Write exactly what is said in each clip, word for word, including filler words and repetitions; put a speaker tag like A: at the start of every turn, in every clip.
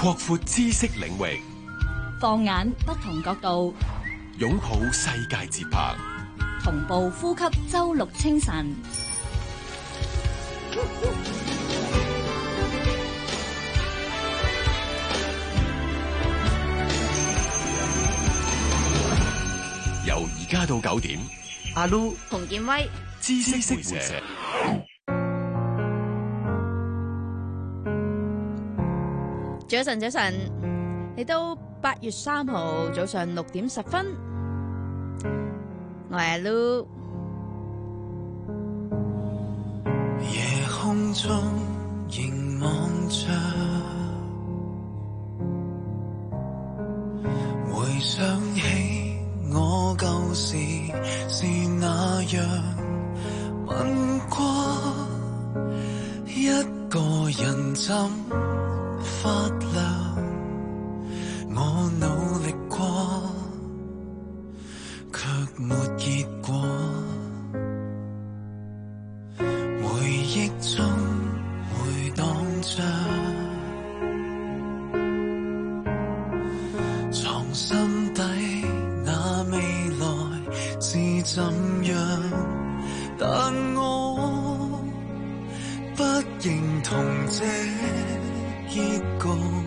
A: 擴闊知識領域，
B: 放眼不同角度，
A: 擁抱世界節拍，
B: 同步呼吸周六清晨。
A: 由而家到九點，
C: 阿 Lu
B: 洪建威，
A: 知識會社。
B: 早晨，早晨，嚟到八月三號早上六點十分，我係阿 Lu。
D: 夜空中凝望着，回想起我舊時是那樣問過，一個人怎發亮？我努力過，卻沒結果。回憶中回盪着，藏心底那未來是怎樣？但我不認同這結局。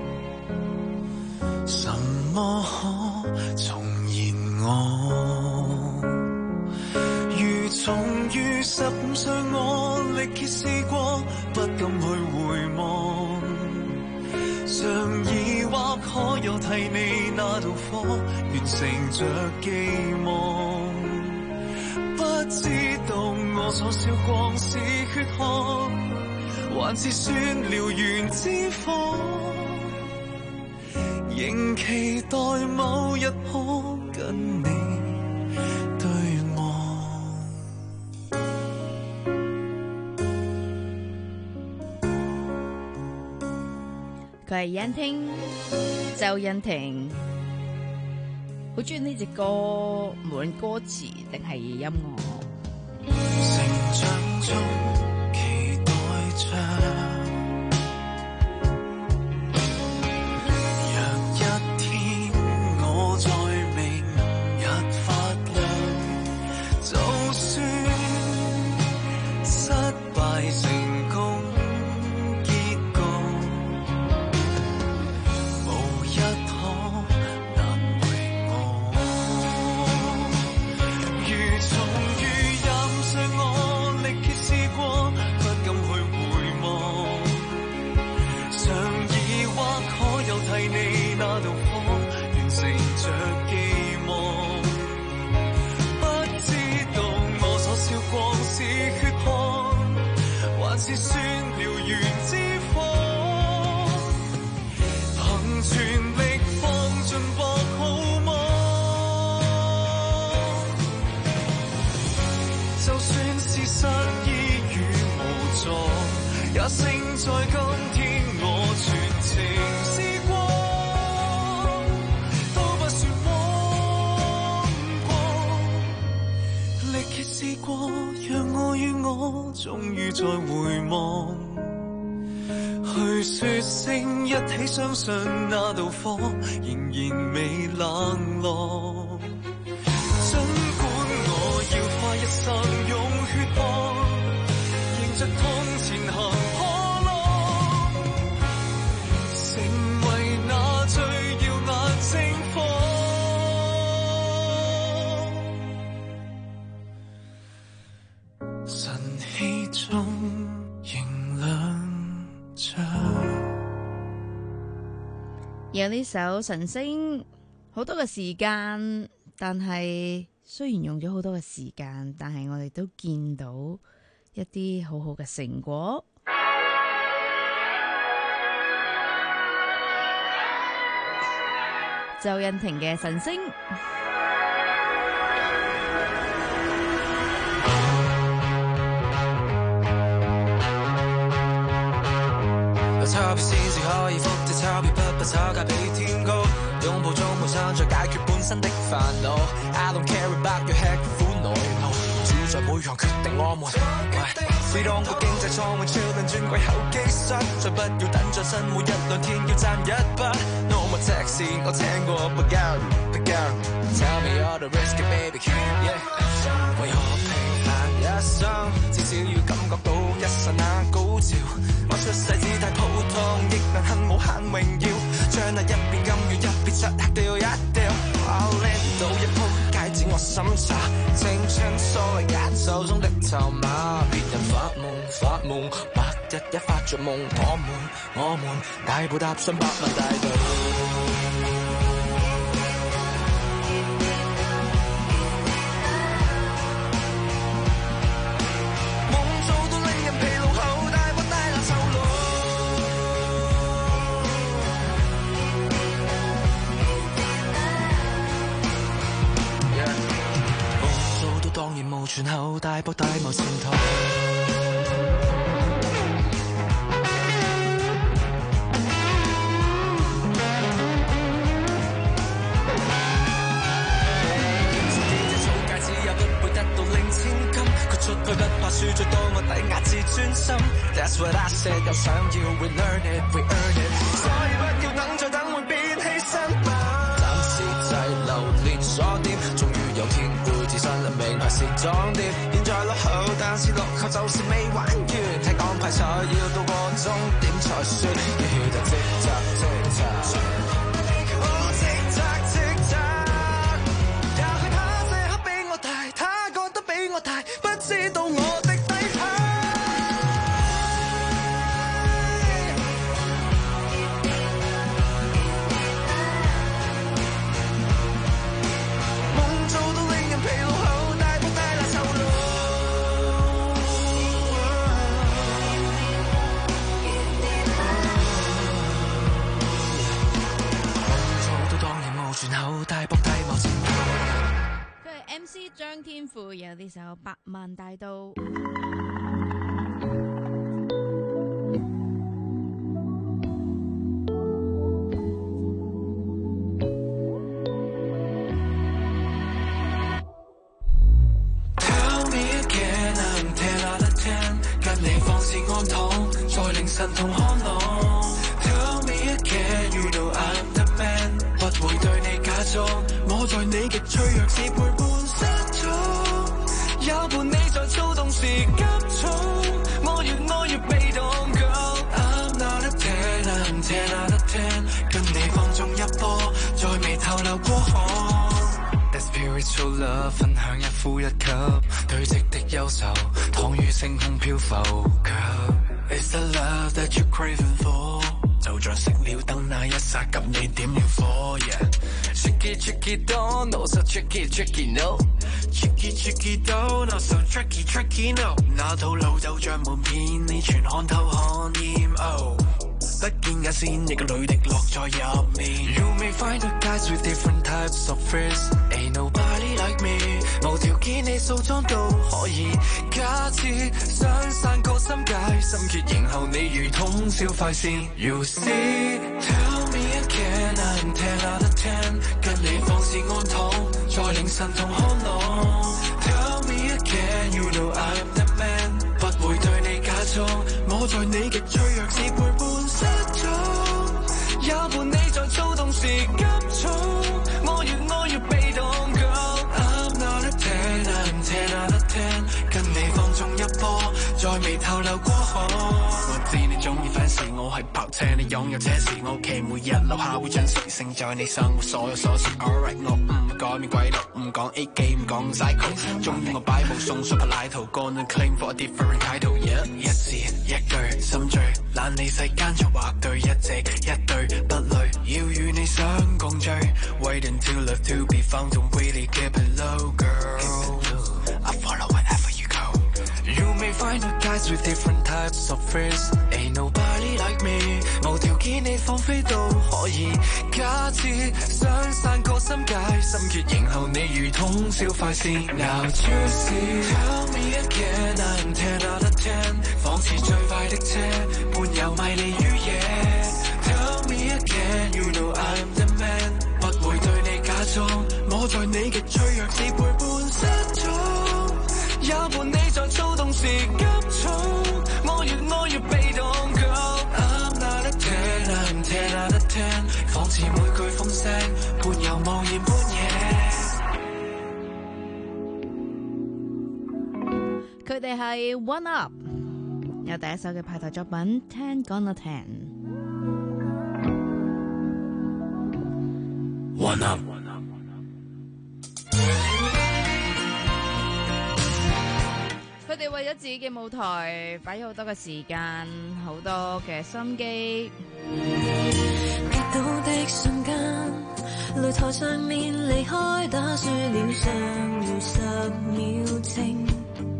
D: 什麼可重現我？如重遇十五歲，我力竭試過，不敢去回望。常疑惑可有替你那道火，完成着寄望。不知道我所燒光是血汗，還是算燎原之火。仍期待某日可跟你對望。
B: 佢係欣婷，周欣婷，好中意呢隻歌，無論歌詞定係音樂。
D: 成長中期待着。是算燎原之火，憑全力放盡博好夢。就算是失意與無助，也勝在今天我全情試過，都不算枉過。力竭試過，讓我與我終於再回望，去說聲一起相信那道火仍然未冷落。儘管我要花一生用血汗，迎着痛前行破落，成為那最耀眼星火。晨曦中仍亮着。
B: 有呢首晨星，好多嘅時間，但係雖然用咗好多嘅時間，但係我哋都見到一啲好好嘅成果。周欣婷嘅晨星。
E: 鈔票先至可以複製鈔票，不不炒價比天高。擁抱中沒撐着解決本身的煩惱。I don't care about your head 苦惱。 在每樣決定我們。每當個經濟艙會超量轉軌後機室，再不要等在身，每一兩天要賺一筆。No more taxi，我請過 Big Girl，Big Girl，Tell me all the risky baby，yeah。為何平凡一生，至少要感覺到一剎那高潮。我出世只太普通，亦能很無限榮耀。將那一邊金與一邊漆黑掉一掉。我拎到一鋪戒指我審查，青春所謂眼手中的籌碼。別人發夢發夢，白日一發着夢，我們我們大步踏上百萬大道。當然無存後大博大謀前途。自己隻草戒指也不會得到零千金，佢出去不怕輸，最多我抵押至專心。That's what I said， 有想要 we learn it we earn it， 所以不要等再等會變犧牲吧。暫時滯留連鎖店，終於有天會自身名牌時裝店。現在落後，但是落後就是未玩完。聽安排賽要到個終點才算，一起就即刻即刻。即刻即刻，也許他這刻比我大，他覺得比我大，不知道我的底牌。夢做到令人疲勞後，大步大拿酬勞。夢做到當然無存後，大步大謀前途。
B: 佢係 M C 張天賦，有呢首《百萬大道》。
E: 神同看浪 Tell me again you know I'm the man， 不會對你假裝，我在你極脆弱時陪伴失蹤，有伴你在躁動時急衝，我越愛越被動 Girl I'm not a ten I'm ten out of ten， 跟你放縱一波，再未透漏過汗。That spiritual love 分享一呼一吸，堆積的憂愁躺於星空漂浮 Girl It's the love that you're craving for， 就像熄了燈那一剎給你點了火 yeah. Tricky tricky don't know so tricky tricky no Tricky tricky don't know so tricky tricky no， 那套路就像瞞騙你全看透看厭 oh， 不見眼線你個淚滴落在入面。 You may find the guys with different types of friends Ain't nobody like me， 無條件你掃妝都可以。假設想散個心解，心結迎候你如通宵快線。You see Tell me again I'm ten out of ten， 跟你放肆安躺，在凌晨同看浪。Tell me again you know I'm the man， 不會對你假裝，我在你極脆弱時陪伴失蹤，有伴你在躁動時急衝，我越愛越被動 Girl I'm not a ten I'm ten out of ten， 跟你放縱一波，再未透漏過汗。我知你中意 fancy， 我係跑車，你擁有車時，我屋企每日樓下會準時勝在你生活所有瑣事。Alright， 我唔改變軌道，唔講 A K， 唔講 cycle， 中意我擺佈送出個奶頭 ，gonna claim for a different title。Yeah， 一字一句心醉，懶理世間作畫對，一直一對不累，要與你想共聚。Wait until love to be found， don't really keep it low girl。I follow wherever you go。You may find the guys with different types of friends Ain't nobody like me， 無條件你放飛都可以。假設想散個心解，心結迎候你如通宵快線。Now you see Tell me again I'm ten out of ten， 仿似最快的車，伴遊迷離於夜。Tell me again you know I'm the man， 不會對你假裝，我在你極脆弱時陪伴失蹤，有急促，我越愛越被動。Girl I'm not a ten I'm ten out of ten， 仿似每句風聲伴遊茫然半夜。
B: 佢哋係 One Up， 有第一首嘅派台作品 Ten Gonna Ten。One
A: Up。
B: 佢哋為咗自己嘅舞台擺咗好多嘅時間，好多嘅心機。
C: 跌倒的瞬間，擂台上面離開，打輸了尚餘十秒鐘。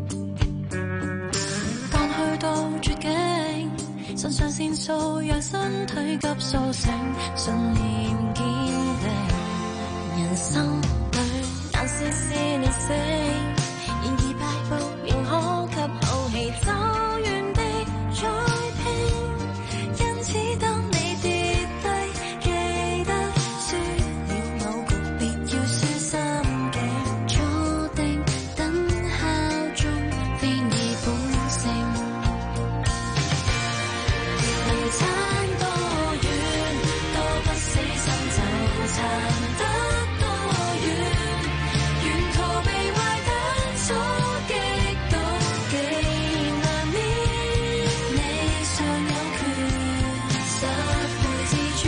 C: 當去到絕境，腎上腺素讓身體急甦醒，信念堅定。人生裏難事事練成，然而敗北仍可給口氣走遠的再拼。因此當你跌低，記得輸了某局別要輸心境，坐定等效忠，非你本性。能撐多遠，多不死心就撐得多遠。沿途被壞蛋所擊倒，既難免你尚有權拾回自尊。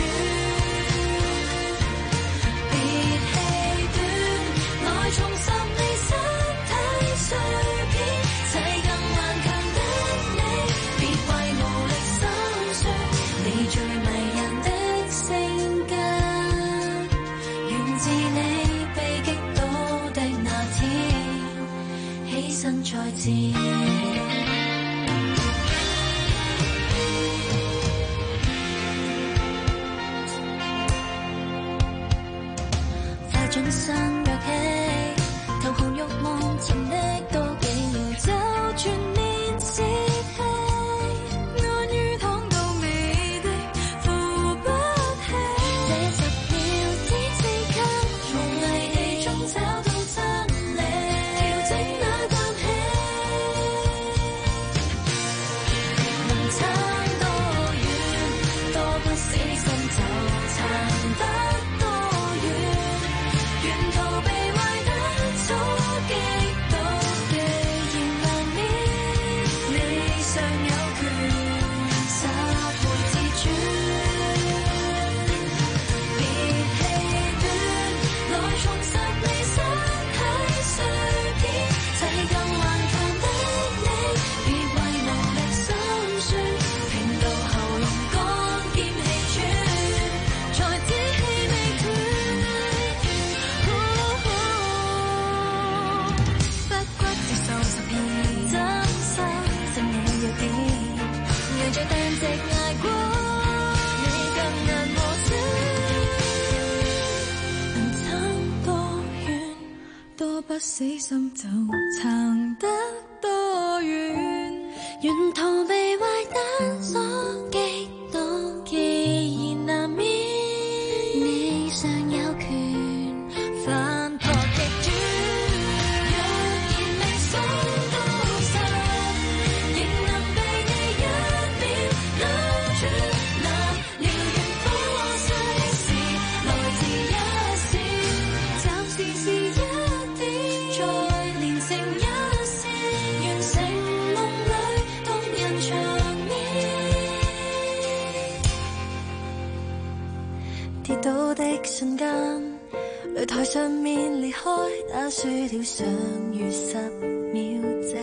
C: 別氣短，來重拾你身體碎片，砌更頑強的你，別為無力心酸。你最迷人的性格，源自你被擊倒的那天，起身再戰。快轉身躍起，投降欲望沉溺多幾秒就全面泄氣，安於躺到尾的扶不起。這十秒之之間，從泥地中找到真理，調整那啖氣。能撐多遠，多不死心就撐得多遠。沿途被壞蛋所擊倒，既然難免你尚有權拾回自尊。別氣短，來重拾你身體碎片，砌更頑強的你，別為無力心酸。拼到喉嚨乾兼氣喘，才知氣未斷。不骨接受十片，真心剩你弱點，讓最單隻捱過，你更難和聲。能撐多遠，多不死心就撐得多遠。沿途被壞蛋所擊倒，既然難免你尚有權反撲逆轉。若然未想到實，仍能被你一秒扭轉。難料原火勢是來自一線，暫時是一點，再連成一線，完成夢裏動人場面。跌倒的瞬間，擂台上面離開，打輸了尚餘十秒靜。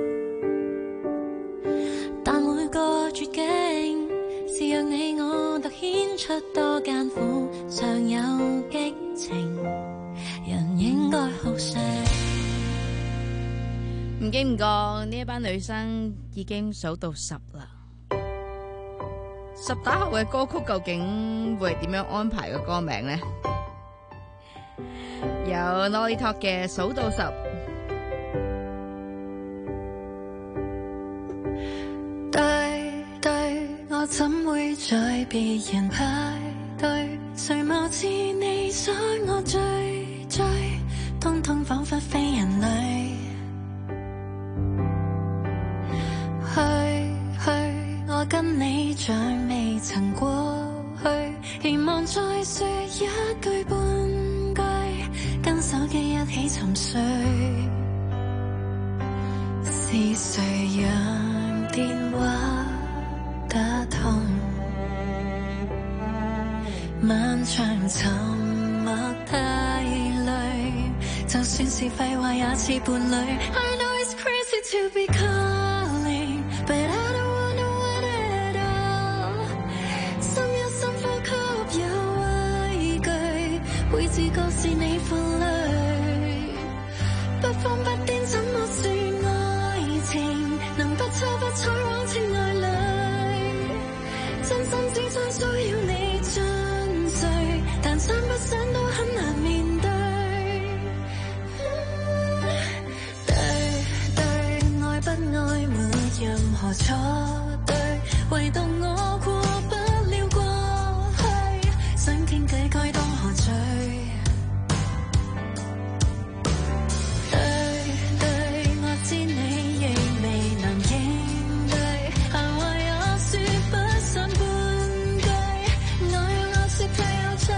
C: 但每個絕境，是讓你我突顯出多艱苦，尚有激情，人應該好勝。
B: 唔經唔覺呢一班女生已經數到十啦。十打後嘅歌曲究竟會係點樣安排個歌名呢？有 Nolly Talk 嘅數到十。
C: 對對，我怎會在別人派對？誰貌似你想我追追，通通彷彿非人類。 去去，我跟你像未曾過去，期望再說一句半句，跟手機一起沉睡。是誰讓電話打通？漫長沉默太累，就算是廢話也似伴侶。I know it's crazy to be calling, but I don't wanna wait at all。 深一深呼吸有畏懼，會自覺是你負累，不慌不癲怎麼算愛情？能不瞅不睬往情愛裏，真心只想需要你進睡，但想不想都很難面對。對對，愛不愛沒任何錯對，唯獨我過不了過去，想傾偈該當何罪？對對，我知你亦未能應對，閒話也說不上半句，我要我說太有趣，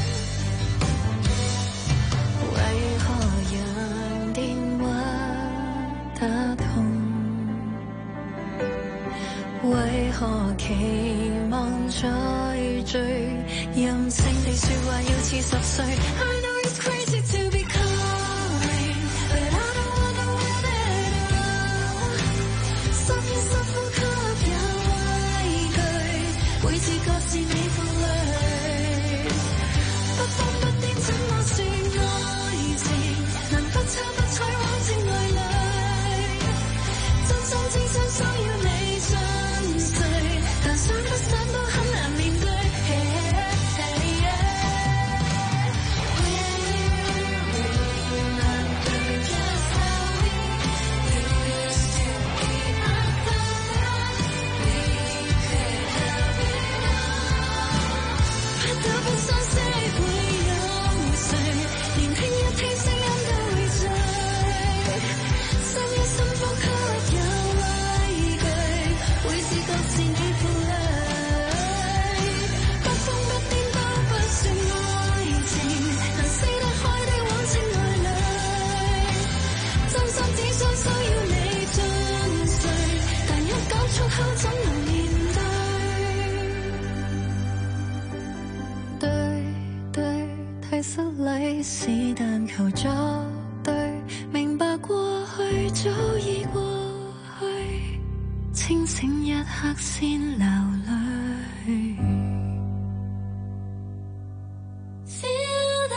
C: 為何讓電話打通？為何期望再聚，任性地說話要似十歲。I know it's crazy to be calling, but I don't wanna wait at all。 深一深呼吸有畏懼，會自覺是你負累，不慌不癲怎麼算愛情？能不瞅不睬往情愛裏，真心只想需要你進睡，但想不想都很難面對。不得不相識會有誰？年輕一天聲音都會醉，深一深呼吸有畏懼，會自覺是你負累，不瘋不癲都不算愛情，能死得開的往情愛裏，真心只想需要你進睡，但一講出口怎能面對？對對，太失禮是但求作對，明白過去早已過去，清醒一刻先流淚。Feel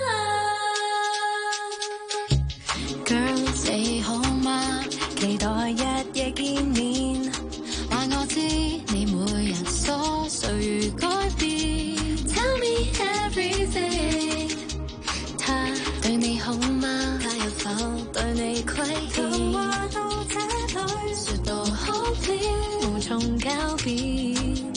C: the love Girls 你好嗎？期待日夜見面，話我知你每日瑣碎如改變。Tell me everything。 他對你好嗎？他有否對你虧欠？話到這裏，說到好了，無從狡辯。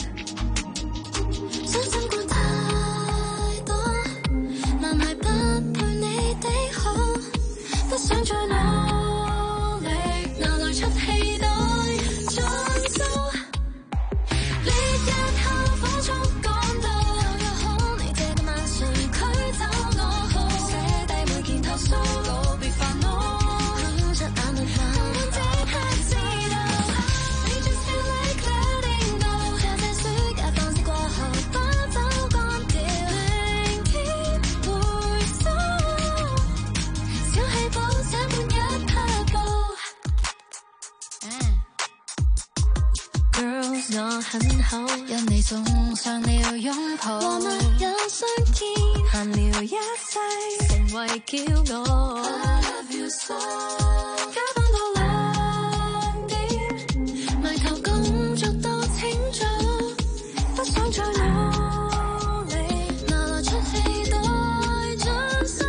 C: 傷心過太多，男孩不配你的好，不想再努力，拿來出氣袋裝修。烈日後火速趕到，約好你這個晚上驅走我好，寫低每件投訴，告別煩惱，哭出眼淚花，根本即刻知道。你 just feel like letting go， 這些暑假放肆過後，把酒乾掉，明天回收，小氣泡這半一拍步。Girls 我很好，因你送上了擁抱，和密友相見，閒聊一世，成為驕傲。I love you so。 加班到兩點，埋頭工作到清早，不想再努力，拿來出氣袋裝修。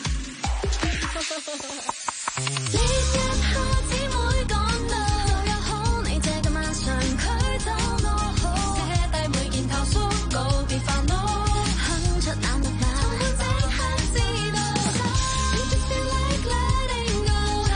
C: 烈日下姊妹趕到，約好你這個晚上驅走我好，寫低每件投訴，告別煩惱，哼出眼淚花，根本即刻知道。You just feel like letting go，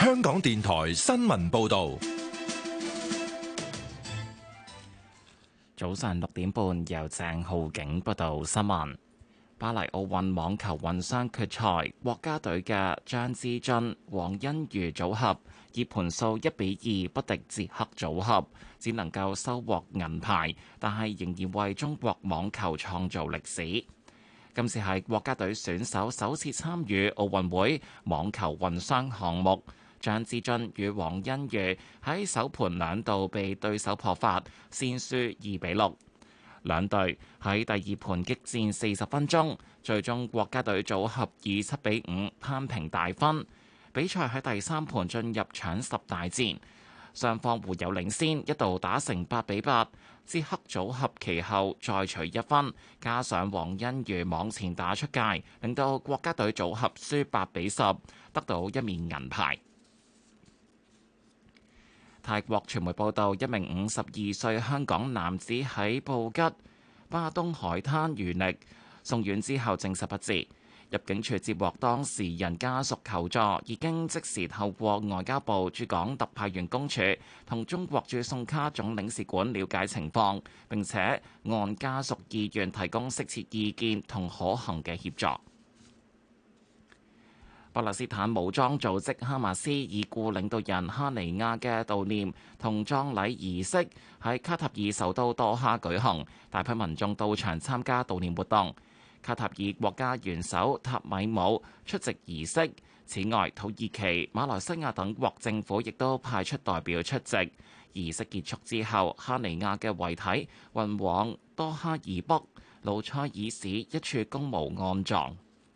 F: 香港電台新聞報導。
G: 早上六點半，由鄭浩景報道新聞。巴黎奧運網球混雙決賽，國家隊嘅張之臻、黃欣瑜組合以盤數一比二不敵捷克組合，只能夠收穫銀牌，但係仍然為中國網球創造歷史。今次係國家隊選手首次參與奧運會網球混雙項目。張之臻與黃欣瑜喺首盤兩度被對手破發，先輸二比六。兩隊喺第二盤激戰四十分鐘，最終國家隊組合以七比五攤平大分。比賽喺第三盤進入搶十大戰，雙方互有領先，一度打成八比八。捷克組合其後再取一分，加上黃欣瑜網前打出界，令到國家隊組合輸八比十，得到一面銀牌。泰國傳媒報道，一名五十二歲香港男子喺布吉巴東海灘遇溺，送院之後證實不治。入境處接獲當事人家屬求助，已經即時透過外交部駐港特派員公署同中國駐宋卡總領事館了解情況，並且按家屬意願提供適切意見同可行嘅協助。巴勒斯坦武裝組織哈馬斯已故領導人哈尼亞嘅悼念同葬禮儀式喺卡塔爾首都多哈舉行，大批民眾到場參加悼念活動。卡塔爾國家元首塔米姆出席儀式，此外土耳其、馬來西亞等國政府亦都派出代表出席。儀式結束之後，哈尼亞嘅遺體運往多哈以北魯塞爾市一處公墓安葬。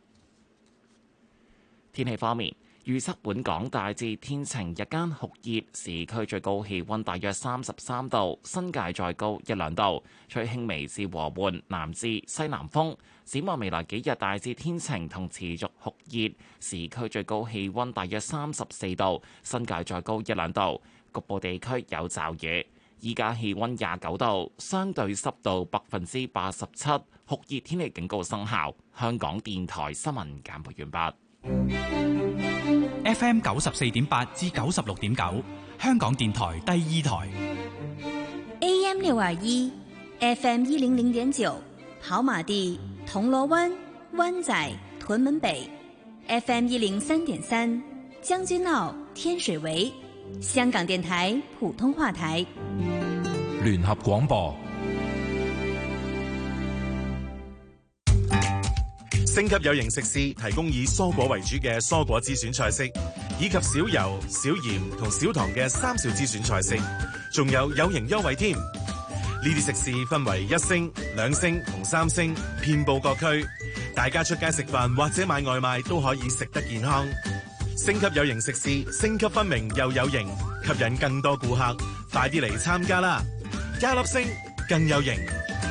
G: 天氣方面，預測本港大致天晴，日間酷熱，市區最高氣溫大約三十三度，新界再高一兩度，吹輕微至和緩南至西南風。展望未來幾日大致天晴同持續酷熱，市區最高氣溫大約三十四度，新界再高一兩度，局部地區有驟雨。依家氣溫廿九度，相對濕度百分之八十七，酷熱天氣警告生效。香港電台新聞簡報完畢。
H: F M 九十四點八至九十六點九，香港電台第二台。
C: A M 六二一 ，F M 一零零點九，跑馬地、銅鑼灣、灣仔、屯門北 ，F M 一零三點三，將軍澳、天水圍，香港電台普通話台。
F: 聯合廣播。
I: 星級有型食肆提供以蔬果為主嘅蔬果之選菜式，以及少油、少鹽同少糖嘅三少之選菜式，仲有有型優惠添。呢啲食肆分為一星、兩星同三星，遍佈各區。大家出街食飯或者買外賣都可以食得健康。星級有型食肆，星級分明又有型，吸引更多顧客。快啲嚟參加啦！加粒星更有型。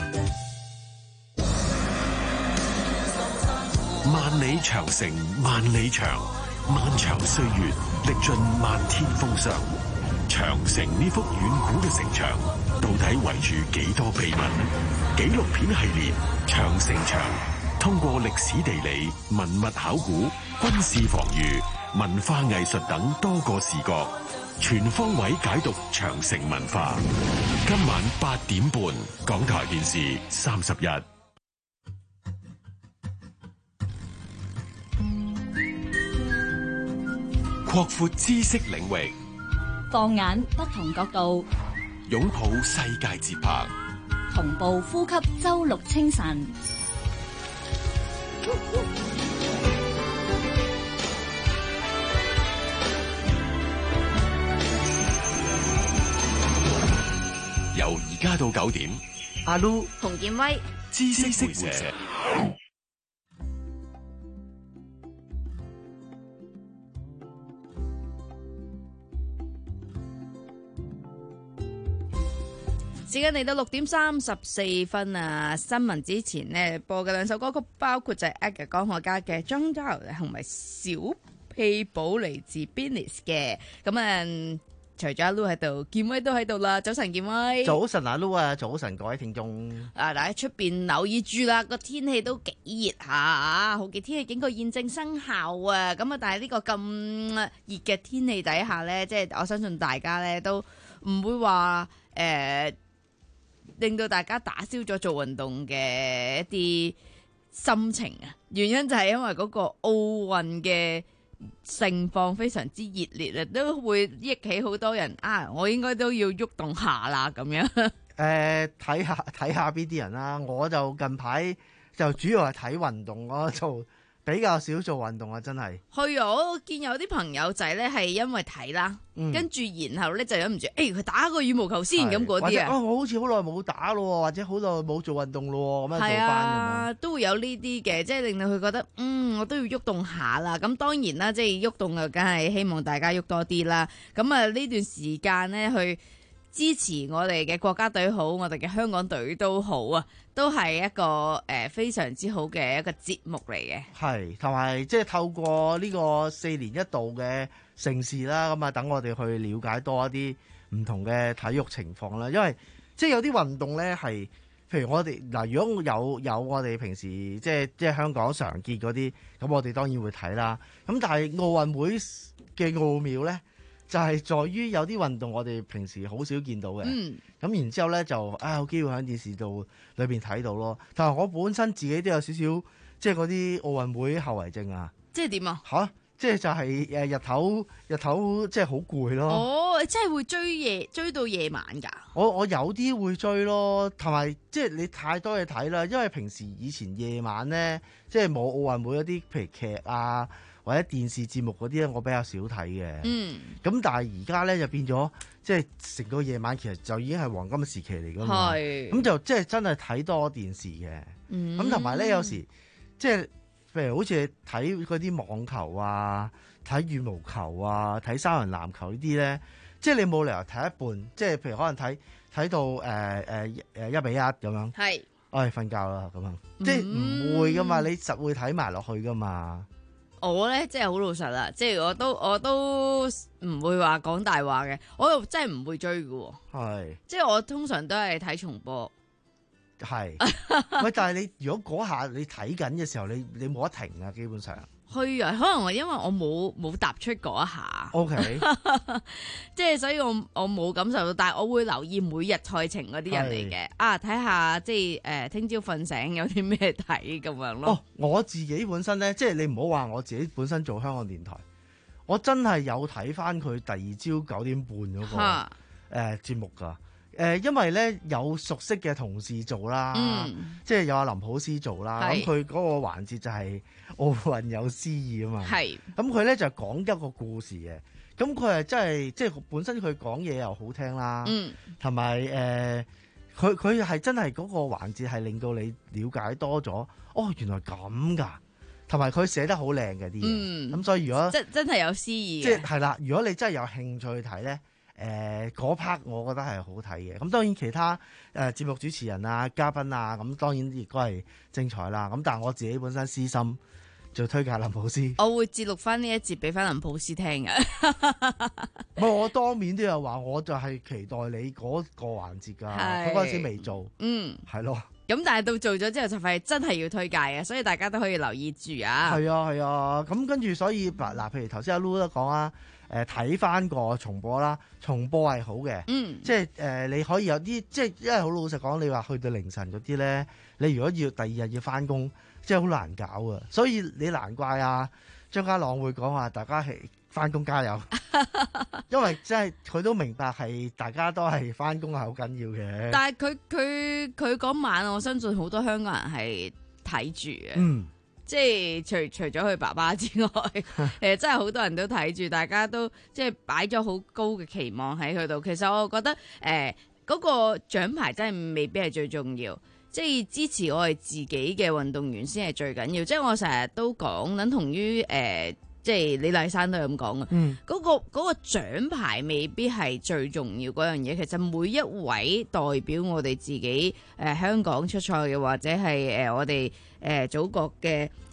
A: 萬里長城萬里長，漫長歲月歷盡漫天風霜。長城呢幅遠古嘅城牆，到底圍住幾多秘密？紀錄片系列《長城牆》，通過歷史地理、文物考古、軍事防禦、文化藝術等多個視角，全方位解讀長城文化。今晚八點半，港台電視三十一。擴闊知識領域，
J: 放眼不同角度，
A: 擁抱世界節拍，
J: 同步呼吸周六清晨。
A: 由而家到九點，
B: 阿 Lu、洪建威，
A: 知識會社。
B: 時間嚟到六點三十四分啊！新聞之前呢，播嘅兩首歌曲，包括就係 AGA 江海迦嘅《張家柔》同埋小屁寶嚟自 Business 嘅。咁啊， 除咗阿 Lu 喺度，健威都喺度啦。早晨，健威。
K: 早晨啊 Lu 啊，早晨各位聽眾。
B: 啊，大家出邊留意住啦，個天氣都幾熱下啊，好嘅天氣警告現正生效啊。咁啊，但係呢個咁熱嘅天氣底下呢，即係我相信大家呢都唔會話誒、呃、令到大家打消咗做運動嘅一啲心情啊。原因就係因為嗰個奧運嘅盛況非常之熱烈啊，都會憶起好多人啊，我應該都要喐動下啦咁樣。誒、
K: 呃，睇下睇下邊啲人啦，我就近排就主要係睇運動咯，就比較少做運動啊，真係。
B: 係啊，我見有啲朋友仔咧係因為睇啦，嗯、跟住然後咧就忍唔住，誒、欸、佢打個羽毛球先咁嗰啲啊。
K: 我好似好耐冇打咯，或者好耐冇做運動咯，咁樣做翻咁樣。係啊，
B: 都會有呢啲嘅，即係令到佢覺得，嗯，我都要喐動下啦。咁當然啦，即係喐動啊，梗係希望大家喐多啲啦。咁啊呢段時間咧去支持我哋嘅國家隊好，我哋嘅香港隊都好啊，都係一個誒、呃、非常之好嘅一個節目嚟嘅。
K: 係，同埋即係透過呢個四年一度嘅盛事啦，咁啊等我哋去了解多一啲唔同嘅體育情況啦。因為即係有啲運動咧係，譬如我哋嗱，如果有有我哋平時即係即係香港常見嗰啲，咁我哋當然會睇啦。咁但係奧運會嘅奧妙咧，就係、是、在於有啲運動我哋平時好少見到嘅，咁、嗯、然之後咧就啊有機會喺電視度裏邊睇到咯。但係我本身自己都有少少即係嗰啲奧運會後遺症啊。
B: 即係點啊？
K: 嚇！即係就係誒日頭日頭即係好攰咯。
B: 哦，你真係會追夜追到夜晚㗎？
K: 我我有啲會追咯，同埋即係你太多嘢睇啦。因為平時以前夜晚咧，即係冇奧運會嗰啲譬如劇啊，或者電視節目嗰啲咧，我比較少睇嘅。嗯。咁但係而家咧就變咗，即係成個夜晚其實就已經係黃金嘅時期嚟㗎嘛。係。咁就即係真係睇多電視嘅。嗯。咁同埋咧，有時即係譬如好似睇嗰啲網球啊、睇羽毛球啊、睇三人籃球呢啲咧，即係你冇理由睇一半，即係譬如可能睇睇到誒誒誒一比一咁樣。係。唉，瞓覺啦咁樣，即係唔會㗎嘛，你實會睇埋落去㗎嘛。
B: 我咧即係好老實啦，即係我都我都唔會話講大話嘅，我又真係唔會追嘅。係，即係我通常都係睇重播。
K: 係，喂，但係你如果嗰下你睇緊嘅時候，你你冇得停啊，基本上。去
B: 啊，可能我因為我冇冇踏出嗰一下。O K。即係所以我我冇感受到，但係我會留意每日賽程嗰啲人嚟嘅。啊，睇下即係誒，聽朝瞓醒有啲咩睇咁樣咯。哦，我自己本身咧，即係你唔好話我自己本身做香港電台，我真係有睇翻佢第二朝九點半嗰、那個誒、呃、節目噶。誒、呃，因為咧有熟悉嘅同事做啦，嗯、即係有阿林普斯做啦，咁佢嗰個環節就係奧運有詩意啊嘛。係，咁佢咧就講一個故事嘅，咁佢係真係即係本身佢講嘢又好聽啦，同埋誒，佢佢係真係嗰個環節係令到你了解多咗，哦，原來咁噶，同埋佢寫得好靚嘅啲嘢，咁、嗯、所以如果真真係有詩意，即係係啦，如果你真係有興趣去睇咧。誒嗰 part 我覺得係好睇嘅，咁當然其他誒、呃、節目主持人啊、嘉賓啊，咁當然亦都係精彩啦。咁但係我自己本身私心就推介林普斯，我會節錄翻呢一節俾翻林普斯聽嘅。唔係我當面都有話，我就係期待你嗰個環節㗎。佢嗰陣時未做，嗯，係咯。咁但係到做咗之後就係真係要推介嘅，所以大家都可以留意住啊。係啊係啊，咁跟住所以嗱，譬如頭先阿 Lu 都講啊。誒睇翻個重播啦，重播係好嘅，嗯，即係誒、呃、你可以有啲即係，因為好老實講，你話去到凌晨嗰啲咧，你如果要第二日要翻工，即係好難搞啊，所以你難怪啊張家朗會講話大家係翻工加油，因為即係佢都明白係大家都係翻工係好緊要嘅。但係佢佢佢嗰晚，我相信好多香港人係睇住嘅。嗯。即係除除咗佢爸爸之外，誒真係好多人都睇住，大家都即係擺咗好高嘅期望喺佢度。其實我覺得誒嗰、呃嗰個獎牌真係未必係最重要，即係支持我哋自己嘅運動員先係最緊要。即係我成日都講，等同於誒。呃即係李麗珊都係咁講嘅，嗰、嗯嗰個嗰、嗰個獎牌未必係最重要嗰樣嘢。其實每一位代表我哋自己誒、呃、香港出賽嘅，或者係誒、呃、我哋誒、呃、祖國嘅誒、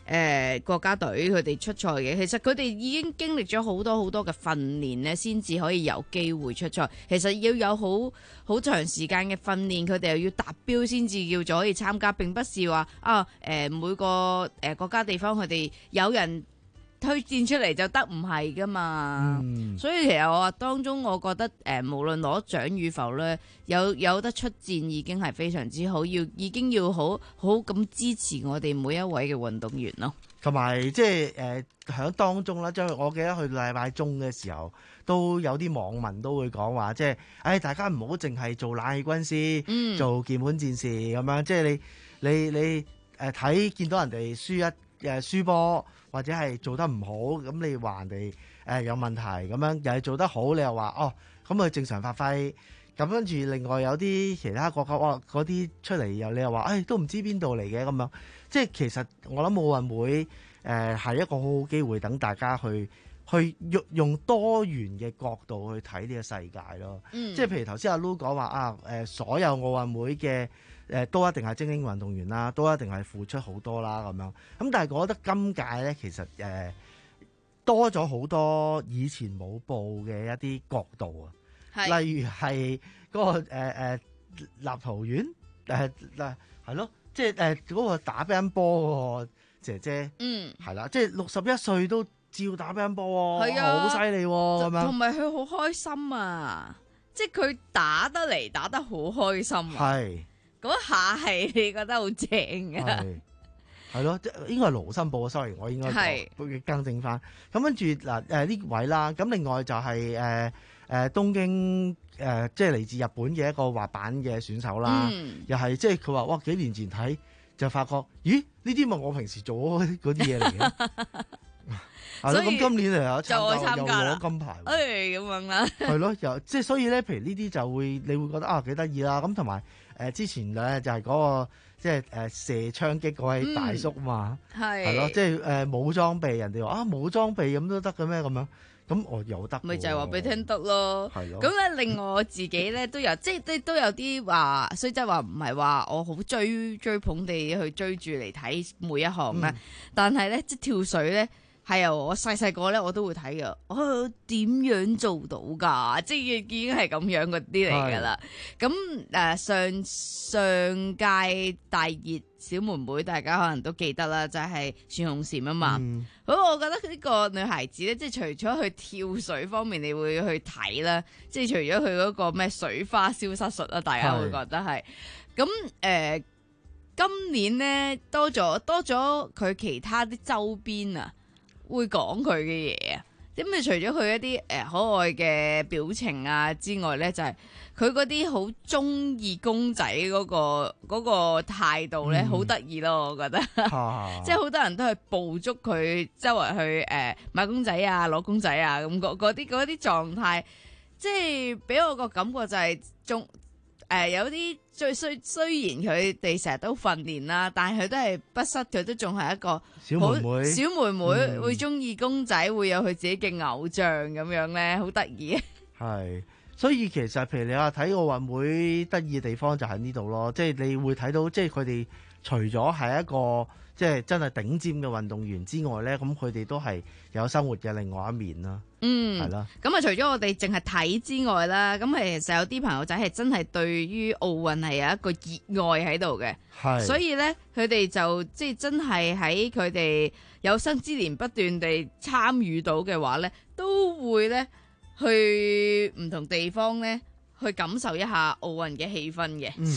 B: 誒國家隊佢哋出賽嘅。其實佢哋已經經歷咗好多好多嘅訓練咧，先至可以有機會出賽。其實要有好好長時間嘅訓練，佢哋又要達標先至叫做可以參加。並不是話啊誒、呃、每個誒國家地方佢哋有人推薦出嚟就得，唔係噶嘛。嗯、所以其實我話當中，我覺得誒、呃、無論攞獎與否咧，有有得出戰已經係非常之好，要已經要好好咁支持我哋每一位嘅運動員咯。
K: 同埋即係誒喺當中啦，即係我記得去禮拜中嘅時候，都有啲網民都會講話，即係誒、哎、大家唔好淨係做冷氣軍師，嗯、做鍵盤戰士咁樣，即係你你你誒睇、呃、見到人哋輸一誒、呃、輸波。或者係做得唔好，咁你話人哋誒有問題，咁樣又係做得好，你又話哦，咁佢正常發揮。咁跟住另外有啲其他國家哇，嗰啲出嚟又你又話，誒、哎、都唔知邊度嚟嘅咁樣。即係其實我諗奧運會誒係、呃、一個好好機會，等大家去去用用多元嘅角度去睇呢個世界咯。嗯、即係譬如頭先阿 Lu 講話啊，誒、呃、所有奧運會嘅。誒都一定係精英運動員啦，都一定係付出好多啦咁樣。咁但係我覺得今屆咧，其實誒、呃、多咗好多以前冇報嘅一啲角度啊，是例如係嗰、那個誒誒、呃、立陶宛誒嗱係咯，即係誒嗰個打乒乓波嗰個姐姐，嗯係啦，即係六十一歲都照打乒乓波喎，好犀利喎咁樣。同埋
B: 佢好開心啊，即係佢打得嚟打得好開心啊。係。嗰下係你覺得好正嘅，係係咯，應該係盧森堡 sorry， 我應該係更正翻。咁跟住嗱誒呢位啦，咁另外就係誒誒東京誒、呃，即係嚟自日本嘅一個滑板嘅選手啦，嗯、又係即係佢話哇幾年前睇就發覺，咦呢啲咪我平時做嗰啲嘢嚟嘅。係咯，咁今年嚟有參加又攞金牌，誒咁樣啦。係咯，又即係所以咧，譬如呢啲就會你會覺得啊幾得意啦。咁同埋誒之前咧就係嗰、嗰個即係誒射槍擊嗰位大叔嘛，係係咯，即係誒冇裝備，人哋話啊冇裝備咁都得嘅咩咁樣？咁我有得，咪就係話俾你聽得咯。係咯。咁咧，另外我自己咧都有，即係都都有啲話，雖則話唔係話我好追追捧地去追住嚟睇每一項咧，嗯、但係咧即係跳水咧。係啊，我細細個咧我都會睇噶，哦點樣做到噶？即係已經係咁樣嗰啲嚟噶啦。咁誒、呃、上上屆大熱小妹妹，大家可能都記得啦，就係孫紅蟬啊嘛。咁、嗯、我覺得呢個女孩子咧，即係除咗去跳水方面，你會去睇啦，即係除咗佢嗰個咩水花消失術啊，大家會覺得係。咁誒是、呃，今年咧多咗多咗佢其他啲周邊啊。會講佢嘅嘢啊，咁你除咗佢一啲誒可愛嘅表情啊之外咧，就係佢嗰啲好中意公仔嗰個嗰個態度咧，好得意咯，我覺得，即係好多人都去捕捉佢周圍去誒、呃、買公仔啊、攞公仔啊咁嗰啲嗰啲狀態，即係俾我個感覺就係中。誒、呃，有啲最雖雖然佢哋成日都訓練啦，但係佢都係不失，佢都仲係一個小妹妹，小妹妹、嗯、會中意公仔，會有佢自己嘅偶像咁樣咧，好得意。係，所以其實譬如你話睇奧運會得意嘅地方就喺呢度咯，即係你會睇到，即係佢哋除咗係一個即係真係頂尖嘅運動員之外咧，咁佢哋都係有生活嘅另外一面啦。嗯，係啦。咁啊，除咗我哋淨係睇之外啦，咁其實有啲朋友仔係真係對於奧運係有一個熱愛喺度嘅。係。所以咧，佢哋就即係真係喺佢哋有生之年不斷地參與到嘅話咧，都會咧去唔同地方咧去感受一下奧運嘅氣氛嘅。嗯。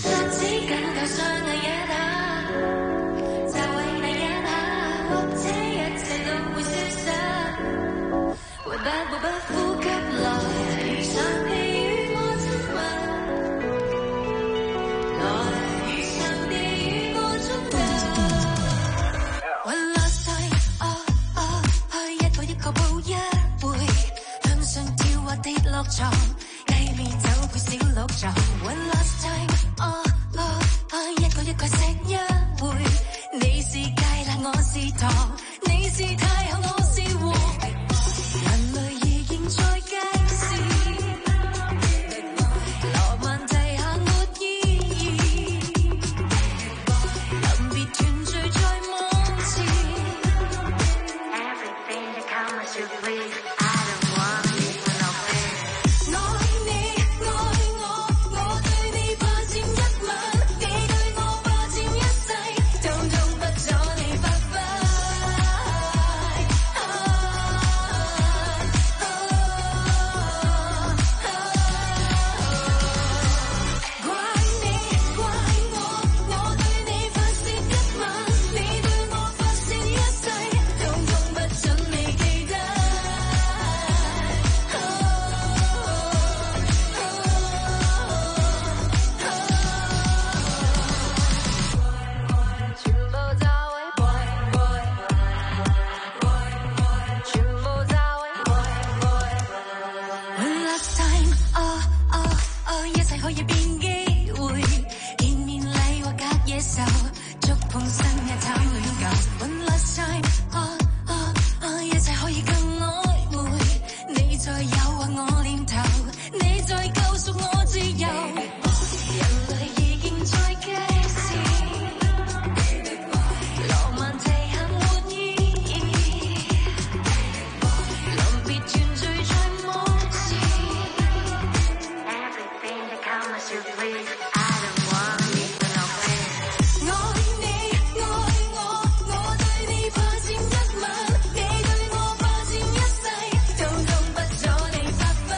B: 床計面走配小鹿撞 One last time 哦哦哦一個一個食一回你是芥辣我是糖你是太后我是王人類已經在街市羅曼蒂下沒意義臨別團聚在網前
C: 切可以變機會，見面禮或隔夜仇，觸碰新嘅談戀舊。One last time，啊啊啊，一切可以更曖昧，你再誘惑我念頭，你再救贖我自由。人類已經在計時，浪漫這刻沒意義，臨別團聚在夢時。Everything that comes as you please, I don't want me to know this。愛你愛我，我對你怕佔一晚，你對我怕佔一世，通通不阻你發揮。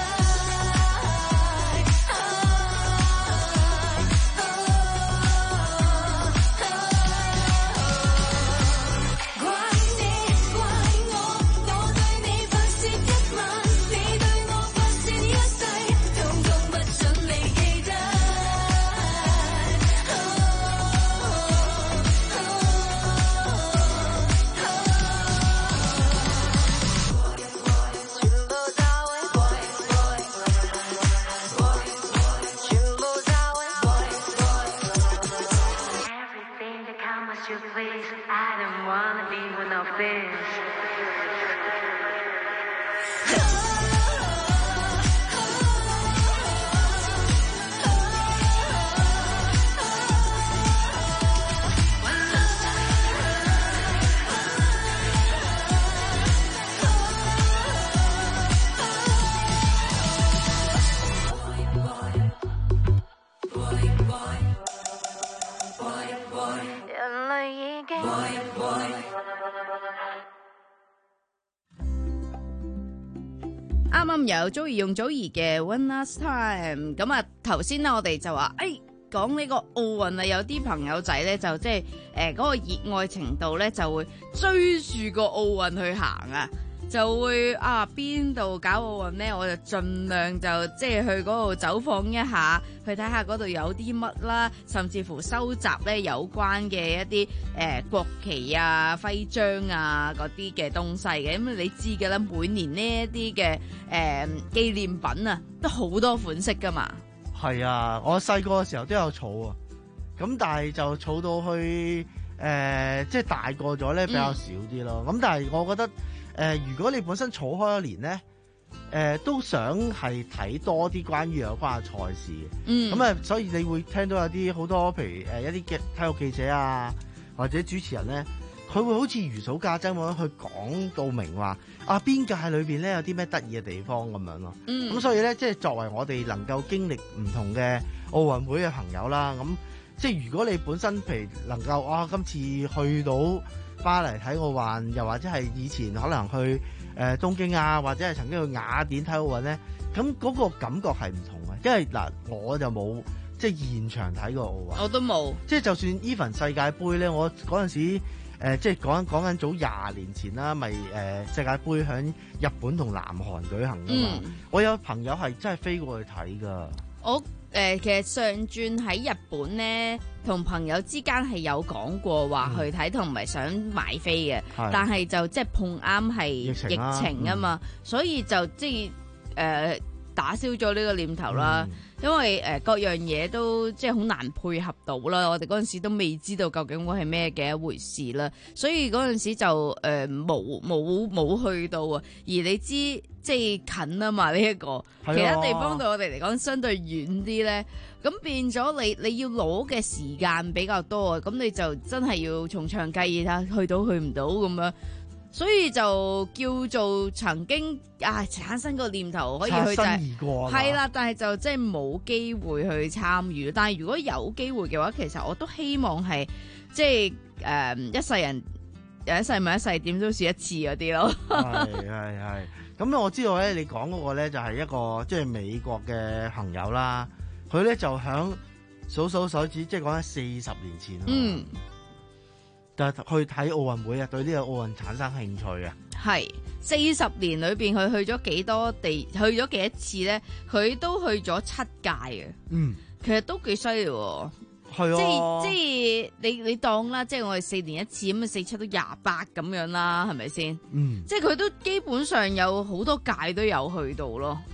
C: 怪你怪我，我對你發泄一晚，你對我發泄一世，通通不准你記得。Everything that comes as you please, I don't wanna be with no fears。人類已經
B: 啱啱有 Joey 用祖兒嘅 One Last Time， 咁啊頭先咧我哋就話，誒講呢個奧運啊，有啲朋友仔咧就即係誒嗰個熱愛程度咧就會追住個奧運去行啊，就會啊邊度搞奧運咧，我就盡量就即係去嗰度走訪一下，去睇下嗰度有啲乜啦，甚至乎收集咧有關嘅一啲誒、呃、國旗啊、徽章啊嗰啲嘅東西嘅。咁你知嘅啦，每年呢一啲嘅誒紀念品啊，都好多款式噶嘛。
K: 係啊，我細個嘅時候都有儲啊，咁但係就儲到去誒、呃，即係大個咗咧比較少啲咯。咁、嗯、但係我覺得誒、呃，如果你本身儲開一年咧，誒、呃、都想係睇多啲關於有關嘅賽事嘅。嗯，咁啊，所以你會聽到有啲好多，譬如誒一啲嘅體育記者啊，或者主持人咧，佢會好似如數家珍咁樣去講到明話啊，邊屆裏邊咧有啲咩得意嘅地方咁樣咯。嗯，咁所以咧，即係作為我哋能夠經歷唔同嘅奧運會嘅朋友啦，咁即係如果你本身譬如能夠啊，今次去到巴黎睇奧運，又或者係以前可能去誒、呃、東京啊，或者係曾經去雅典睇奧運咧，咁嗰個感覺係唔同嘅，因為嗱我就冇即係現場睇過奧運，
B: 我都冇，即
K: 係就算 even 世界盃咧，我嗰陣時。誒、呃、即係講緊講緊早廿年前啦，咪誒、呃、世界盃響日本同南韓舉行㗎嘛、嗯。我有朋友係真係飛過去睇㗎。我誒、
B: 呃、其實上轉喺日本咧，同朋友之間係有講過話去睇，同埋想買飛嘅、嗯，但係就即係碰啱係疫情啊嘛，嗯、所以就即係誒、呃、打消咗呢個念頭啦。嗯因為誒、呃、各樣嘢都即係好難配合到啦，我哋嗰陣時都未知道究竟會係咩嘅一回事啦，所以嗰陣時就誒冇冇冇去到啊。而你知即係近啊嘛呢一、這個，其他地方對我哋嚟講相對遠啲咧，咁變咗你你要攞嘅時間比較多啊，咁你就真係要從長計議去到去唔到咁樣。所以就叫做曾經啊產生個念頭可以去就係啦，但係就即係冇機會去參與。但係如果有機會嘅話，其實我都希望係即係誒、呃、一世人有一世咪一世，點都試一次嗰啲咯。
K: 係係係。咁我知道咧，你講嗰個咧就係一個即係美國嘅朋友啦。佢咧就響數數手指，即係講緊四十年前。嗯。就去睇奧運會啊，對呢個奧運產生興趣啊。
B: 係四十年裏邊，佢去咗幾多地？去咗幾多次咧？佢都去咗七屆嘅。嗯，其實都幾犀利喎。係啊，即係即係你你當啦，即係我哋四年一次咁啊，四七都廿八咁樣啦，係咪先？嗯，即係佢都基本上有好多屆都有去到咯。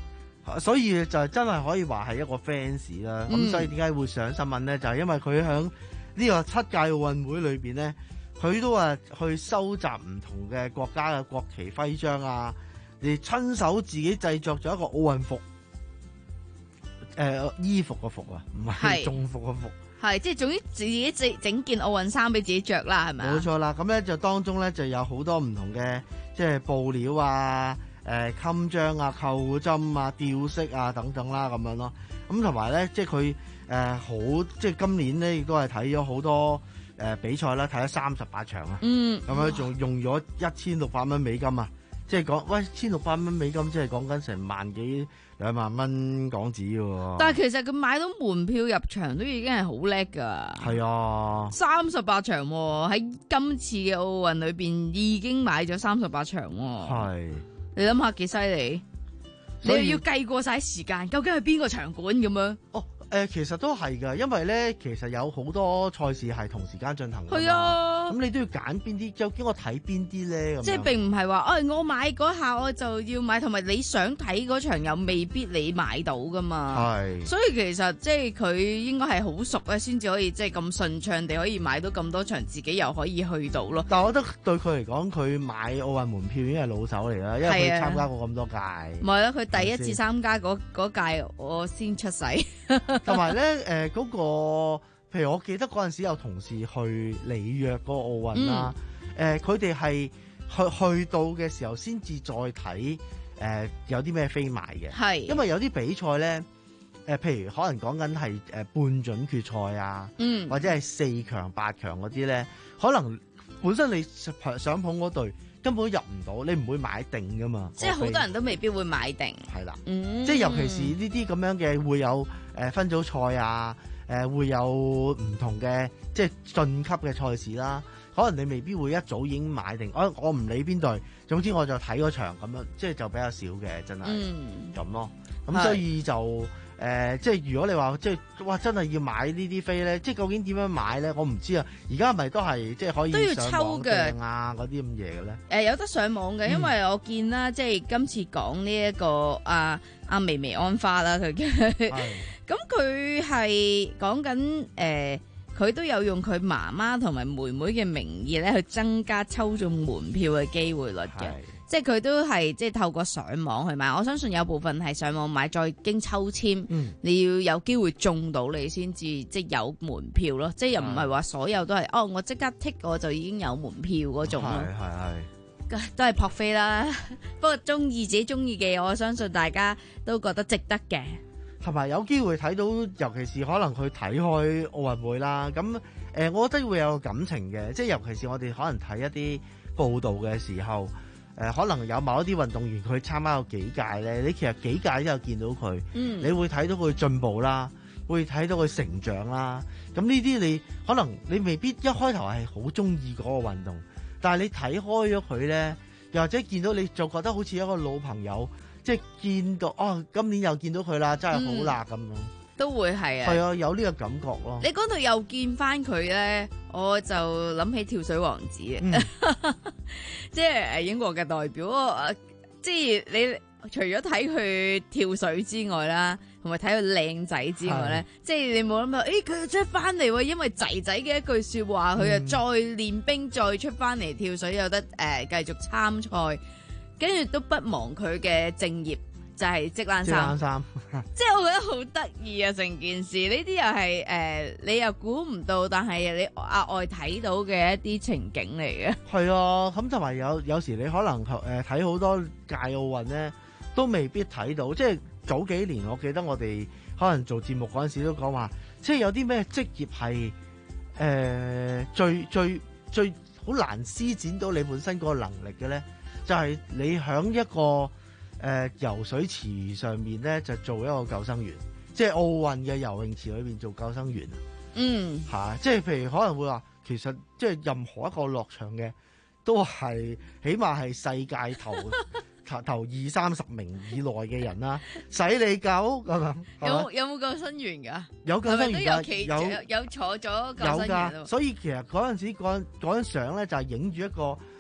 K: 所以就真係可以話係一個 fans 啦。咁、嗯、所以點解會上新聞咧？就係、是、因為佢喺呢個七屆奧運會裏邊咧，佢都話去收集唔同嘅國家嘅國旗徽章啊，你親手自己製作咗一個奧運服，誒、呃、衣服嘅服啊，唔係中服嘅服。
B: 係，即係總之自己整整件奧運衫俾自己着啦，係咪啊？
K: 冇錯啦，咁咧就當中咧就有好多唔同嘅即係布料啊、誒襟章啊、扣針啊、吊飾啊等等啦，咁樣咯。咁同埋咧，即係佢誒好，即係今年咧亦都係睇咗好多誒、呃、比賽啦，睇咗三十八場啊。嗯。咁樣仲用咗一千六百蚊美金啊！即係講喂，千六百蚊美金，即係講緊成萬幾兩萬蚊港紙喎。
B: 但係其實佢買到門票入場都已經係好叻㗎。係啊，三十八場喎，喺今次嘅奧運裏邊已經買咗三十八場喎。係，你諗下幾犀利？你又要計過晒時間，究竟係邊個場館咁樣？哦。
K: 誒、呃、其實都係㗎，因為咧其實有好多賽事係同時間進行嘅。係啊，咁你都要揀邊啲，究竟我睇邊啲咧？咁
B: 即係並唔係話，誒我買嗰下我就要買，同埋你想睇嗰場又未必你買到㗎嘛。係，所以其實即係佢應該係好熟咧，先至可以即係咁順暢地可以買到咁多場，自己又可以去到咯。
K: 但係我覺得對佢嚟講，佢買奧運門票已經係老手嚟啦，因為佢參加過咁多屆。
B: 唔係啦，佢第一次參加嗰嗰屆我先出世。
K: 同埋咧，誒、呃、嗰、那個，譬如我記得嗰陣時有同事去里約嗰個奧運啦，誒佢哋係去去到嘅時候先至再睇，誒、呃、有啲咩飛賣嘅，係因為有啲比賽咧，誒、呃、譬如可能講緊係誒半準決賽啊，嗯，或者係四強八強嗰啲咧，可能本身你想捧嗰隊根本入唔到，你唔會買定噶嘛，
B: 即係好多人都未必會買定，
K: 係啦，嗯，即係尤其是呢啲咁樣嘅會有。誒分組賽啊，誒、呃、會有唔同嘅即係晉級嘅賽事啦。可能你未必會一早已經買定，我我唔理邊隊，總之我就睇嗰場咁樣，即係就比較少嘅，真係咁、嗯、咯。咁所以就誒、呃，即係如果你話即係哇，真係要買呢啲飛咧，即係究竟點樣買咧？我唔知啊。而家係咪都係即係可以都要抽嘅啊？嗰啲咁嘢嘅咧？誒、
B: 呃、有得上網嘅，因為我見啦，即係今次講呢一個啊啊薇薇安花啦，佢嘅。咁佢係講緊誒，佢、呃、都有用佢媽媽同埋妹妹嘅名義咧，去增加抽中門票嘅機會率嘅。即係佢都係即係透過上網去買。我相信有部分係上網買，再經抽籤，嗯、你要有機會中到你先至即係有門票咯。即係又唔係話所有都係哦，我即刻剔我就已經有門票嗰種咯。係係係，都係撲飛啦。不過中意自己中意嘅，我相信大家都覺得值得嘅。
K: 同埋有機會睇到，尤其是可能佢睇開奧運會啦，咁誒、呃，我覺得會有個感情嘅，即係尤其是我哋可能睇一啲報道嘅時候，誒、呃，可能有某一啲運動員佢參加過幾屆咧，你其實幾屆都有見到佢，嗯，你會睇到佢進步啦，會睇到佢成長啦，咁呢啲你可能你未必一開頭係好中意嗰個運動，但係你睇開咗佢咧，又或者見到你就覺得好似一個老朋友。即係見到哦，今年又見到佢啦，真係好辣咁樣，
B: 都會係啊，
K: 係啊，有呢個感覺咯。
B: 你講到又見翻佢咧，我就諗起跳水王子啊，嗯、即係誒英國嘅代表，即係你除咗睇佢跳水之外啦，同埋睇佢靚仔之外咧，即係你冇諗到，誒佢又出翻嚟喎，因為仔仔嘅一句說話，佢又再練兵，再出翻嚟跳水，有得誒、呃、繼續參賽。跟住都不忘佢嘅正業，就係織冷衫。織冷衫，即係我覺得好得意啊！成件事呢啲又係誒、呃，你又估唔到，但係你額外睇到嘅一啲情景嚟嘅。
K: 係啊，咁同埋有有時你可能誒睇好多屆奧運咧，都未必睇到。即係早幾年，我記得我哋可能做節目嗰陣時都講話，即係有啲咩職業係誒、呃、最最最好難施展到你本身個能力嘅咧。就係、是、你喺一個誒、呃、游水池上面咧，就做一個救生員，即係奧運嘅游泳池裏邊做救生員。嗯，嚇、啊，即係譬如可能會話，其實即係任何一個落場嘅，都係起碼係世界頭頭頭二三十名以內嘅人啦。使你救咁啊？
B: 有有冇救生員㗎？
K: 有救生員㗎，
B: 係咪都有有，有坐咗救生員？
K: 有㗎。所以其實嗰陣時嗰嗰張相咧，就係影住一個。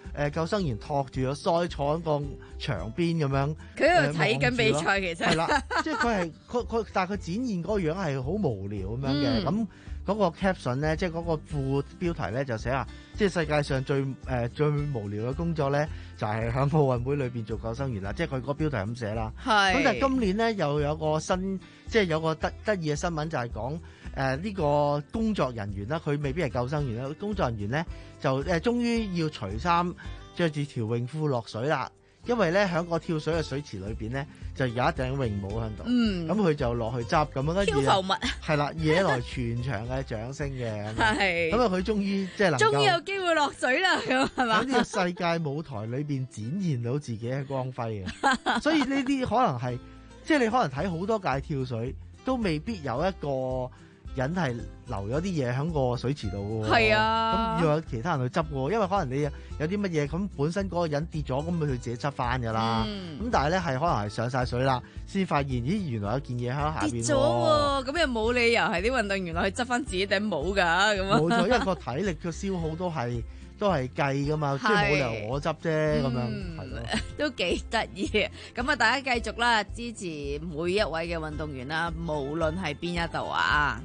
K: 誒救生員托住個腮坐喺個牆邊咁樣，
B: 佢喺度睇緊比賽，其實
K: 係啦，即係佢係佢佢，但係佢展現嗰個樣係好無聊咁樣嘅。咁嗰、嗯、個 caption 咧，即係嗰個副標題咧就寫話，即係世界上最誒、呃、最無聊嘅工作咧，就係喺奧運會裏邊做救生員啦。即係佢個標題咁寫啦。係。咁但係今年咧又有個新，即係有個得得意嘅新聞就係講。誒呢、呃這個工作人員啦，佢未必係救生員啦。工作人員咧就誒、呃，終於要除衫，着住條泳褲落水啦。因為咧喺個跳水嘅水池裏邊咧，就有一頂泳帽喺度。嗯，咁佢就落去執咁樣，跟住
B: 漂浮物
K: 係啦，惹來全場嘅掌聲嘅。係。咁啊，佢終於即係能夠
B: 終於有機會落水啦，咁係嘛？
K: 喺呢個世界舞台裏邊展現到自己嘅光輝嘅。所以呢啲可能係即係你可能睇好多屆跳水，都未必有一個人係留咗啲嘢喺個水池度喎，係啊，咁要有其他人去執喎，因為可能你有啲乜嘢咁本身嗰個人跌咗，咁佢自己執翻㗎啦。咁、嗯、但係咧係可能係上晒水啦，先發現咦原來有件嘢喺下邊跌咗喎，
B: 咁又冇理由係啲運動員落去執翻自己頂帽㗎，咁啊
K: 冇錯，因為個體力嘅消耗都係都係計㗎嘛，即係冇理由我執啫咁樣，係咯、嗯，
B: 都幾得意。咁啊，大家繼續啦，支持每一位嘅運動員啦，無論係邊一度啊。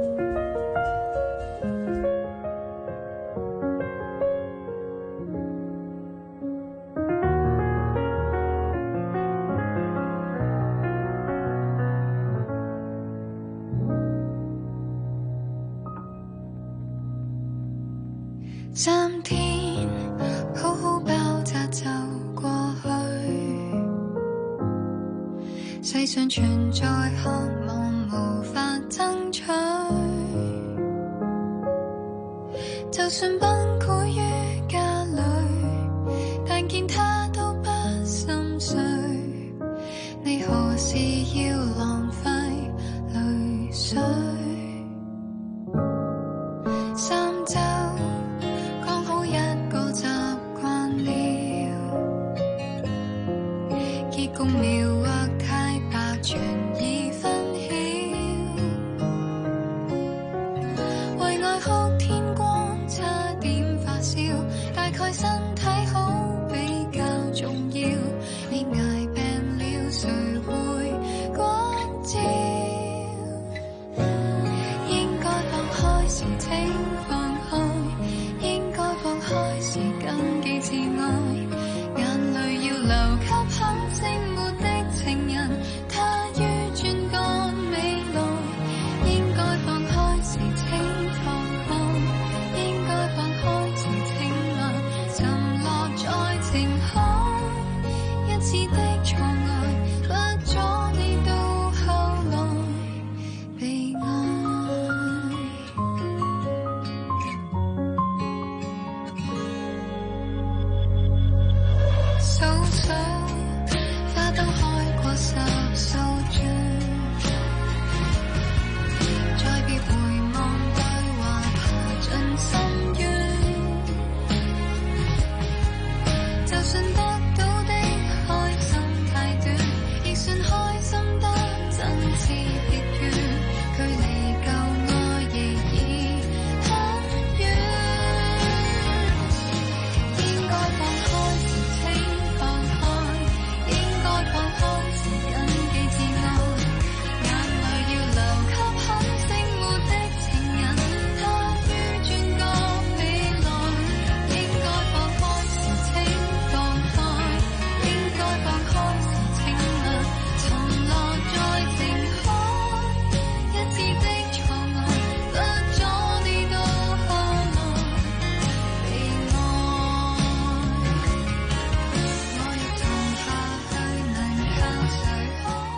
C: 三天好好爆炸就過去，世上存在渴望無法爭取，就算崩潰於家裏，但見他都不心碎，你何時要浪費淚水？三週剛好一個習慣了，結局描畫太白，全已分曉，為愛哭天光差點發燒，大概身體好比較重要，你捱病了誰會關照？應該放開時請放開，應該放開時謹記自愛，眼淚要留給肯靜沒的情人，他於轉角未來，應該放開時請放開，應該放開時請來，沉落在情海，一次的錯愛，不阻你到後來被愛。數數花燈開過十數轉，再別回望對話爬進深淵，就算得到的開心太短，亦算開心得真摯別遠，距離舊愛亦已很遠，應該放開時請放開，應該放開時謹記自愛，眼淚要留給很醒目的情人，他於轉角未來，應該放開時請放開，應該放開時請來，沉落在情海，一次的錯愛，不阻你到後來被愛。我亦同下去，能靠誰開開？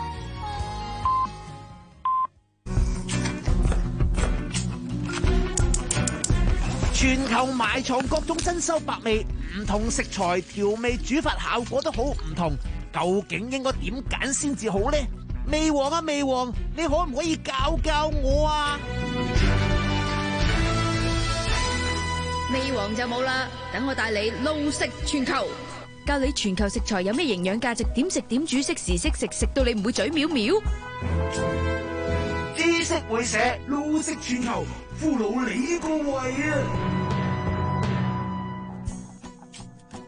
L: 全球埋藏各種珍饈百味，唔同食材調味煮法效果都好唔同，究竟應該點揀先至好呢？味王啊味王，你可唔可以教教我啊？
B: 味王就冇啦，等我帶你路食全球，教你全球食材有咩營養價值，點食點煮，識時識食，食到你唔會嘴藐藐。
L: 知識會社路食全球，俘虜你個胃啊！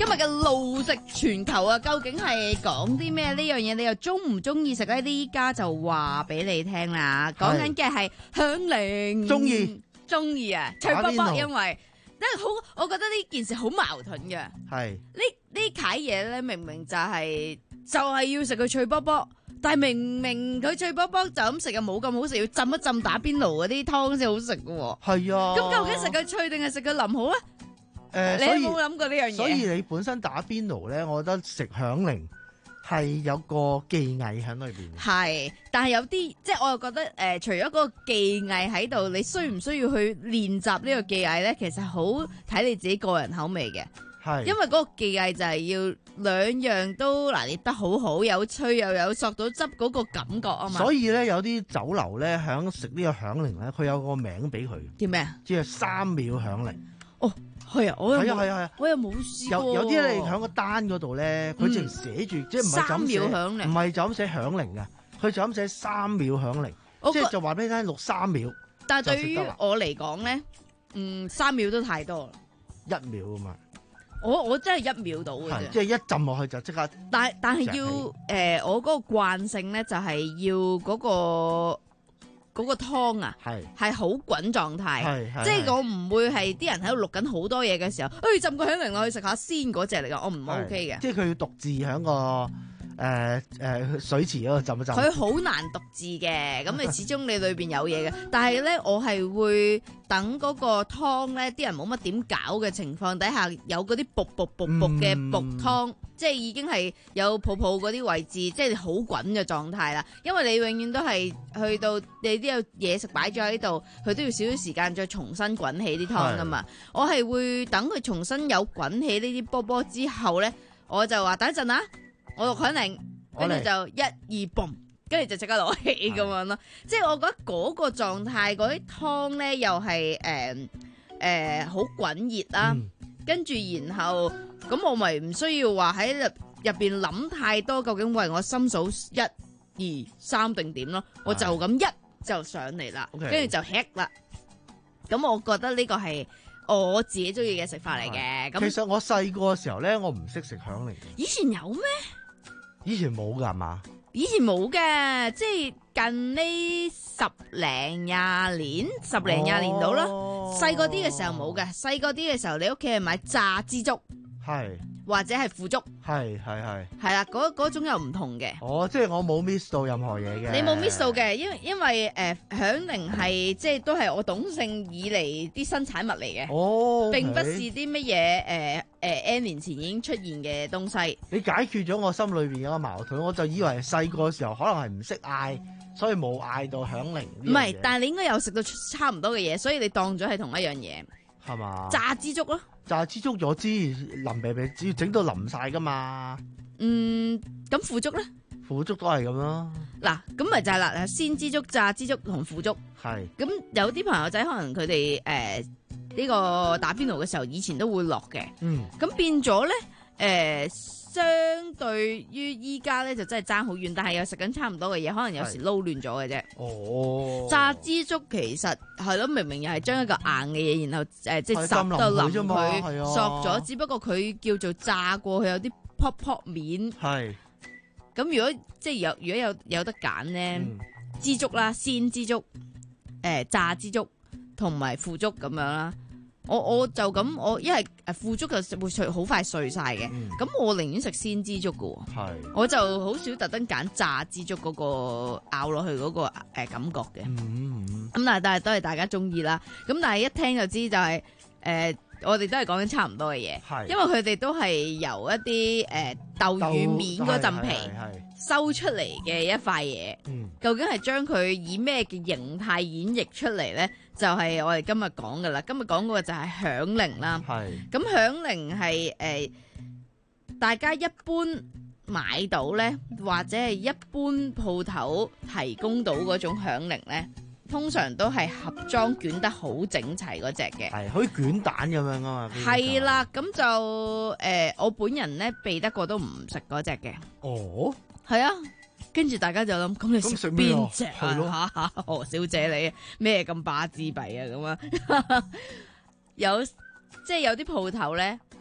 B: 今日嘅路食全球啊，究竟係講啲咩？呢樣嘢你又中唔中意食咧？呢家就話俾你聽啦。講緊嘅係響鈴，
K: 中意
B: 中意啊！脆卜卜，
K: 打邊爐
B: 因為真係好，我覺得呢件事好矛盾嘅。
K: 係
B: 呢呢攤嘢咧，明明就係、就係、要食佢脆卜卜，但係明明佢脆卜卜就咁食又冇咁好食，要浸一浸打邊爐嗰啲湯先好食嘅喎。
K: 係啊。
B: 咁究竟食佢脆定係食佢腍好啊？
K: 誒、呃，
B: 你有冇諗過呢樣嘢？
K: 所以你本身打邊爐咧，我覺得食響鈴係有個技藝喺裏邊。
B: 係，但係有啲即係我又覺得誒、呃，除咗個技藝喺度，你需唔需要去練習呢個技藝咧？其實好睇你自己個人口味嘅。
K: 係，
B: 因為嗰個技藝就係要兩樣都拿捏得好好，有脆又有索到汁嗰個感覺啊嘛。
K: 所以咧，有啲酒樓咧響食呢個響鈴咧，佢有個名俾佢。
B: 叫咩啊？
K: 即係三秒響鈴。
B: 哦。係啊，我又
K: 係啊係啊係啊，
B: 我又冇試過。
K: 有有啲你喺個單嗰度咧，佢淨寫住，即係唔係就咁寫，唔係就咁寫響鈴嘅，佢就咁寫三秒響鈴，即係就話俾你聽錄三秒。
B: 但係對於我嚟講咧，嗯，三秒都太多啦。
K: 一秒啊嘛，
B: 我我真係一秒到嘅啫，
K: 即係一浸落去就即刻。
B: 但係但係要誒、呃，我嗰個慣性咧就係要嗰個。嗰個湯啊，係係好滾狀態，即係我唔會係啲人喺度錄緊好多嘢嘅時候，誒、哎、浸個響鈴落去食下先嗰隻嚟㗎，我唔 OK 嘅。
K: 即係佢要獨自喺個誒誒、呃、水池嗰度浸一浸。
B: 佢好難獨自嘅，咁你始終你裏邊有嘢嘅，但係咧我係會等嗰個湯咧，啲人冇乜點搞嘅情況底下，有嗰啲卜卜卜卜嘅卜湯。嗯即係已經係有泡泡嗰啲位置，即係好滾嘅狀態啦。因為你永遠都係去到你都有嘢食擺咗喺度，佢都要少少時間再重新滾起啲湯噶嘛。我係會等佢重新有滾起呢啲波波之後咧，我就話等一陣啊，我錄響鈴，跟住就一二嘣，跟住就即刻攞起咁樣咯。即係我覺得嗰個狀態嗰啲湯咧，又係誒誒好滾熱啦。嗯跟住，然後咁我咪唔需要話喺入入邊諗太多，究竟為我心數一、二、三定點咯？我就咁一就上嚟啦，跟住就吃啦。咁我覺得呢個係我自己中意嘅食法嚟嘅。咁
K: 其實我細個嘅時候咧，我唔識食響鈴。
B: 以前有咩？
K: 以前冇㗎嘛？
B: 以前冇嘅，即係近呢十零廿年，十零廿年到啦。細個啲嘅時候冇嘅，細個啲嘅時候你屋企係買炸枝竹，
K: 係
B: 或者係腐竹，
K: 係係係，
B: 係啦，嗰嗰種又唔同嘅。
K: 哦，即係我冇 miss 到任何嘢嘅。
B: 你冇 miss 到嘅，因為因為誒響鈴係即係都係我懂性以嚟啲新產物嚟嘅。
K: 哦，
B: 並不是啲乜嘢誒誒 N 年前已經出現嘅東西。
K: 你解決咗我心裏邊嗰個矛盾，我就以為細個嘅時候可能係唔識嗌。所以冇嗌到響鈴。
B: 唔係，但係你應該有食到差唔多嘅嘢，所以你當咗係同一樣嘢。
K: 係嘛？
B: 炸枝竹咯。炸
K: 枝竹我知淋鼻鼻，只要整到淋晒噶嘛。
B: 嗯，咁腐竹咧？
K: 腐竹都係咁咯。
B: 嗱，咁咪就係啦，鮮枝竹、炸枝竹同腐竹。係。咁有啲朋友仔可能佢哋誒呢個打邊爐嘅時候，以前都會落嘅。嗯。咁變咗咧，誒、呃。相對於依家咧就真係爭好遠，但係又食緊差唔多嘅嘢，可能有時撈亂咗嘅啫。哦，炸枝竹其實係咯，明明又係將一個硬嘅嘢，然後誒、呃、即係烚到淋佢索咗，只不過佢叫做炸過，佢有啲撲撲面。係。咁如果即係有如果有有得揀咧，嗯、枝竹啦、鮮枝竹、誒、呃、炸枝竹同埋腐竹咁樣啦。我我就咁，我一係誒腐竹就會脆好快碎晒嘅，咁、嗯、我寧願食鮮枝竹嘅，係我就好少特登揀炸枝竹嗰個咬落去嗰個誒感覺嘅，咁、嗯嗯、但係但係都係大家中意啦，咁但係一聽就知就係、是、誒、呃、我哋都係講緊差唔多嘅嘢，因為佢哋都係由一啲誒、呃、豆乳面嗰陣皮收出嚟嘅一塊嘢，究竟係將佢以咩嘅形態演繹出嚟咧？就係、是、我哋今日講噶啦，今日講嗰個就係響鈴啦。係咁響鈴係誒，大家一般買到咧，或者係一般鋪頭提供到嗰種響鈴咧，通常都係盒裝捲得好整齊嗰隻嘅，係好似捲蛋咁樣噶嘛。係啦，咁就誒、呃，我本人咧避得過都唔食嗰隻嘅。哦，係啊。跟住大家就諗，咁你食邊隻啊？嚇，何小姐你咩咁霸之弊啊？咁啊，有即係有啲鋪頭咧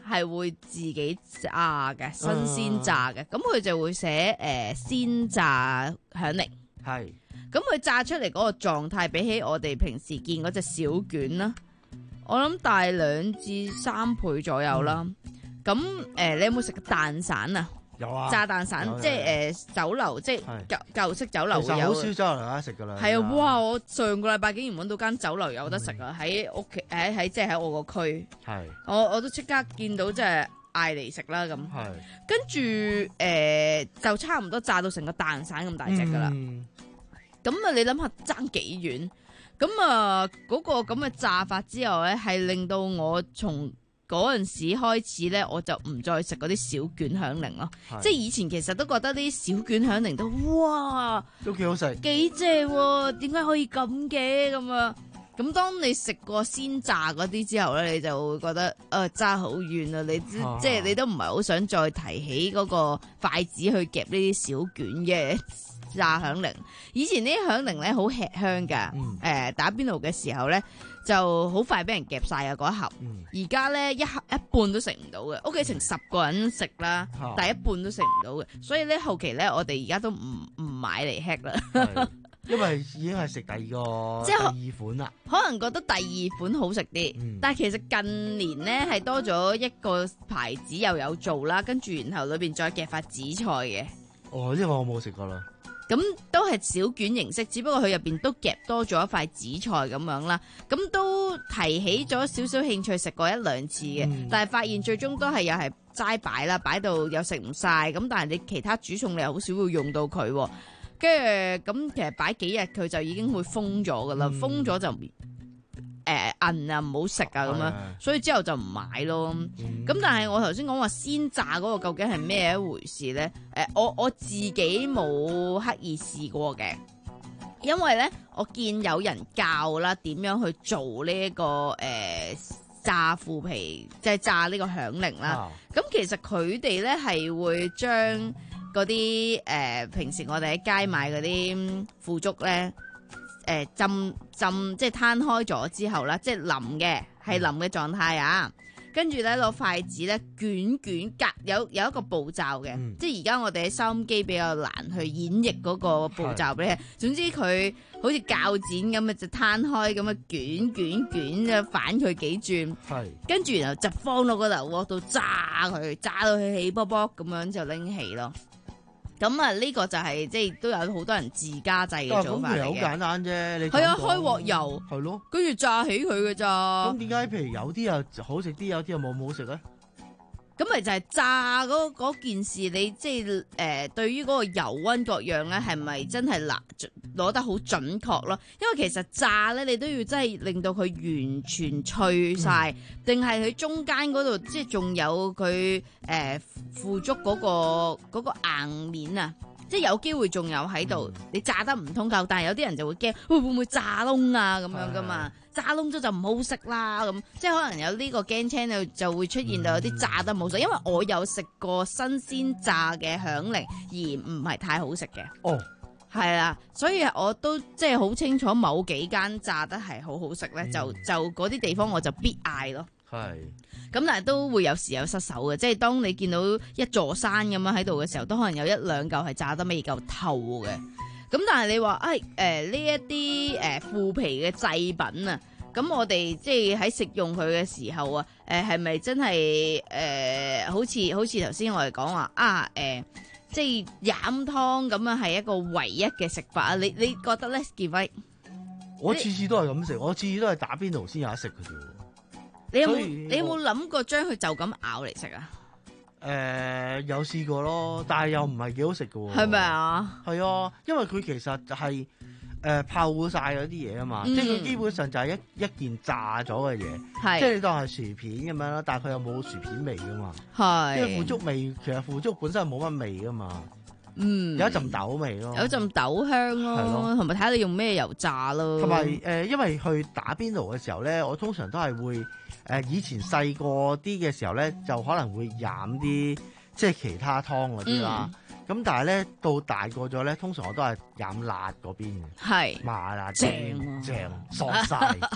B: 係會自己炸嘅，新鮮炸嘅，咁佢就會寫誒鮮炸響鈴。
K: 係。
B: 咁佢炸出嚟嗰個狀態，比起我哋平時見嗰隻小卷啦，我諗大兩至三倍左右啦。咁誒、呃，你有冇食蛋散啊？
K: 有啊，
B: 炸蛋散即係誒、呃、酒樓，即係舊舊式酒樓會有。
K: 其實好少酒樓有得食噶啦。
B: 係啊，哇！我上個禮拜竟然揾到間酒樓有得食啊！喺屋企喺喺即係喺我個區。係。我我都即刻見到即係嗌嚟食啦咁。係。跟住誒、呃、就差唔多炸到成個蛋散咁大隻噶啦。嗯咁啊，你諗下爭幾遠？咁啊，嗰個咁嘅炸法之後咧，係令到我從嗰陣時開始咧，我就唔再食嗰啲小卷響鈴咯。即係以前其實都覺得啲小卷響鈴都哇，
K: 都幾好食，
B: 幾正喎？點解可以咁嘅咁啊？咁當你食過鮮炸嗰啲之後咧，你就會覺得誒揸好遠啊！你
K: 啊
B: 即係你都唔係好想再提起嗰個筷子去夾呢啲小卷嘅炸響鈴。以前呢啲響鈴咧好吃香噶，誒、嗯呃、打邊爐嘅時候咧就好快俾人夾晒啊嗰一盒。而家咧一盒一半都食唔到嘅，屋企成十個人食啦，嗯、但一半都食唔到嘅。所以咧後期咧我哋而家都唔唔買嚟吃啦。
K: 因為已經係食第二個
B: 即係
K: 第二款啦，
B: 可能覺得第二款好食啲，嗯、但係其實近年咧係多咗一個牌子又有做啦，跟住然後裏邊再夾發紫菜嘅。
K: 哦，呢、這個我冇食過啦。
B: 咁都係小卷形式，只不過佢入邊都夾多咗一塊紫菜咁樣啦。咁都提起咗少少興趣，食過一兩次嘅，嗯、但係發現最終都係又係齋擺啦，擺到又食唔晒。咁但係你其他煮餸你又好少會用到佢。跟住咁，其實擺幾日佢就已經會封咗噶啦，嗯、封咗就誒韌啊，唔好食啊咁樣，所以之後就唔買咯。咁、嗯、但係我頭先講話鮮炸嗰個究竟係咩一回事咧？誒，我我自己冇刻意試過嘅，因為咧我見有人教啦點樣去做呢、這、一個誒、呃、炸腐皮，即係炸呢個響鈴啦。咁、啊、其實佢哋咧係會將嗰啲誒平時我哋喺街買嗰啲腐竹咧，誒、呃、浸浸即係攤開咗之後啦，即係腍嘅，係腍嘅狀態啊。跟住咧攞筷子咧捲捲隔，有有一個步驟嘅，嗯、即係而家我哋喺收音機比較難去演繹嗰個步驟俾你。總之佢好似鉸剪咁啊，就攤開咁啊，捲捲捲就反佢幾轉，跟住然後就放落個油鑊度炸佢，炸到佢起波波咁樣就拎起咯。咁啊，呢個就係、是、即係都有好多人自家製嘅做法嚟嘅。好簡單啫，你係啊，開鑊油係咯，跟住炸起佢嘅咋。咁點解譬如有啲又好食啲，有啲又冇咁好食咧？咁咪就係炸嗰件事，你即係誒、呃、對於嗰個油溫各樣咧，係咪真係拿攞得好準確咯？因為其實炸咧，你都要真係令到佢完全脆晒，定係佢中間嗰度即係仲有佢誒腐竹嗰個嗰個硬面啊！即係有機會仲有喺度，嗯、你炸得唔通夠，但係有啲人就會驚，會會唔會炸窿啊咁樣噶嘛？炸窿咗就唔好食啦咁，即係可能有呢個驚青就就會出現到有啲炸得冇食，因為我有食過新鮮炸嘅響鈴，而唔係太好食嘅。哦，係啦，所以我都即係好清楚某幾間炸得係好好食咧，嗯、就就嗰啲地方我就必嗌咯。係。咁但係都會有時有失手嘅，即係當你見到一座山咁樣喺度嘅時候，都可能有一兩嚿係炸得未夠透嘅。咁但係你話，誒誒呢一啲誒腐皮嘅製品啊，咁我哋即係喺食用佢嘅時候啊，誒係咪真係誒、呃、好似好似頭先我哋講話啊誒、呃，即係飲湯咁樣係一個唯一嘅食法啊？你你覺得咧，傑威？我次次都係咁食，我次次都係打邊爐先有得食嘅啫。你有冇你有冇諗過將佢就咁咬嚟食啊？誒、呃，有試過咯，但係又唔係幾好食嘅喎。係咪啊？係啊，因為佢其實就係誒泡晒嗰啲嘢啊嘛，嗯、即係佢基本上就係一一件炸咗嘅嘢，是即係你當係薯片咁樣啦，但係佢又冇薯片味噶嘛。係是，因為腐竹味其實腐竹本身係冇乜味噶嘛。嗯，有一陣豆味咯，有一陣豆香咯，同埋睇下你用咩油炸咯。同埋誒，因為去打邊爐嘅時候咧，我通常都係會誒、呃，以前細個啲嘅時候咧，就可能會飲啲即係其他湯嗰啲啦。咁、嗯、但係咧到大個咗咧，通常我都係飲辣嗰邊嘅，係麻辣正正索晒，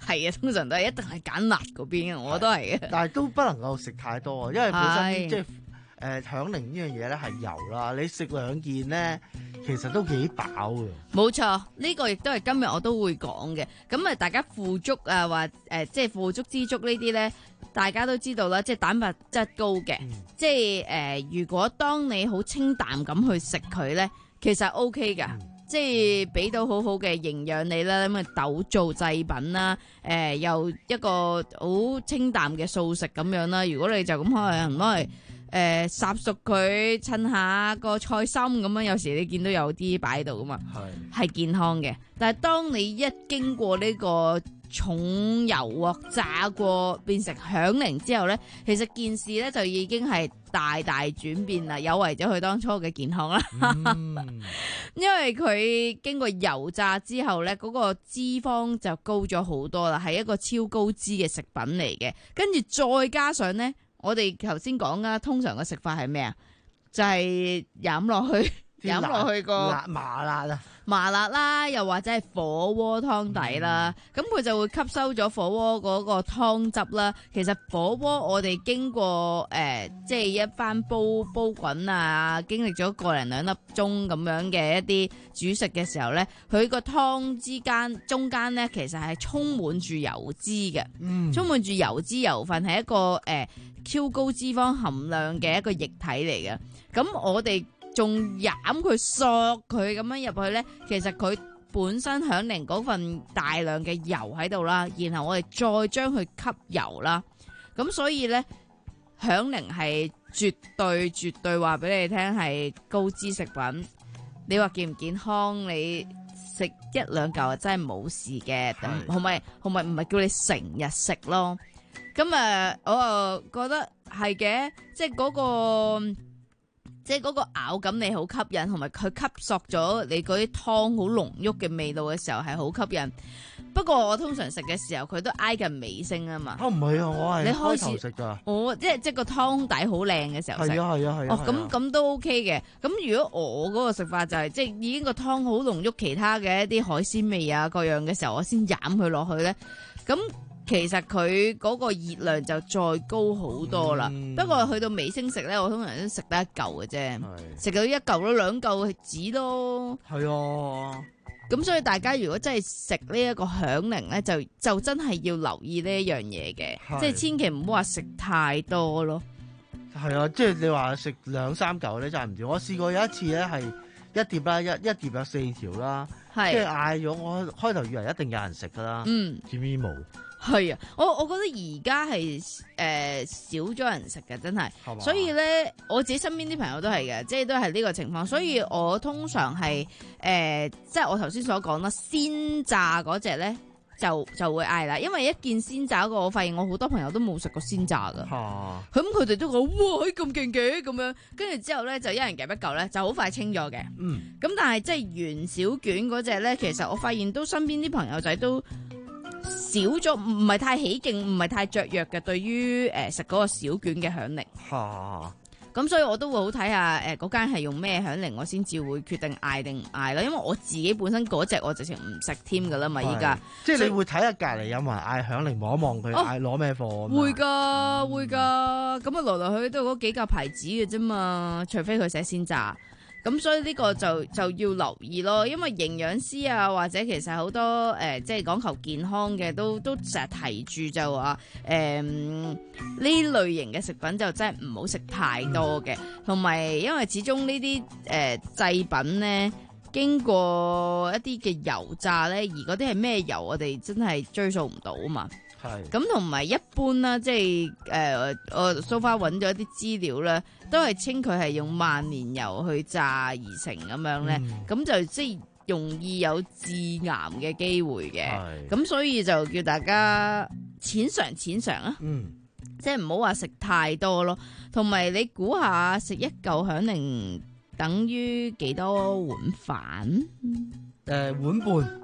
B: 係啊，通常都係一定係揀辣嗰邊嘅，我都係嘅。
K: 但係都不能夠食太多啊，因為本身
B: 係
K: 即係誒響鈴呢樣嘢咧係油啦，你食兩件咧其實都幾飽嘅。
B: 冇錯，呢個亦都係今日我都會講嘅。咁啊，大家腐竹啊，或誒即係腐竹枝竹呢啲咧，大家都知道啦，即係蛋白質高嘅。
K: 嗯
B: 即係誒，如果當你好清淡咁去食佢咧，其實 O K 噶。
K: 嗯
B: 即係俾到好好嘅營養你啦，咁啊豆做製品啦，誒、呃、又一個好清淡嘅素食咁樣啦。如果你就咁可能攞嚟誒烚熟佢，襯下個菜心咁樣，有時你見到有啲擺喺度噶嘛，係健康嘅。但係當你一經過呢個重油鑊炸過變成響鈴之後咧，其實件事咧就已經係大大轉變啦，有違咗佢當初嘅健康啦。
K: 嗯、
B: 因為佢經過油炸之後咧，嗰、那個脂肪就高咗好多啦，係一個超高脂嘅食品嚟嘅。跟住再加上咧，我哋頭先講啦，通常嘅食法係咩啊？就係飲落去，飲落去個
K: 辣麻辣啊！
B: 麻辣啦，又或者係火鍋湯底啦，咁佢、嗯、就會吸收咗火鍋嗰個湯汁啦。其實火鍋我哋經過誒、呃，即係一番煲煲滾啊，經歷咗個零兩粒鐘咁樣嘅一啲煮食嘅時候咧，佢個湯之間中間咧，其實係充滿住油脂嘅，嗯、充滿住油脂油分，係一個誒、呃、超高脂肪含量嘅一個液體嚟嘅。咁我哋仲飲佢索佢咁樣入去呢，其實佢本身響鈴嗰份大量嘅油喺度啦，然後我哋再將佢吸油啦，咁所以呢，響鈴係絕對絕對話俾你聽係高脂食品。你話健唔健康？你食一兩嚿真係冇事嘅，同埋同埋唔係叫你成日食咯。咁啊，我啊覺得係嘅，即係嗰個。即係嗰個咬感你好吸引，同埋佢吸索咗你嗰啲湯好濃郁嘅味道嘅時候係好吸引。不過我通常食嘅時候佢都挨近尾聲啊嘛。
K: 哦，唔係啊，我係
B: 你
K: 開
B: 開始
K: 頭食㗎。
B: 我即係即係個湯底好靚嘅時候食。
K: 係啊係啊係啊。
B: 哦，咁咁都 OK 嘅。咁如果我嗰個食法就係、是、即係已經個湯好濃郁，其他嘅一啲海鮮味啊各樣嘅時候，我先飲佢落去咧。咁其實佢嗰個熱量就再高好多啦。嗯、不過去到尾聲食咧，我通常都食得一嚿嘅啫，食到一嚿咯，兩嚿紙咯。
K: 係啊。咁
B: 所以大家如果真係食呢一個響鈴咧，就就真係要留意呢一樣嘢嘅，即係千祈唔好話食太多咯。
K: 係啊，即係你話食兩三嚿咧，真係唔掂。我試過有一次咧，係一碟啦，一一碟有四條啦，即係嗌咗。我開頭以為一定有人食噶啦，嗯，點知冇。
B: 係啊，我我覺得而家係誒少咗人食嘅，真係，吧所以咧我自己身邊啲朋友都係嘅，即係都係呢個情況，所以我通常係誒、呃、即係我頭先所講啦，鮮炸嗰隻咧就就會嗌啦，因為一見鮮炸嗰個，我發現我好多朋友都冇食過鮮炸噶，咁佢哋都講哇咁勁嘅咁樣，跟住之後咧就一人夾一嚿咧，就好快清咗嘅，嗯，咁但係即係元小卷嗰隻咧，其實我發現都身邊啲朋友仔都少咗，唔係太起勁，唔係太雀躍嘅。對於誒食嗰個小卷嘅響鈴，嚇咁，所以我都會好睇下誒嗰間係用咩響鈴，我先至會決定嗌定唔嗌啦。因為我自己本身嗰隻我直情唔食添㗎啦嘛，依家
K: 即係你會睇下隔離有冇人嗌響鈴，望一望佢嗌攞咩貨。
B: 會㗎會㗎，咁啊來來去去都嗰幾個牌子嘅啫嘛，除非佢寫鮮炸。咁所以呢個就就要留意咯，因為營養師啊或者其實好多誒、呃、即係講求健康嘅都都成日提住就話誒呢類型嘅食品就真係唔好食太多嘅，同埋、嗯、因為始終呢啲誒製品咧經過一啲嘅油炸咧，而嗰啲係咩油我哋真係追溯唔到啊嘛。係咁，同埋一般啦，即係誒、呃，我 so far 揾咗一啲資料咧，都係稱佢係用萬年油去炸而成咁樣咧，咁、嗯、就即係容易有致癌嘅機會嘅。咁是所以就叫大家淺嘗淺嘗啊，嗯，即係唔好話食太多咯。同埋你估下食一嚿響鈴等於幾多碗飯？誒、
K: 呃，碗半。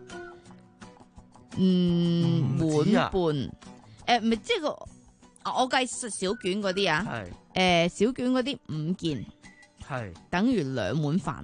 B: 嗯，碗半，誒、啊，唔係即係個，我計小卷嗰啲啊，係，誒，小卷嗰啲五件，係，等於兩碗飯咯。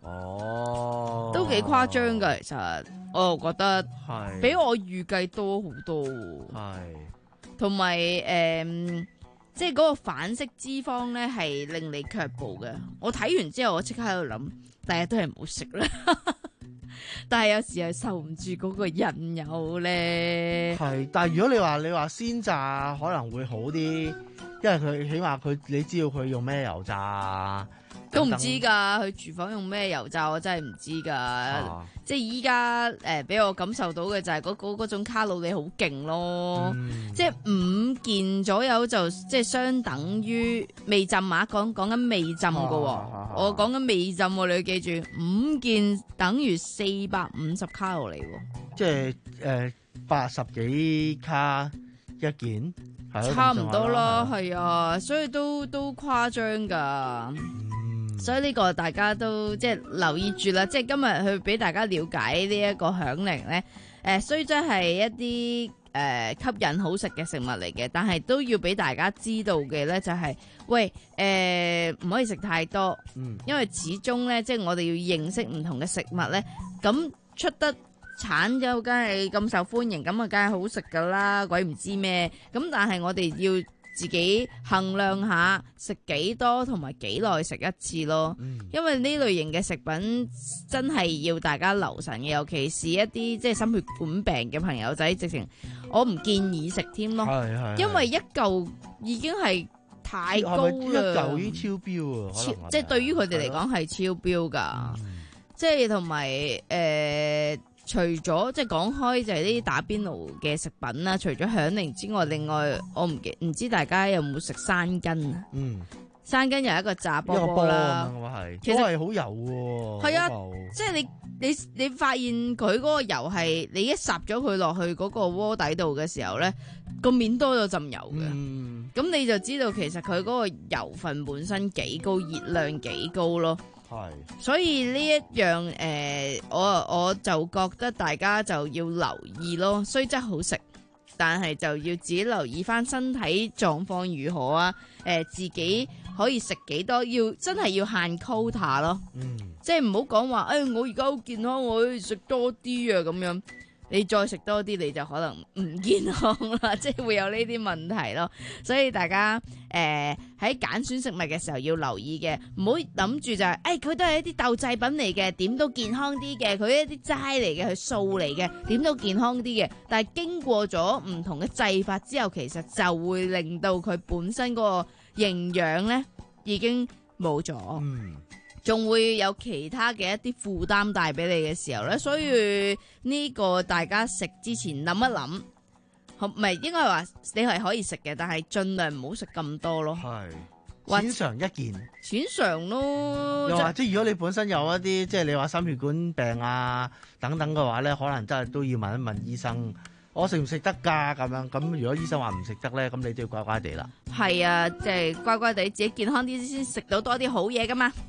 K: 哦，
B: 都幾誇張㗎。其實我又覺得
K: 係
B: 比我預計多好多，
K: 係
B: 同埋誒，即係嗰個反式脂肪咧係令你卻步嘅。我睇完之後，我即刻喺度諗，第日都係唔好食啦。但係有時係受唔住嗰個引誘咧。
K: 係，但係如果你話你話鮮炸可能會好啲，因為佢起碼佢你知道佢用咩油炸。
B: 都唔知㗎，佢廚房用咩油炸我真係唔知㗎。啊、即係依家誒俾我感受到嘅就係嗰嗰嗰種卡路里好勁咯。嗯、即係五件左右就即係相等於未浸啊，講講緊未浸㗎喎。啊啊啊、我講緊未浸喎，你要記住五件等於四百五十卡路里喎。
K: 即係誒八十幾卡一件，
B: 差唔多咯，係啊，所以都都誇張㗎。嗯所以呢個大家都即係留意住啦，即係今日去俾大家了解呢一個響鈴咧，誒雖則係一啲誒、呃、吸引好食嘅食物嚟嘅，但係都要俾大家知道嘅咧就係、是，喂誒唔、呃、可以食太多，嗯、因為始終咧即係我哋要認識唔同嘅食物咧，咁出得產咗梗係咁受歡迎，咁啊梗係好食噶啦，鬼唔知咩，咁但係我哋要自己衡量下食幾多同埋幾耐食一次咯，嗯、因為呢類型嘅食品真係要大家留神嘅，尤其是一啲即係心血管病嘅朋友仔，直情我唔建議食添咯，因為一嚿已經係太高啦，一
K: 嚿已經超標啊，
B: 即係對於佢哋嚟講係超標㗎，即係同埋誒。除咗即係講開就係呢啲打邊爐嘅食品啦，除咗響鈴之外，另外我唔記唔知大家有冇食山根啊？嗯，山根又係一個炸波波啦，
K: 其實係好油喎。
B: 係啊，即係你你你發現佢嗰個油係你一霎咗佢落去嗰個鍋底度嘅時候咧，個面多咗浸油嘅。嗯，咁你就知道其實佢嗰個油分本身幾高，熱量幾高咯。係，所以呢一樣誒、呃，我我就覺得大家就要留意咯。雖則好食，但係就要自己留意翻身體狀況如何啊。誒、呃，自己可以食幾多，要真係要限 quota 咯。嗯，即係唔好講話，誒、哎，我而家好健康，我可以食多啲啊，咁樣。你再食多啲，你就可能唔健康啦，即係會有呢啲問題咯。所以大家誒喺揀選食物嘅時候要留意嘅，唔好諗住就係、是，誒、哎、佢都係一啲豆製品嚟嘅，點都健康啲嘅；佢一啲齋嚟嘅，佢素嚟嘅，點都健康啲嘅。但係經過咗唔同嘅製法之後，其實就會令到佢本身嗰個營養咧已經冇咗。嗯。仲會有其他嘅一啲負擔帶俾你嘅時候咧，所以呢個大家食之前諗一諗，唔係應該係話你係可以食嘅，但係盡量唔好食咁多咯。係，
K: 淺嘗一件，
B: 淺嘗咯。
K: 又或者如果你本身有一啲即係你話心血管病啊等等嘅話咧，可能真係都要問一問醫生，我食唔食得㗎咁樣？咁如果醫生話唔食得咧，咁你都要乖乖地啦。
B: 係啊，即係乖乖地自己健康啲先食到多啲好嘢㗎嘛。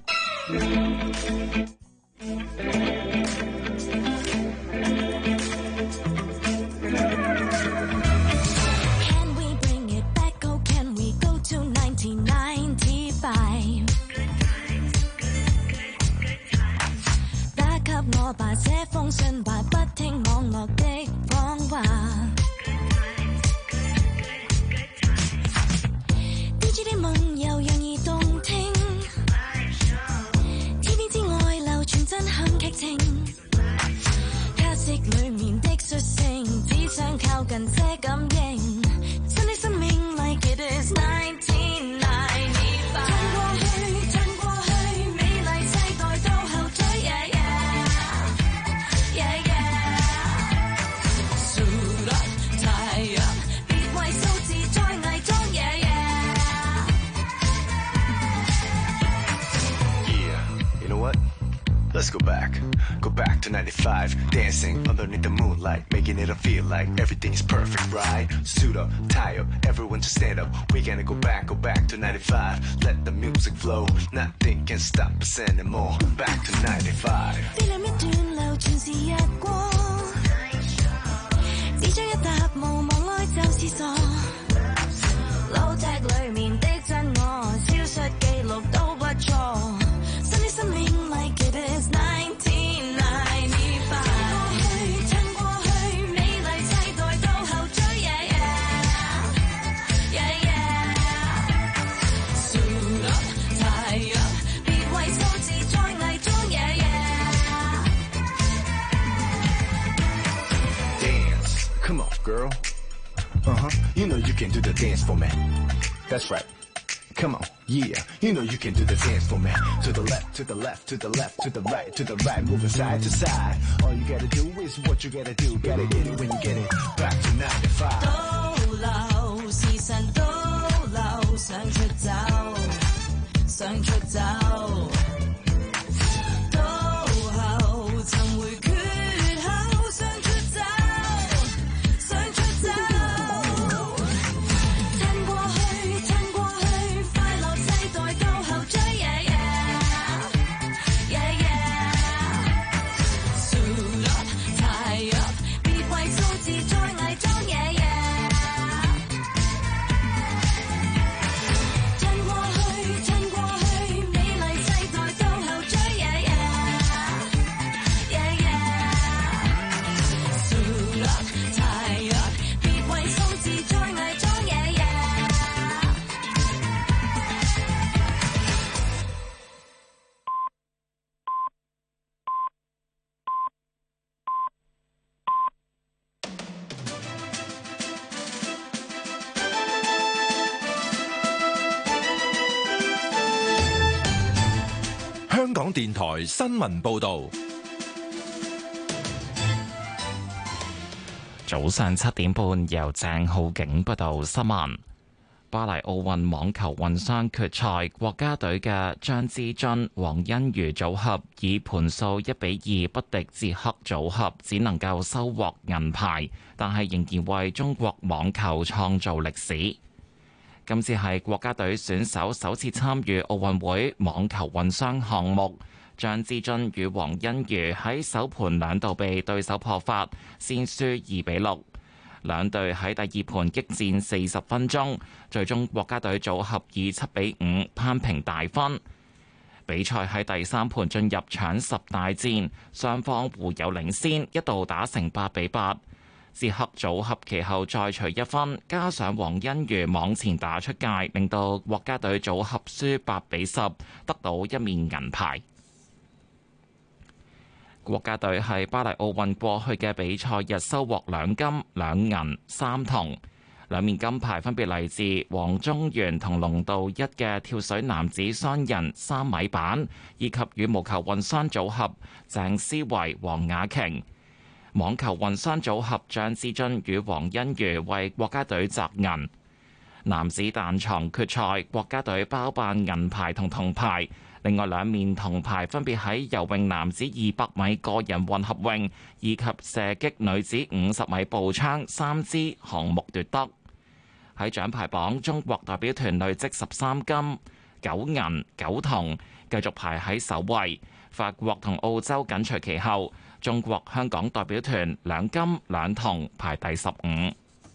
C: 打給我吧，這封信吧，不聽網絡的謊話。D J 的夢又讓兒動聽。震撼劇情，卡式裡面的説聲，只想靠近這感應，真的生命 like it is nineteen ninety-five。趁過去，趁過去，美麗世代到後追 yeah yeah yeah yeah。Suit up, tie up，別為數字再偽裝 yeah
D: yeah。Yeah，you know what？Let's go back, go back to ninety-five. Dancing underneath the moonlight, making it feel like everything is perfect, right? Suit up, tie up, everyone just stand up. We're gonna go back, go back to ninety-five. Let the music flow, nothing can stop us anymore. Back to ninety-five.
C: 飛兩一段流傳是日光，只將一踏無望愛就是傻。老劇裡面的真我，消失記錄都不錯。生命 like it is
M: You know you can do the dance for me. That's right. Come on, yeah. You know you can do the dance for me. To the left, to the left, to the left, to the right, to the right, moving side to side. All you gotta do is what you gotta do. Gotta get it when you get it. Back to nine to five.
C: 倒流，時辰倒流，想出走，想出走。倒後尋回缺口，想出走，想出走。趁過去，趁過去，快樂世代到後追。Yeah yeah yeah yeah。Suit up, tie up，別為數字再偽裝。Yeah yeah。
F: 香港電台新聞報道，
G: 早上七點半由鄭浩景報道新聞。巴黎奧運網球混雙決賽，國家隊嘅張之臻、黃欣瑜組合以盤數一比二不敵捷克組合，只能夠收穫銀牌，但係仍然為中國網球創造歷史。今次係國家隊選手首次參與奧運會網球混雙項目，張之臻與黃欣瑜喺首盤兩度被對手破發，先輸二比六。兩隊喺第二盤激戰四十分鐘，最終國家隊組合以七比五攀平大分。比賽喺第三盤進入搶十大戰，雙方互有領先，一度打成八比八。捷克組合其後再取一分，加上黃欣瑜網前打出界，令到國家隊組合輸八比十，得到一面銀牌。國家隊喺巴黎奧運過去嘅比賽日收穫兩金兩銀三銅，兩面金牌分別嚟自黃宗元同龍道一嘅跳水男子雙人三米板，以及羽毛球混雙組合鄭思維黃雅瓊。網球混雙組合張之臻與黃欣瑜為國家隊摘銀。男子彈床決賽，國家隊包辦銀牌同銅牌，另外兩面銅牌分別喺游泳男子二百米個人混合泳以及射擊女子五十米步槍三支項目奪得。喺獎牌榜，中國代表團累積十三金、九銀、九銅，繼續排喺首位。法國同澳洲緊隨其後。中國香港代表團兩金兩銅排第十五。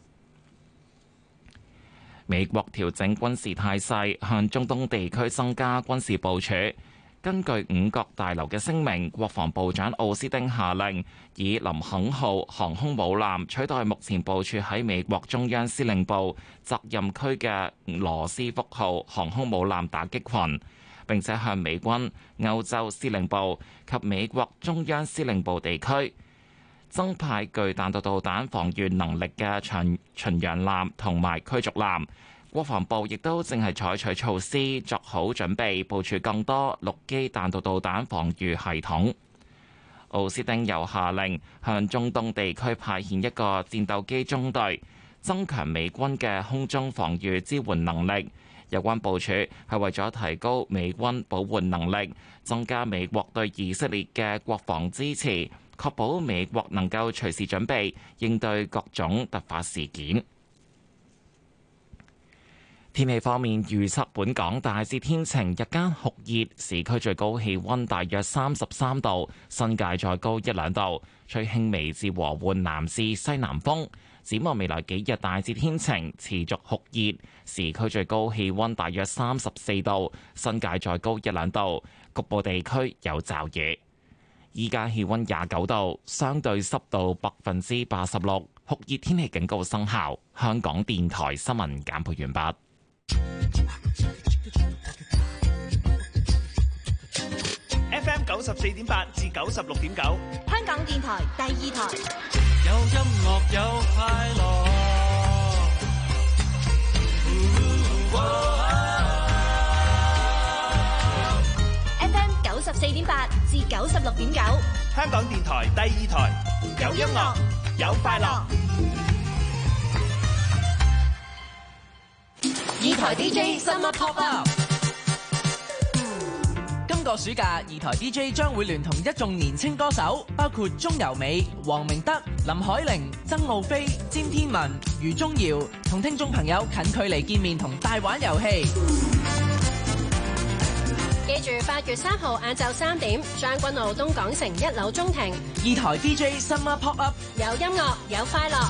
G: 美國調整軍事態勢，向中東地區增加軍事部署。根據五角大樓嘅聲明，國防部長奧斯汀下令以林肯號航空母艦取代目前部署喺美國中央司令部責任區嘅羅斯福號航空母艦打擊群。並且向美軍歐洲司令部及美國中央司令部地區增派具彈道導彈防禦能力嘅巡巡洋艦同埋驅逐艦。國防部亦都正係採取措施，作好準備，部署更多陸基彈道導彈防禦系統。奧斯汀又下令向中東地區派遣一個戰鬥機中隊，增強美軍嘅空中防禦支援能力。有關部署係為咗提高美軍保護能力，增加美國對以色列嘅國防支持，確保美國能夠隨時準備應對各種突發事件。天氣方面預測，本港大致天晴，日間酷熱，市區最高氣溫大約三十三度，新界再高一兩度，吹輕微至和緩南至西南風。展望未來幾日大致天晴，持續酷熱，市區最高氣溫大約三十四度，新界再高一兩度，局部地區有驟雨。依家氣溫廿九度，相對濕度百分之八十六，酷熱天氣警告生效。香港電台新聞簡報完畢。
N: F M 九十四點八至九十六點九，
J: 香港電台第二台。
E: 有音樂有快樂，
O: 四點八至九十六點九，
N: 香港電台第二台，有音樂，有快樂。
P: 二台 D J Summer Pop Up。
Q: 今個暑假，二台 D J 將會聯同一眾年青歌手，包括鍾柔美、黃明德、林海玲、曾奧飛、詹天文、余宗堯，同聽眾朋友近距離見面同大玩遊戲。
O: 記住，八月三號晏晝三點，將軍澳東港城一樓中庭。
Q: 二台 D J Summer Pop Up，
O: 有音樂，有快樂。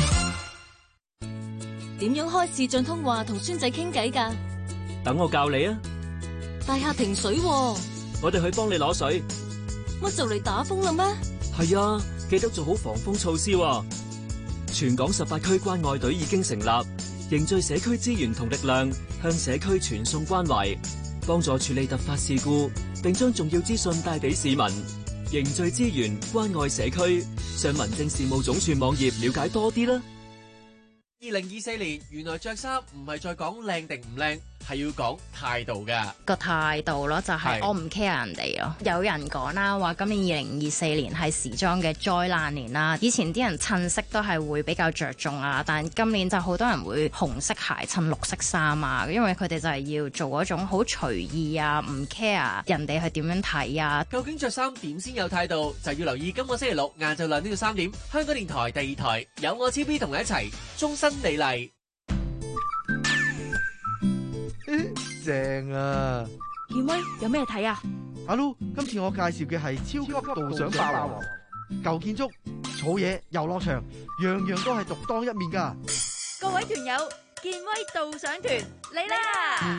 J: 點樣開視像通話同孫仔傾偈㗎？
R: 等我教你啊！
J: 大廈停水喎，
R: 我哋去幫你攞水。
J: 乜就嚟打風啦咩？
R: 係啊，記得做好防風措施喎。全港十八區關愛隊已經成立，凝聚社區資源同力量，向社區傳送關懷，幫助處理突發事故，並將重要資訊帶俾市民。凝聚資源，關愛社區，上民政事務總署網頁了解多啲啦。
S: 二零二四年，原來着衫唔係再講靚定唔靚，係要講態度噶。
T: 個態度咯，就係我唔 care 人哋咯。有人講啦，話今年二零二四年係時裝嘅災難年啦。以前啲人襯色都係會比較着重啊，但今年就好多人會紅色鞋襯綠色衫啊，因為佢哋就係要做嗰種好隨意啊，唔 care 人哋係點樣睇啊。
S: 究竟着衫點先有態度？就要留意今個星期六晏晝兩點到三點，香港電台第二台有我超 B 同你一齊終身美麗。
K: 正啊！
J: 健威有咩睇啊？
K: 阿 Lu，今次我介紹嘅係超級導賞霸王，舊建築、草野、遊樂場，樣樣都係獨當一面噶。
B: 各位團友，健威導賞團嚟啦！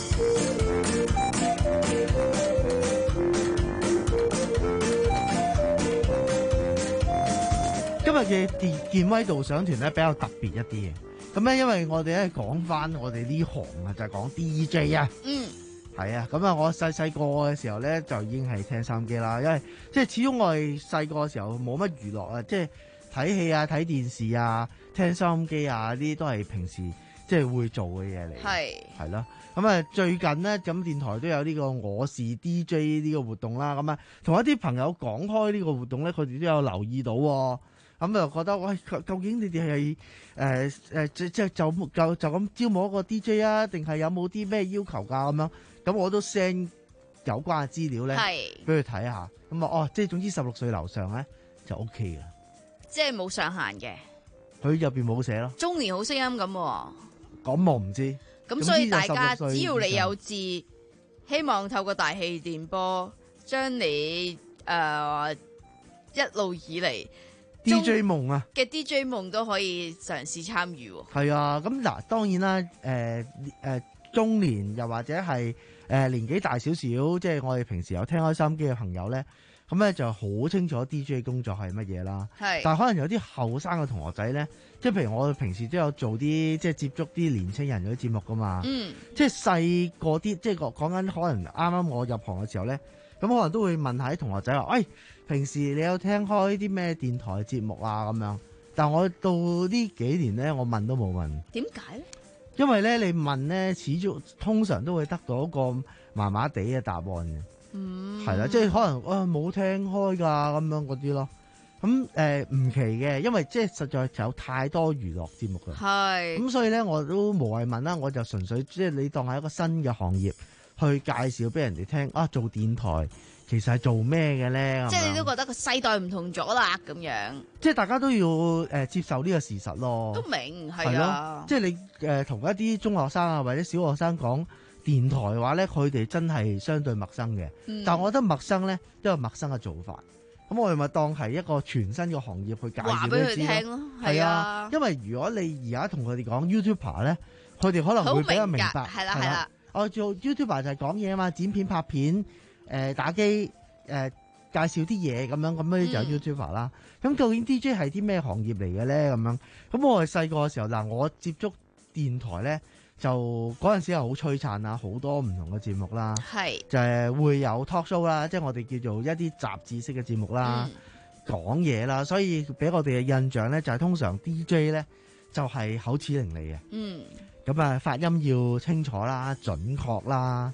K: 今日嘅健健威導賞團咧比較特別一啲嘅。咁咧，因為我哋咧講翻我哋呢行啊，就係講 D J 啊。嗯，係啊。咁啊，我細細個嘅時候咧，就已經係聽收音機啦。因為即係始終我哋細個嘅時候冇乜娛樂啊，即係睇戲啊、睇電視啊、聽收音機啊，呢啲都係平時即係會做嘅嘢嚟。係係咯。咁啊，最近咧，咁電台都有呢個我是 D J 呢個活動啦。咁啊，同一啲朋友講開呢個活動咧，佢哋都有留意到喎。咁就覺得喂，究竟你哋係誒誒即即就就就咁招募一個 D J 啊，定係有冇啲咩要求㗎咁樣？咁我都 send 有關嘅資料咧，俾佢睇下。咁啊，哦，即係總之十六歲樓上咧就 O K 嘅，
B: 即係冇上限嘅。
K: 佢入邊冇寫咯。
B: 中年好聲音咁喎。
K: 咁我唔知。
B: 咁所以大家只要你有志，希望透過大氣電波將你誒、呃、一路以嚟。
K: D J 夢啊
B: 嘅 D J 夢都可以嘗試參與喎。
K: 係啊，咁嗱當然啦，誒、呃、誒、呃、中年又或者係誒、呃、年紀大少少，即係我哋平時有聽開收音機嘅朋友咧，咁咧就好清楚 D J 工作係乜嘢啦。係，但係可能有啲後生嘅同學仔咧，即係譬如我平時都有做啲即係接觸啲年青人嗰啲節目噶嘛。嗯，即係細個啲，即係講講緊可能啱啱我入行嘅時候咧，咁可能都會問下啲同學仔話，喂、哎。平時你有聽開啲咩電台節目啊咁樣？但我到呢幾年咧，我問都冇問。
B: 點解咧？
K: 因為咧，你問咧，始終通常都會得到一個麻麻地嘅答案嘅。嗯，係啦，即係可能啊冇聽開㗎咁樣嗰啲咯。咁誒唔奇嘅，因為即係實在有太多娛樂節目㗎。係。咁所以咧，我都無謂問啦，我就純粹即係你當係一個新嘅行業去介紹俾人哋聽啊，做電台。其實係做咩嘅咧？
B: 即係你都覺得個世代唔同咗啦，咁樣。
K: 即係大家都要誒、呃、接受呢個事實咯。都
B: 明係啊。
K: 即係你誒同、呃、一啲中學生啊或者小學生講電台嘅話咧，佢哋真係相對陌生嘅。嗯、但係我覺得陌生咧都有陌生嘅做法。咁我哋咪當係一個全新嘅行業去介紹俾佢聽咯。係啊，因為如果你而家同佢哋講 YouTuber 咧，佢哋可能會比較明白。係啦係啦。我做 YouTuber 就係講嘢啊嘛，剪片拍片。誒、呃、打機誒、呃、介紹啲嘢咁樣，咁樣就有 YouTuber 啦。咁、嗯、究竟 D J 係啲咩行業嚟嘅咧？咁樣咁我係細個嘅時候嗱，我接觸電台咧，就嗰陣時係好璀璨啊，好多唔同嘅節目啦，係就係會有 talk show 啦，即係我哋叫做一啲雜誌式嘅節目啦，講嘢啦，所以俾我哋嘅印象咧就係、是、通常 D J 咧就係、是、口齒伶俐嘅，嗯，咁啊發音要清楚啦、準確啦。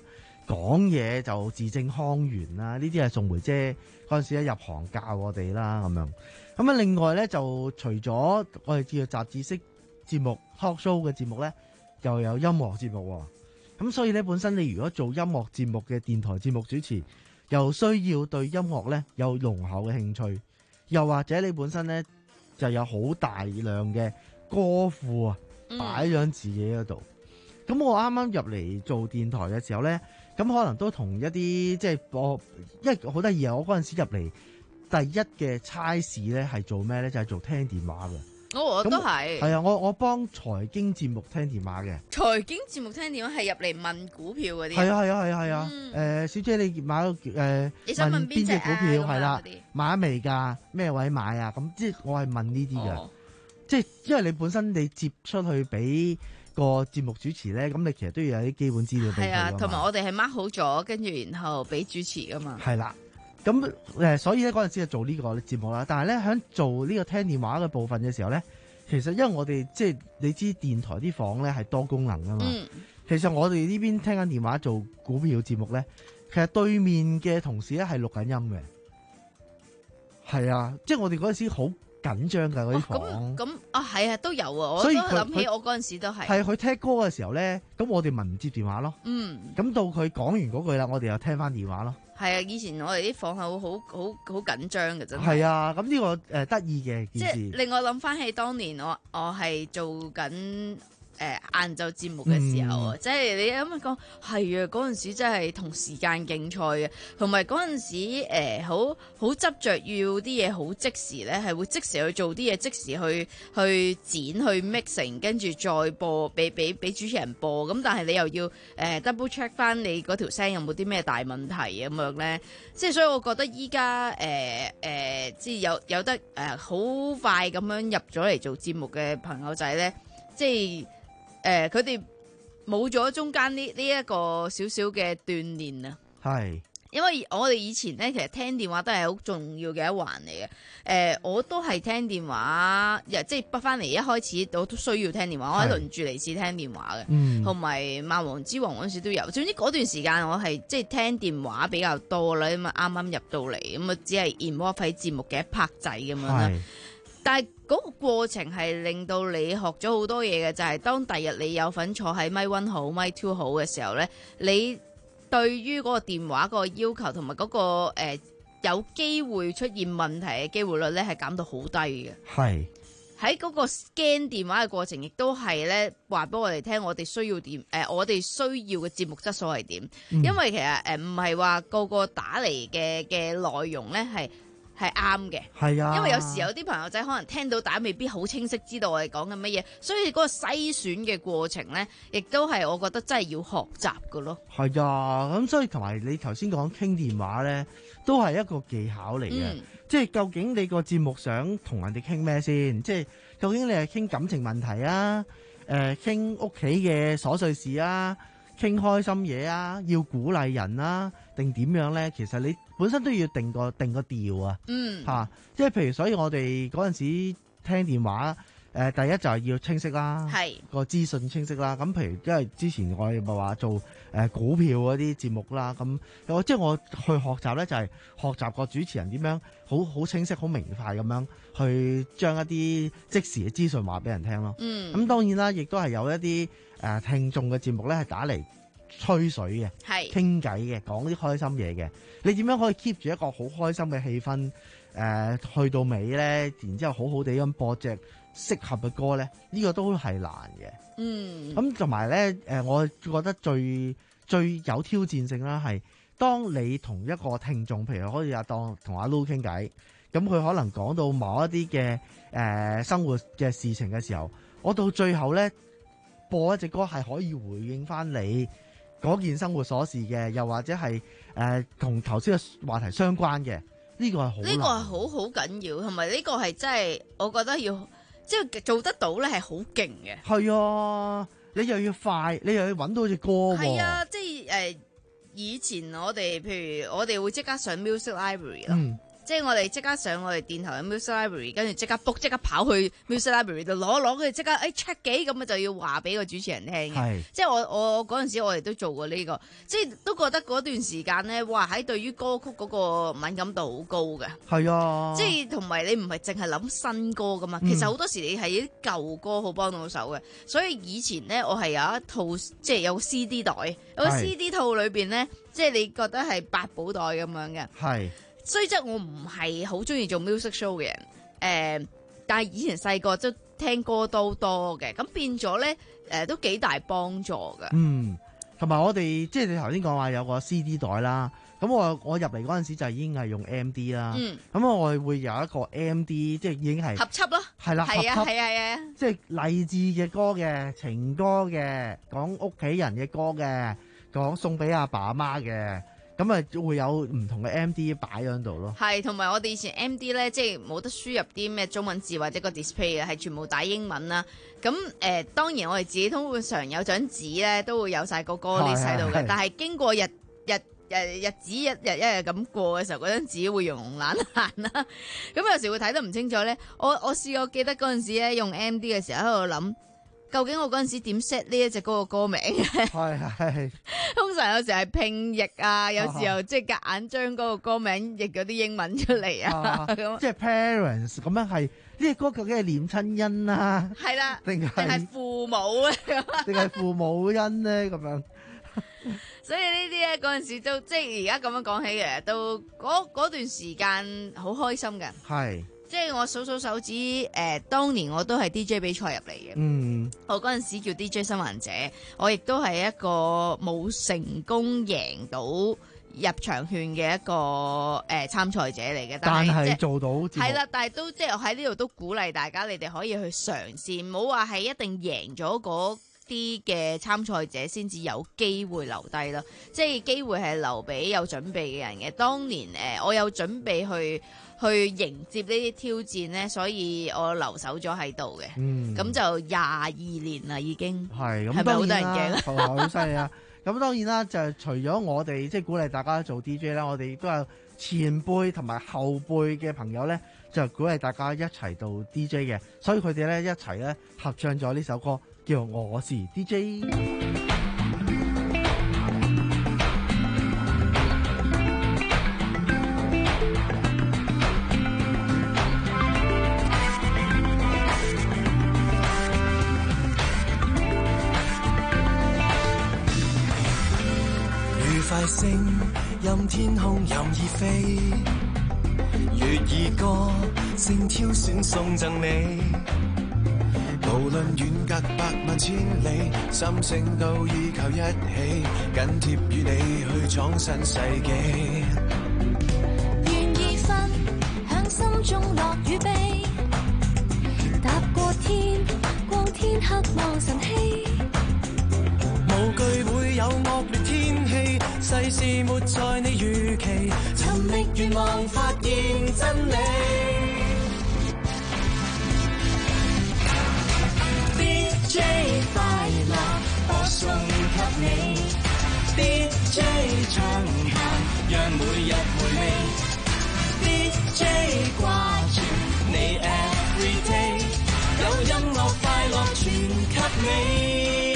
K: 講嘢就字正腔圓啦，呢啲係宋梅姐嗰陣時一入行教我哋啦咁樣。咁啊，另外咧就除咗我哋叫做雜誌式節目 talk show 嘅節目咧，又有音樂節目喎。咁所以咧，本身你如果做音樂節目嘅電台節目主持，又需要對音樂咧有濃厚嘅興趣，又或者你本身咧就有好大量嘅歌庫啊擺喺自己嗰度。咁、嗯、我啱啱入嚟做電台嘅時候咧，咁可能都同一啲即係我，因為好得意啊！我嗰陣時入嚟第一嘅差事咧係做咩咧？就係、是、做聽電話嘅。
B: 我我都係
K: 係啊！我我幫財經節目聽電話嘅。
B: 財經節目聽電話係入嚟問股票嗰啲。
K: 係啊係啊係啊係啊！誒、嗯呃，小姐你買咗誒、呃、問邊隻股票係啦？買咗未㗎？咩位買啊？咁即係我係問呢啲㗎。哦、即係因為你本身你接出去俾個節目主持咧，咁你其實都要有啲基本資料俾佢㗎嘛。係啊，同埋我哋係 mark 好咗，跟住然後俾主持㗎嘛。係啦。咁誒，所以咧嗰陣時就做呢個節目啦。但係咧喺做呢個聽電話嘅部分嘅時候咧，其實因為我哋即係你知電台啲房咧係多功能㗎嘛。嗯、其實我哋呢邊聽緊電話做股票節目咧，其實對面嘅同事咧係錄緊音嘅。係啊，即係我哋嗰陣時好緊張㗎嗰啲房。咁咁、哦、啊，係啊，都有啊。我都諗起我嗰陣時都係。係佢聽歌嘅時候咧，咁我哋咪唔接電話咯。嗯。咁到佢講完嗰句啦，我哋又聽翻電話咯。係啊，以前我哋啲房係好好好好緊張嘅，真係。係啊，咁呢個誒得意嘅件事。即係令我諗翻起當年我我係做緊誒晏晝節目嘅時候啊，嗯、即係你咁樣講係啊，嗰陣時真係同時間競賽嘅，同埋嗰陣時誒好好執着要啲嘢好即時咧，係會即時去做啲嘢，即時去去剪去 mixing， 跟住再播俾俾俾主持人播。咁但係你又要誒、呃、double check 翻你嗰條聲有冇啲咩大問題咁樣咧？即係所以我覺得依家誒誒，即係有有得誒好、呃、快咁樣入咗嚟做節目嘅朋友仔咧，即係。誒，佢哋冇咗中間呢呢一個少少嘅鍛煉啊，係，因為我哋以前咧，其實聽電話都係好重要嘅一環嚟嘅。誒、呃，我都係聽電話，即係不翻嚟一開始我都需要聽電話，我喺輪住嚟試聽電話嘅，同埋《萬王之王》嗰陣時都有。總之嗰段時間我係即係聽電話比較多啦，咁啊啱啱入到嚟，咁啊只係 involve 喺節目嘅一 part 仔咁樣啦。但係嗰個過程係令到你學咗好多嘢嘅，就係、是、當第日你有份坐喺咪 one 好咪 two 好嘅時候咧，你對於嗰個電話個要求同埋嗰個、呃、有機會出現問題嘅機會率咧係減到好低嘅。係喺嗰個 scan 電話嘅過程，亦都係咧話俾我哋聽，我哋需要點誒、呃，我哋需要嘅節目質素係點？嗯、因為其實誒唔係話個個打嚟嘅嘅內容咧係。係啱嘅，係啊，因為有時有啲朋友仔可能聽到打未必好清晰知道我哋講緊乜嘢，所以嗰個篩選嘅過程咧，亦都係我覺得真係要學習㗎咯。係啊，咁所以同埋你頭先講傾電話咧，都係一個技巧嚟嘅，嗯、即係究竟你個節目想同人哋傾咩先？即係究竟你係傾感情問題啊？誒，傾屋企嘅瑣碎事啊？傾開心嘢啊？要鼓勵人啊？定點樣咧？其實你本身都要定個定個調啊，嗯，嚇、啊，即係譬如，所以我哋嗰陣時聽電話，誒、呃，第一就係要清晰啦，係個資訊清晰啦。咁譬如，因為之前我哋咪話做誒、呃、股票嗰啲節目啦，咁我即係我去學習咧，就係、是、學習個主持人點樣好好清晰、好明快咁樣去將一啲即時嘅資訊話俾人聽咯。嗯，咁當然啦，亦都係有一啲誒、呃、聽眾嘅節目咧，係打嚟吹水嘅，係傾偈嘅，講啲開心嘢嘅。你點樣可以 keep 住一個好開心嘅氣氛？誒、呃，去到尾咧，然之後好好地咁播隻適合嘅歌咧，呢、這個都係難嘅。嗯，咁同埋咧，誒、呃，我覺得最最有挑戰性啦，係當你同一個聽眾，譬如可以阿當同阿 Lu 傾偈，咁佢可能講到某一啲嘅誒生活嘅事情嘅時候，我到最後咧播一隻歌係可以回應翻你嗰件生活瑣事嘅，又或者係誒同頭先嘅話題相關嘅，呢、這個係好，呢個係好好緊要，同埋呢個係真係我覺得要即係做得到咧，係好勁嘅。係啊，你又要快，你又要揾到隻歌喎。係啊，即係誒、呃、以前我哋譬如我哋會即刻上 Music Library 咯。嗯
B: 即係我哋即刻上我哋電台嘅 Music Library， 跟住即刻 book， 即刻跑去 Music Library 度攞攞，跟住即刻誒 check 幾咁啊，就要話俾個主持人聽嘅。即係我我嗰陣時我哋都做過呢個，即係都覺得嗰段時間咧，哇喺對於歌曲嗰個敏感度好高嘅。係啊，即係同埋你唔係淨係諗新歌噶嘛，嗯、其實好多時你係啲舊歌好幫到手嘅。所以以前咧，我係有一套即係有個 C D 袋，有個 C D 套裏邊咧，即係你覺得係百寶袋咁樣嘅。係。雖則我唔係好中意做 music show 嘅人，誒、呃，但係以前細個都聽歌都多嘅，咁變咗咧，誒、呃，都幾大幫助㗎。嗯，同埋我哋即係你頭先講話有個 C D 袋啦，咁我我入嚟嗰陣時就已經係用 M D 啦，嗯，咁我哋會有一個 M D， 即係已經係合輯咯，係啦，係啊，係啊，係啊，即係勵志嘅歌嘅、情歌嘅、講屋企人嘅歌嘅、講送俾阿爸阿媽嘅。咁啊，會有唔同嘅 M D 擺喺度咯。係，同埋我哋以前 M D 咧，即係冇得輸入啲咩中文字或者個 display 嘅，係全部打英文啦。咁誒、呃，當然我哋自己通常有張紙咧，都會有晒個歌 list 喺度嘅。但係經過日日日日子一日一日咁過嘅時候，嗰張紙會溶爛爛啦。咁有時會睇得唔清楚咧。我我試過記得嗰陣時咧，用 M D 嘅時候喺度諗。究竟我嗰陣時點 set 呢一隻歌嘅歌名？係係，通常有時係拼譯啊，有時候即係夾硬將嗰個歌名譯嗰啲英文出嚟啊。咁即係 parents 咁樣係呢隻歌究竟係念親恩啊？係啦，定係父母咧？定係父母恩咧？咁樣。所以呢啲咧嗰陣時都即係而家咁樣講起嘅，都嗰嗰段時間好開心嘅。係。即係我數數手指，誒、呃，當年我都係 D J 比賽入嚟嘅。嗯，我嗰陣時叫 D J 生還者，我亦都係一個冇成功贏到入場券嘅一個誒參賽者嚟嘅。但係做到係啦，但係都即係我喺呢度都鼓勵大家，你哋可以去嘗試，唔好話係一定贏咗嗰啲嘅參賽者先至有機會留低咯。即係機會係留俾有準備嘅人嘅。當年誒、呃，我有準備去。去迎接呢啲挑戰呢，所以我留守咗喺度嘅。嗯，咁就廿二年啦，已經係咁，係咪好多人驚啊？好犀利啊！咁當然啦，就除咗我哋即係鼓勵大家做 D J 啦，我哋亦都有前輩同埋後輩嘅朋友呢，就鼓勵大家一齊做 D J 嘅。所以佢哋呢，一齊呢合唱咗呢首歌，叫《我是 D J》。
D: 快聲任天空任意飛，粵語歌聲挑選送贈你。無論遠隔百萬千里，心聲都依靠一起，緊貼與你去闖新世紀。
C: 願意分享心中樂與悲，踏過天光天黑望晨曦。
D: 無懼會有惡劣天氣，世事沒在你預期，尋覓願望發現真理。D J 快樂我送給你， D J 暢談讓每日回味， D J 掛住你 everyday， 有音樂快樂傳給你。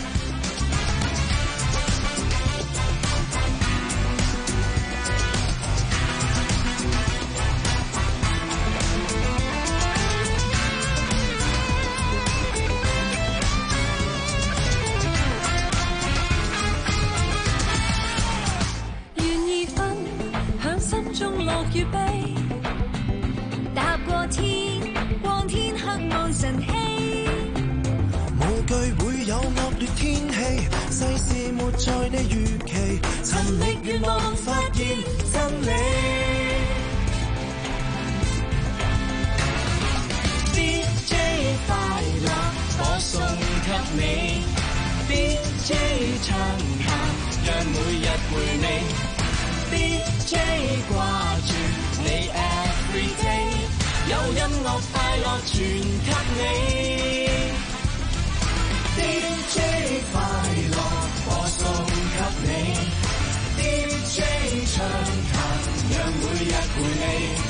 C: 中樂與悲，踏過天光天黑望晨曦。
D: 無懼會有惡劣天氣，世事沒在你預期，尋覓願望發現真理。D J 快樂我送給你， D J 暢談讓每日回味。D J 掛住你 everyday， 有音樂快樂傳給你。D J 快樂我送給你， D J 暢談讓每日陪你。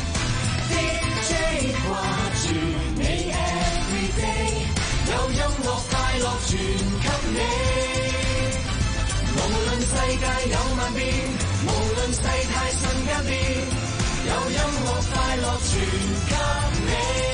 E: 樂傳給你。無論世界有萬變，無論世態瞬間變，有音樂快樂傳給你。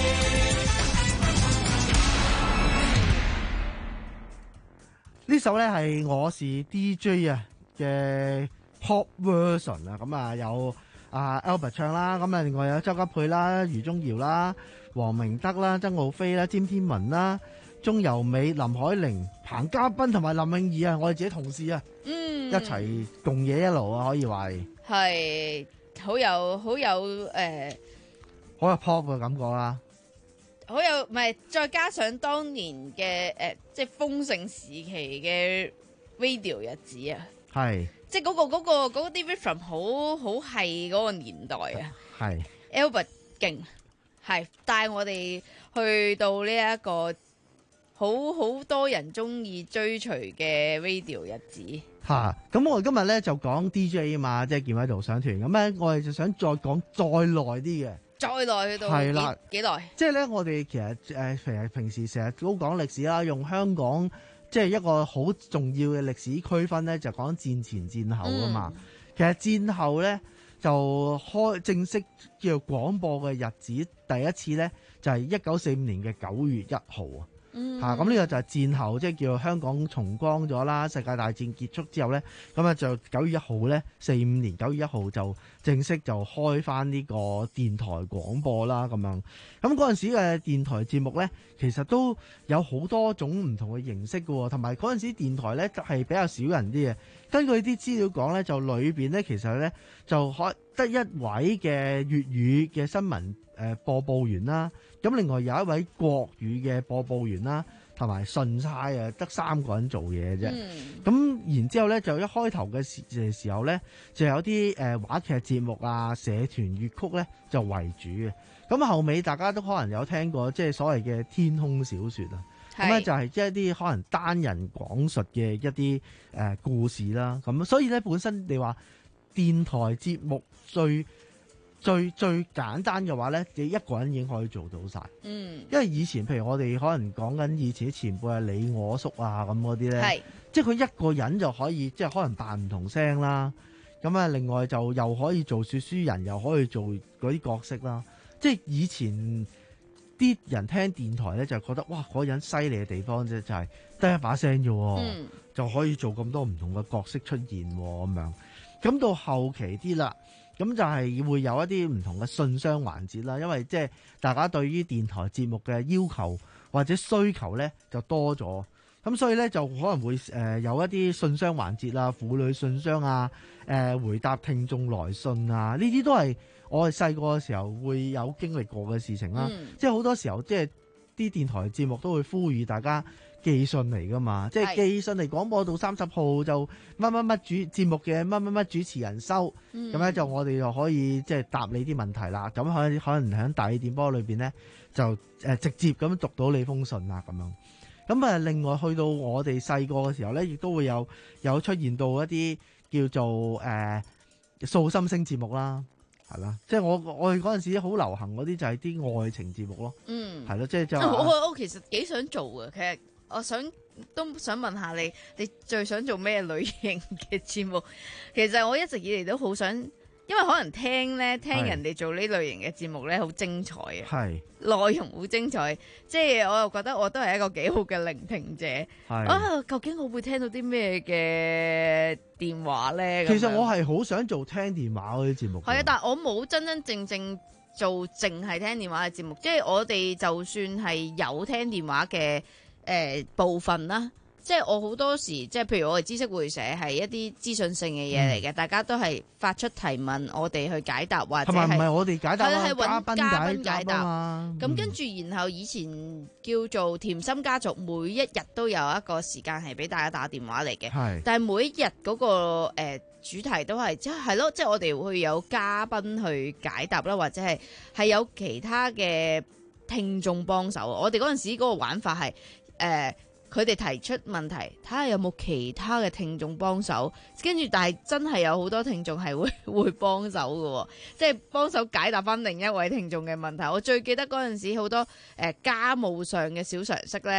K: 呢首咧係我是 D J 啊嘅 pop version 啊，咁啊有啊 Albert 唱啦，咁啊另外有周吉佩啦、余宗遙啦、黃明德啦、曾浩飛啦、詹天文啦、鍾柔美、林海玲、彭嘉賓同埋林詠儀啊，我哋自己同事啊，
B: 嗯，
K: 一齊共冶一爐啊，可以話
B: 係好有好有誒，
K: 好有 pop 嘅感覺啦。
B: 好有，唔係再加上當年嘅誒、呃，即係豐盛時期嘅 radio 日子啊，
K: 係，
B: 即係嗰、嗰個嗰、嗰個嗰啲 rhythm 好好係嗰個年代啊，
K: 係
B: Albert 勁，係帶我哋去到呢一個好好多人中意追隨嘅 radio 日子。
K: 嚇，咁我哋今日咧就講 D J 啊嘛，即係健偉導賞團，咁咧我哋就想再講再耐啲嘅。
B: 再耐去到
K: 係啦
B: 幾幾耐？即
K: 係咧，我哋其實誒平日平時成日都講歷史啦，用香港即係一個好重要嘅歷史區分咧，就講戰前戰後啊嘛。嗯、其實戰後咧就開正式叫廣播嘅日子，第一次咧就係一九四五年嘅九月一號啊。
B: 嗯，
K: 嚇，咁呢個就係戰後，即係叫香港重光咗啦。世界大戰結束之後咧，咁啊就九月一號咧，四五年九月一號就正式就開翻呢個電台廣播啦。咁樣，咁嗰陣時嘅電台節目咧，其實都有好多種唔同嘅形式嘅，同埋嗰陣時電台咧係比較少人啲嘅。根據啲資料講咧，就裏邊咧其實咧就可得一位嘅粵語嘅新聞誒播報員啦。咁另外有一位國語嘅播報員啦，同埋順差啊，得三個人做嘢嘅啫。咁、嗯、然之後咧，就一開頭嘅時時候咧，就有啲誒、呃、話劇節目啊、社團粵曲咧就為主嘅。咁後尾大家都可能有聽過，即係所謂嘅天空小說啊。咁咧就係即係一啲可能單人講述嘅一啲誒、呃、故事啦。咁所以咧本身你話電台節目最最最簡單嘅話咧，你一個人已經可以做到晒。嗯，因為以前譬如我哋可能講緊以前啲前輩啊，李我叔啊咁嗰啲咧，即係佢一個人就可以即係可能扮唔同聲啦。咁啊，另外就又可以做說書人，又可以做嗰啲角色啦。即係以前啲人聽電台咧，就覺得哇，嗰個人犀利嘅地方啫，就係得一把聲啫，嗯，就可以做咁多唔同嘅角色出現咁樣。咁到後期啲啦。咁就係會有一啲唔同嘅信箱環節啦，因為即係大家對於電台節目嘅要求或者需求咧就多咗，咁所以咧就可能會誒有一啲信箱環節啊、婦女信箱啊、誒回答聽眾來信啊，呢啲都係我哋細個嘅時候會有經歷過嘅事情啦。嗯、即係好多時候即係啲電台節目都會呼籲大家寄信嚟噶嘛，即係寄信嚟廣播到三十號就乜乜乜主節目嘅乜乜乜主持人收，咁咧、嗯、就我哋就可以即係答你啲問題啦。咁可可能喺大氣電波裏邊咧就誒直接咁讀到你封信啦咁樣。咁啊，另外去到我哋細個嘅時候咧，亦都會有有出現到一啲叫做誒訴心聲節目啦，係啦，即係我我哋嗰陣時好流行嗰啲就係啲愛情節目咯，嗯，係咯，即係就
B: 我我我其實幾想做嘅，其實。我想都想問下你，你最想做咩類型嘅節目？其實我一直以嚟都好想，因為可能聽咧聽人哋做呢類型嘅節目咧，好精彩啊，係內容好精彩，即係我又覺得我都係一個幾好嘅聆聽者。啊，究竟我會聽到啲咩嘅電話咧？
K: 其實我係好想做聽電話嗰啲節目。係
B: 啊，但係我冇真真正正做淨係聽電話嘅節目，即係我哋就算係有聽電話嘅。誒、呃、部分啦，即係我好多時，即係譬如我哋知識會社係一啲資訊性嘅嘢嚟嘅，嗯、大家都係發出提問，我哋去解答或者係
K: 唔係我哋解答啊？
B: 係揾嘉賓解答
K: 啊！
B: 咁跟住，然後以前叫做甜心家族，每一日都有一個時間係俾大家打電話嚟嘅。係，但係每一日嗰、那個、呃、主題都係即係係咯，即係我哋會有嘉賓去解答啦，或者係係有其他嘅聽眾幫手。我哋嗰陣時嗰個玩法係。誒，佢哋、呃、提出問題，睇下有冇其他嘅聽眾幫手，跟住但係真係有好多聽眾係會會幫手嘅，即係幫手解答翻另一位聽眾嘅問題。我最記得嗰陣時好多誒、呃、家務上嘅小常識咧，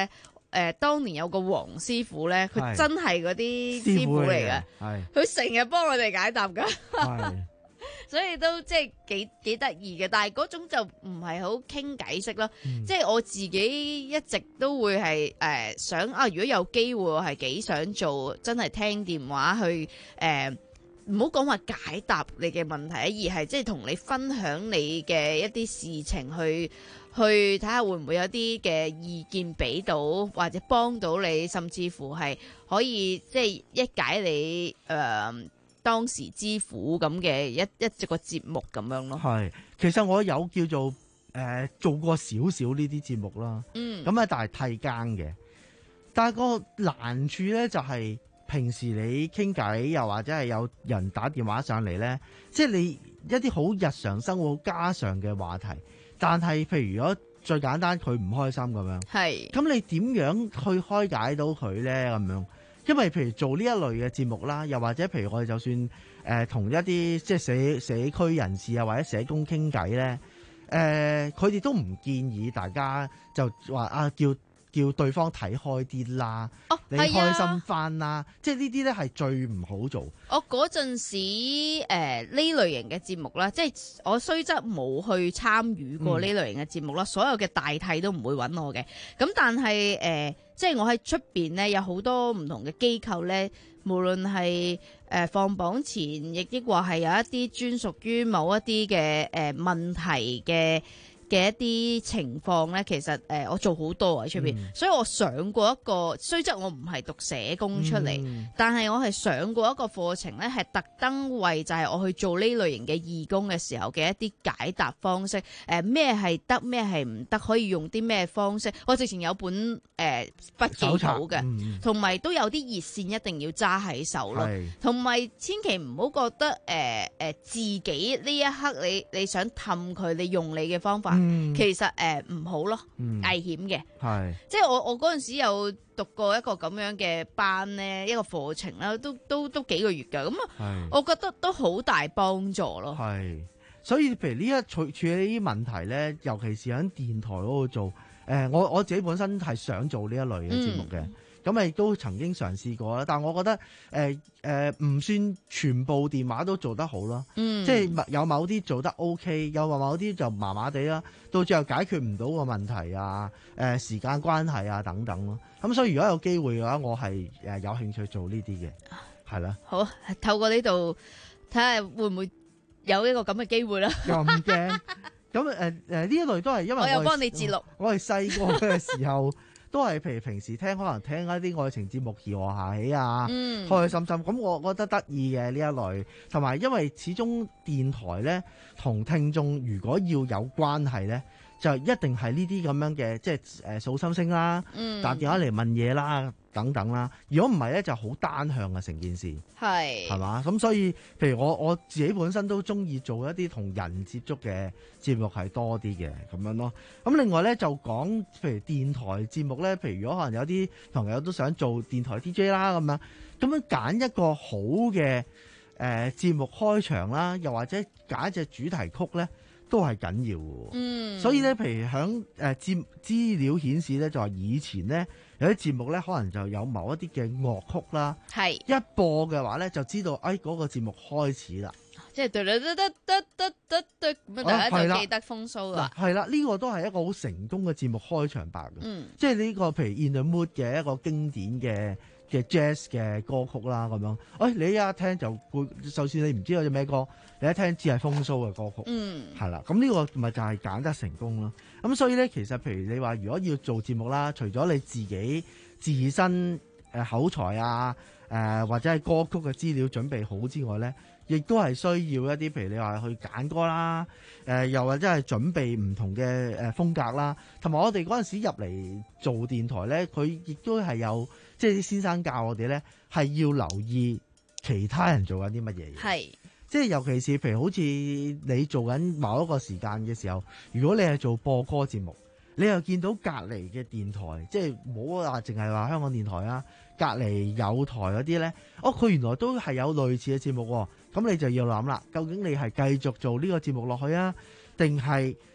B: 誒當年有個黃師傅咧，佢
K: 係
B: 真係嗰啲師傅嚟嘅，
K: 係
B: 佢成日幫我哋解答㗎。
K: 係
B: 所以都即係幾幾得意嘅，但係嗰種就唔係好傾偈式咯。
K: 嗯
B: 即係我自己一直都會係誒、呃、想啊，如果有機會，我係幾想做真係聽電話去誒，唔好講話解答你嘅問題，而係即係同你分享你嘅一啲事情去，去去睇下會唔會有啲嘅意見俾到，或者幫到你，甚至乎係可以即係一解你誒。呃當時之苦咁嘅一一隻個節目咁樣咯。
K: 係，其實我有叫做誒、呃、做過少少呢啲節目啦。
B: 嗯，
K: 咁啊，但係替更嘅。但係個難處咧就係、是、平時你傾偈，又或者係有人打電話上嚟咧，即係你一啲好日常生活、好家常嘅話題。但係譬如如果最簡單，佢唔開心咁樣，
B: 係，咁
K: 你點樣去開解到佢咧？咁樣？因為譬如做呢一類嘅節目啦，又或者譬如我哋就算誒同、呃、一啲即係社社區人士啊或者社工傾偈咧，誒佢哋都唔建議大家就話啊叫叫對方睇開啲啦，
B: 哦、
K: 你開心翻啦，即係呢啲咧係最唔好做。
B: 我嗰陣時誒呢、呃、類型嘅節目啦，即係我雖則冇去參與過呢類型嘅節目啦，嗯、所有嘅大替都唔會揾我嘅。咁但係誒、呃，即係我喺出邊咧有好多唔同嘅機構咧，無論係誒放榜前，亦亦或係有一啲專屬於某一啲嘅誒問題嘅嘅一啲情況咧，其實誒、呃、我做好多喺出邊，嗯、所以我上過一個，雖則我唔係讀社工出嚟，嗯、但係我係上過一個課程咧，係特登為就係我去做呢類型嘅義工嘅時候嘅一啲解答方式，誒咩係得，咩係唔得，可以用啲咩方式，我直情有本誒、呃、筆記簿嘅，同埋、嗯、都有啲熱線一定要揸喺手咯，同埋千祈唔好覺得誒誒、呃呃、自己呢一刻你你想氹佢，你用你嘅方法。嗯、其實誒唔、呃、好咯，嗯、危險嘅。係，即係我我嗰陣時有讀過一個咁樣嘅班咧，一個課程啦，都都都幾個月㗎。咁啊，我覺得都好大幫助咯。係，所以譬如呢一處處理呢啲問題咧，尤其是喺電台嗰度做，誒、呃，我我自己本身係想做呢一類嘅節目嘅。嗯咁亦都曾經嘗試過啦，但係我覺得誒誒唔算全部電話都做得好咯，嗯、即係有某啲做得 OK， 有某啲就麻麻地啦，到最後解決唔到個問題啊，誒、呃、時間關係啊等等咯。咁所以如果有機會嘅話，我係誒有興趣做呢啲嘅，係啦。好，透過呢度睇下會唔會有一個咁嘅機會啦。又唔驚。咁誒誒呢一類都係因為我，我又幫你節錄。我係細個嘅時候。都係譬如平時聽，可能聽一啲愛情節目，兒和下起啊，嗯、開開心心。咁我覺得得意嘅呢一類，同埋因為始終電台咧同聽眾如果要有關係咧，就一定係呢啲咁樣嘅，即係誒數心聲啦，嗯、打電話嚟問嘢啦等等啦。如果唔係咧，就好單向嘅成件事，係係嘛？咁所以譬如我我自己本身都中意做一啲同人接觸嘅節目係多啲嘅咁樣咯。咁另外咧就講譬如電台節目咧，譬如如果可能有啲朋友都想做電台 D J 啦咁樣，咁樣揀一個好嘅誒節目開場啦，又或者揀一隻主題曲咧，都係緊要嘅。嗯，所以咧，譬如響誒資資料顯示咧，就話以前咧有啲節目咧，可能就有某一啲嘅樂曲啦，係一播嘅話咧，就知道誒嗰個節目開始啦。即係對對對對對對對對咁，大家就記得風騷啦。係啦，呢個都係一個好成功嘅節目開場白嘅。嗯，即係呢個譬如 In the Mood 嘅一個經典嘅嘅 Jazz 嘅歌曲啦，咁樣。誒，你一聽就會，就算你唔知道隻咩歌，你一聽知係風騷嘅歌曲。嗯，係啦，咁呢個咪就係揀得成功咯。咁所以咧，其實譬如你話如果要做節目啦，除咗你自己自身誒口才啊，誒、呃、或者係歌曲嘅資料準備好之外咧，亦都係需要一啲，譬如你話去揀歌啦，誒、呃、又或者係準備唔同嘅誒風格啦，同埋我哋嗰陣時入嚟做電台咧，佢亦都係有即係啲先生教我哋咧，係要留意其他人做緊啲乜嘢嘢。係，即係尤其是譬如好似你做緊某一個時間嘅時候，如果你係做播歌節目，你又見到隔離嘅電台，即係唔好話淨係話香港電台啊，隔離有台嗰啲咧，哦佢原來都係有類似嘅節目喎，咁你就要諗啦，究竟你係繼續做呢個節目落去啊，定係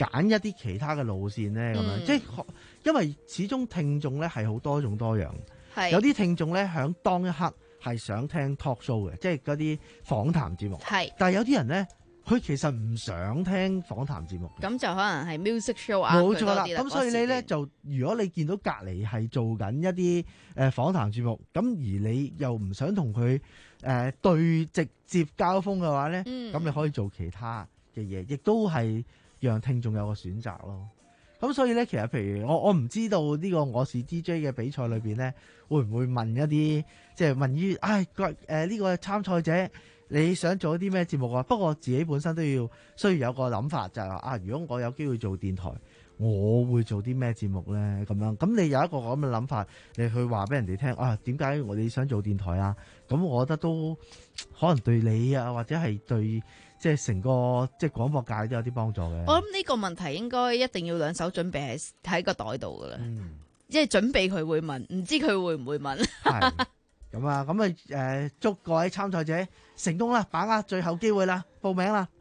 K: 揀一啲其他嘅路線咧？咁樣、
B: 嗯、
K: 即係因為始終聽眾咧係好多種多樣，
B: 係
K: 有啲聽眾咧響當一刻係想聽 talk show 嘅，即係嗰啲訪談節目。
B: 係，
K: 但係有啲人咧，佢其實唔想聽訪談節目。
B: 咁就可能係 music show 啊，
K: 冇錯啦。咁所以你咧就，如果你見到隔離係做緊一啲誒訪談節目，咁而你又唔想同佢誒對直接交鋒嘅話咧，咁、嗯、你可以做其他嘅嘢，亦都係讓聽眾有個選擇咯。咁所以咧，其實譬如我我唔知道呢個我是 D J 嘅比賽裏邊咧，會唔會問一啲即係問於唉個誒呢個參賽者你想做一啲咩節目啊？不過自己本身都要需要有個諗法，就係話啊，如果我有機會做電台，我會做啲咩節目咧？咁樣咁你有一個咁嘅諗法，你去話俾人哋聽啊？點解我哋想做電台啊？咁我覺得都可能對你啊，或者係對。即係成個即係廣播界都有啲幫助嘅。
B: 我諗呢個問題應該一定要兩手準備喺喺個袋度噶啦，嗯、即係準備佢會問，唔知佢會唔會問。
K: 係咁啊，咁啊誒，祝各位參賽者成功啦，把握最後機會啦，報名啦！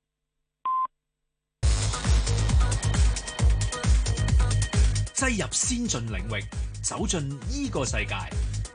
H: 擠入先進領域，走進呢個世界。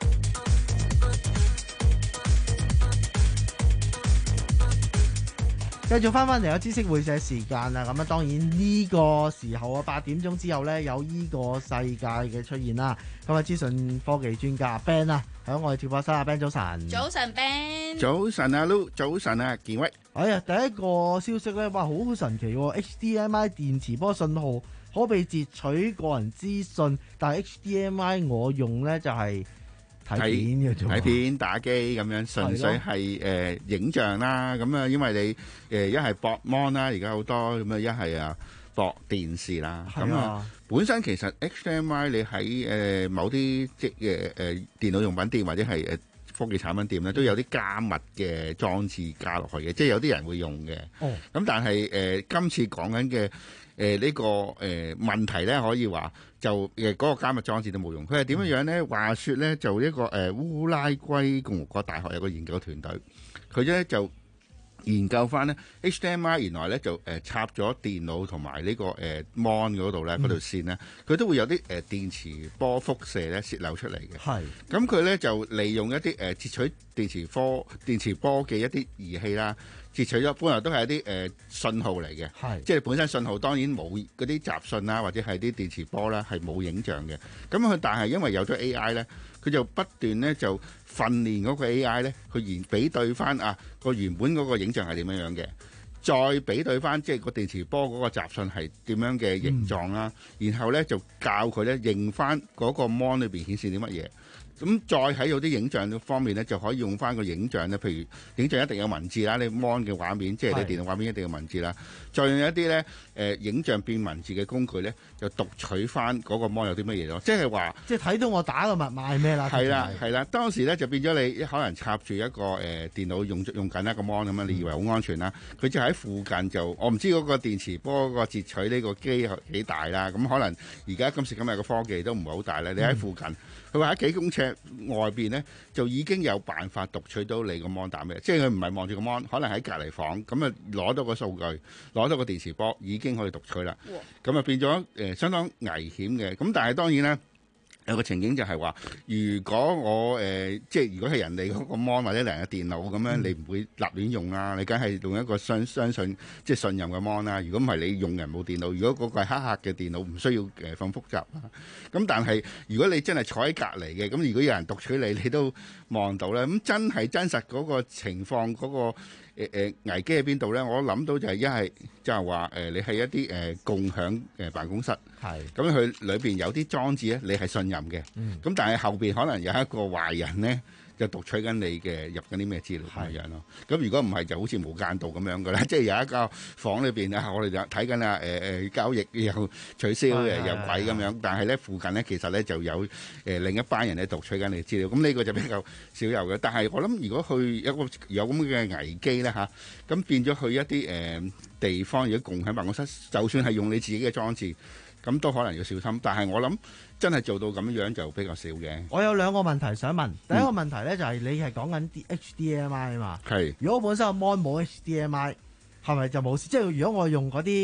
K: 繼續翻翻嚟有知識會社時間啦，咁啊當然呢個時候啊八點鐘之後呢，有呢個世界嘅出現啦。咁啊資訊科技專家 Ben 啊，喺我哋直播室啊 Ben 早晨。
B: 早晨 Ben。
U: 早晨啊 Lu， 早晨啊健威。
K: 哎呀，第一個消息呢，哇好神奇喎 ！H D M I 電磁波信號可被截取個人資訊，但係 H D M I 我用呢就係、是。睇片嘅啫，
U: 睇片打機咁樣，純粹係誒、呃、影像啦。咁啊，因為你誒一係駁 mon 啦，而家好多咁啊，一係啊駁電視啦。咁啊，本身其實 H D M I 你喺誒、呃、某啲即係誒誒電腦用品店或者係誒科技產品店咧，都有啲加密嘅裝置加落去嘅，即係有啲人會用嘅。哦，咁但係誒、呃、今次講緊嘅。誒、呃、呢、這個誒、呃、問題咧，可以話就誒嗰、呃那個加密裝置都冇用。佢係點樣樣咧？話說咧，就一個誒、呃、烏拉圭共和國大學有個研究團隊，佢咧就研究翻咧 H D M I 原來咧就誒、呃、插咗電腦同埋呢個誒、呃、mon 嗰度咧嗰條線咧，佢都會有啲誒、呃、電磁波輻射咧洩漏出嚟嘅。係咁佢咧就利用一啲誒、呃、截取電磁波電磁波嘅一啲儀器啦。截取咗，本來都係一啲誒、呃、信號嚟嘅，即係本身信號當然冇嗰啲雜訊啦，或者係啲電磁波啦，係冇影像嘅。咁佢但係因為有咗 A I 咧，佢就不斷咧就訓練嗰個 A I 咧，去研比對翻啊個原本嗰個影像係點樣樣嘅，再比對翻即係個電磁波嗰個雜訊係點樣嘅形狀啦，嗯、然後咧就教佢咧認翻嗰個 mon 裏邊顯示啲乜嘢。咁再喺有啲影像方面咧，就可以用翻個影像咧，譬如影像一定有文字啦，你 mon 嘅畫面，即係你電腦畫面一定有文字啦。再用一啲咧誒影像變文字嘅工具咧，就讀取翻嗰個 mon 有啲乜嘢咯。即係話，
K: 即係睇到我打個密碼係咩啦？
U: 係啦係啦，當時咧就變咗你可能插住一個誒、呃、電腦用用緊一個 mon 咁樣，你以為好安全啦。佢就喺附近就，我唔知嗰個電磁波嗰個截取呢個機幾大啦。咁可能而家今時今日嘅科技都唔係好大啦。你喺附近。嗯佢話喺幾公尺外邊咧，就已經有辦法讀取到你個 mon 打咩，即係佢唔係望住個 mon，可能喺隔離房咁啊攞到個數據，攞到個電磁波已經可以讀取啦。咁啊變咗誒、呃、相當危險嘅。咁但係當然咧。有個情景就係話，如果我誒、呃、即係如果係人哋嗰個 mon 或者人嘅電腦咁樣，嗯、你唔會立亂用啦，你梗係用一個相相信即係信任嘅 mon 啦。如果唔係你用人冇電腦，如果嗰個係黑客嘅電腦，唔需要誒咁複雜啦。咁但係如果你真係坐喺隔離嘅，咁如果有人讀取你，你都望到咧。咁真係真實嗰個情況嗰、嗰個。誒誒、呃、危機喺邊度咧？我諗到就係一係就係話誒，你係一啲誒、呃、共享嘅辦公室，係咁佢裏邊有啲裝置咧，你係信任嘅，咁、嗯、但係後邊可能有一個壞人咧。就讀取緊你嘅入緊啲咩資料咁樣咯。咁如果唔係就好似無間道咁樣嘅啦，即係有一個房裏邊啊，我哋就睇緊啊誒誒交易又取消嘅有鬼咁樣，但係咧附近咧其實咧就有誒、呃、另一班人咧讀取緊你資料。咁呢個就比較少有嘅。但係我諗如果去一個有咁嘅危機咧嚇，咁、啊、變咗去一啲誒、呃、地方，如果共享辦公室，就算係用你自己嘅裝置。咁都可能要小心，但係我諗真係做到咁樣就比較少嘅。
K: 我有兩個問題想問，第一個問題咧就係你係講緊啲 H D M I 啊嘛。係。如果我本身個 mon 冇 H D M I，係咪就冇事？即係如果我用嗰啲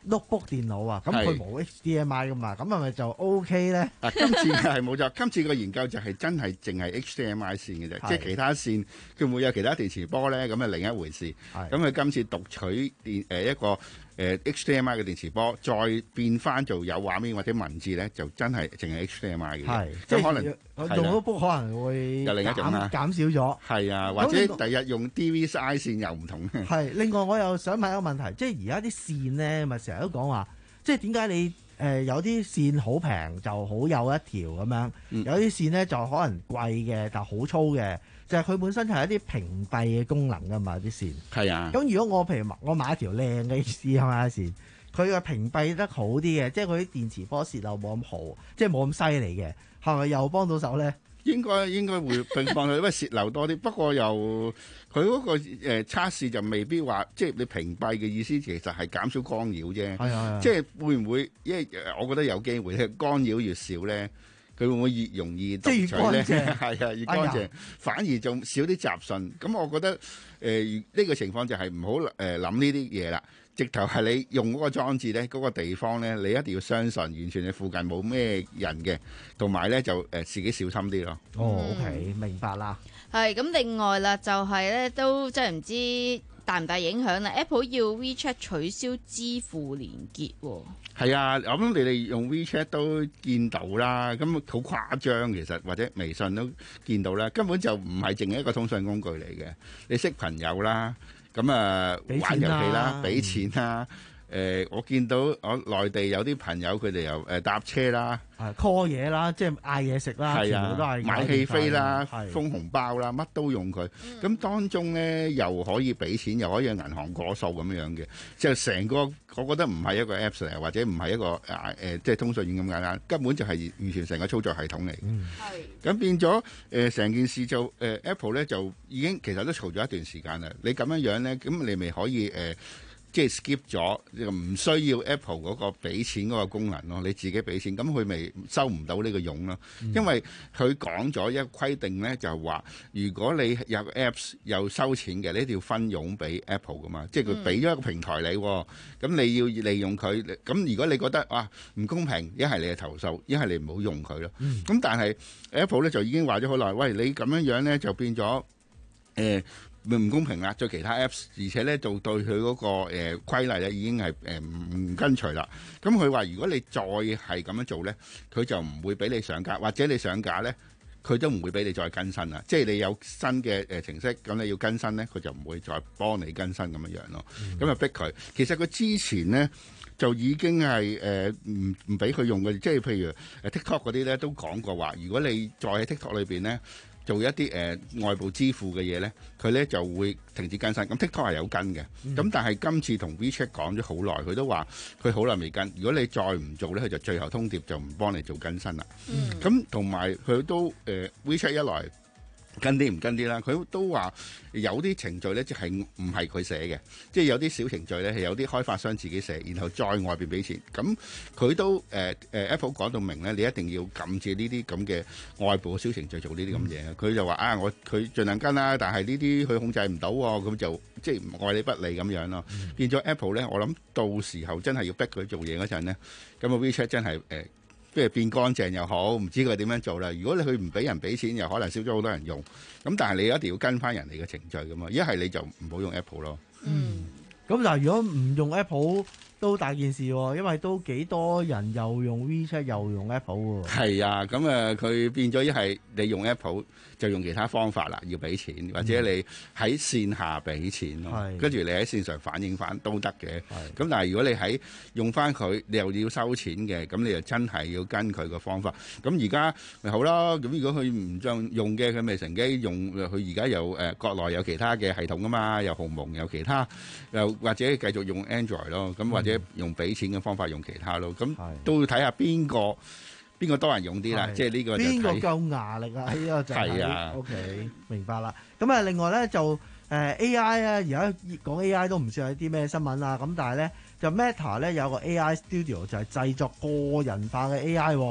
K: notebook 電腦啊，咁
U: 係
K: 佢冇 H D M I 噶嘛，咁係咪就 O K 咧？
U: 啊，今次係冇錯，今次個研究就係真係淨係 H D M I 線嘅啫，
K: 係
U: 即係其他線佢會唔會有其他電磁波咧？咁係另一回事。
K: 係
U: 咁佢今次讀取電誒一個誒 H D M I 嘅電磁波，再變翻做有畫面或者文字咧，就真係淨係 H D M I 嘅啫。
K: 係，即係
U: 咁可能
K: 用 notebook 可能會
U: 有另一種啦
K: 減減少咗。
U: 係啊，或者第日用 D V I 線又唔同。
K: 係，另外我又想問一個問題，即係而家啲線咧，咪成日都講話，即係點解你誒、呃、有啲線好平就好有一條咁樣，
U: 嗯、
K: 有啲線咧就可能貴嘅，但係好粗嘅，就係、是、佢本身係一啲屏蔽嘅功能噶嘛啲線。
U: 係啊。
K: 咁如果我譬如我買一條靚嘅 H D M I 線，佢嘅屏蔽得好啲嘅，即係佢啲電磁波泄漏冇咁好，即係冇咁犀利嘅，係咪又幫到手咧？
U: 應該應該會並幫佢，因為泄漏多啲。不過又佢嗰個誒測試就未必話，即係你屏蔽嘅意思其實係減少干擾啫。
K: 係啊，
U: 即係會唔會？因為我覺得有機會咧，干擾越少咧，佢會唔會越容易讀取咧？係啊，越乾淨，反而仲少啲雜訊。咁我覺得誒呢、呃呢個情況就係唔好誒諗呢啲嘢啦。直頭係你用嗰個裝置咧，嗰、嗰個地方咧，你一定要相信，完全你附近冇咩人嘅，同埋咧就誒、呃、自己小心啲咯。
K: 哦 OK，明白啦。
B: 係咁，另外啦，就係咧都真係唔知大唔大影響啦。Apple 要 WeChat 取消支付連結喎。
U: 係啊，我諗你哋用 WeChat 都見到啦，咁好誇張其實，或者微信都見到啦，根本就唔係淨係一個通訊工具嚟嘅，你識朋友啦。咁啊，玩遊戲啦，俾錢啦。誒、呃，我見到我內地有啲朋友，佢哋又誒搭車啦
K: ，call 嘢啦，即係嗌嘢食啦，
U: 係啊，
K: 全部都係
U: 買戲飛啦，封紅包啦，乜都用佢。咁、嗯、當中咧又可以俾錢，又可以銀行過數咁樣嘅，就成個我覺得唔係一個 Apps 嚟，或者唔係一個誒、呃、即係通訊軟咁簡單，根本就係完全成個操作系統嚟。係、嗯。咁變咗誒成件事就誒、呃、Apple 咧就已經其實都嘈咗一段時間啦。你咁樣樣咧，咁你咪可以誒。呃即係 skip 咗，唔需要 Apple 嗰個俾錢嗰個功能咯，你自己俾錢，咁佢咪收唔到呢個傭咯？嗯、因為佢講咗一個規定咧，就係話如果你有 Apps 又收錢嘅，你一定要分傭俾 Apple 噶嘛，即係佢俾咗一個平台你，咁、嗯、你要利用佢。咁如果你覺得啊唔公平，一係你係投訴，一係你唔好用佢咯。咁、嗯、但係 Apple 咧就已經話咗好耐，喂，你咁樣樣咧就變咗誒。呃唔公平啦，對其他 Apps， 而且咧就對佢嗰、那個誒、呃、規例咧已經係誒唔跟隨啦。咁佢話如果你再係咁樣做咧，佢就唔會俾你上架，或者你上架咧，佢都唔會俾你再更新啦。即係你有新嘅誒程式，咁你要更新咧，佢就唔會再幫你更新咁樣樣咯。咁、嗯、就逼佢。其實佢之前咧就已經係誒唔唔俾佢用嘅，即係譬如誒 TikTok 嗰啲咧都講過話，如果你再喺 TikTok 裏邊咧。做一啲誒、呃、外部支付嘅嘢咧，佢咧就會停止更新。咁 TikTok 係有跟嘅，咁、嗯、但係今次同 WeChat 講咗好耐，佢都話佢好耐未跟。如果你再唔做咧，佢就最後通牒就唔幫你做更新啦。咁同埋佢都誒、呃、WeChat 一來跟啲唔跟啲啦，佢都話有啲程序咧，即係唔係佢寫嘅，即係有啲小程序咧係有啲開發商自己寫，然後再外邊俾錢。咁佢都誒誒、呃呃、Apple 講到明咧，你一定要撳住呢啲咁嘅外部小程序做呢啲咁嘢。佢、嗯、就話啊，我佢盡量跟啦，但係呢啲佢控制唔到喎，咁就即係愛理不理咁樣咯。嗯、變咗 Apple 咧，我諗到時候真係要逼佢做嘢嗰陣咧，咁啊 WeChat 真係誒。呃即係變乾淨又好，唔知佢點樣做啦。如果你佢唔俾人俾錢，又可能少咗好多人用。咁但係你一定要跟翻人哋嘅程序噶嘛。一係你就唔好用 Apple 咯。
K: 嗯，咁但係如果唔用 Apple 都大件事喎，因為都幾多人又用 WeChat 又用 Apple 喎。係
U: 啊，咁啊佢變咗一係你用 Apple 就用其他方法啦，要俾錢，或者你喺線下俾錢咯。跟、嗯、住你喺線上反映翻都得嘅。咁但係如果你喺用翻佢，你又要收錢嘅，咁你就真係要跟佢個方法。咁而家咪好咯。咁如果佢唔將用嘅，佢咪乘機用。佢而家有誒、呃、國內有其他嘅系統噶嘛，有鴻蒙有其他，又或者繼續用 Android 咯。咁或者用俾錢嘅方法用其他咯。咁都要睇下邊個。邊個多人用啲啦？即係呢個就睇
K: 邊個夠牙力啊？呢個就係、是、
U: 啊。
K: OK，明白啦。咁啊，另外咧就誒、呃、A I 啊，而家講 A I 都唔算係啲咩新聞啦。咁但係咧就 Meta 咧有個 A I Studio 就係製作個人化嘅 A I。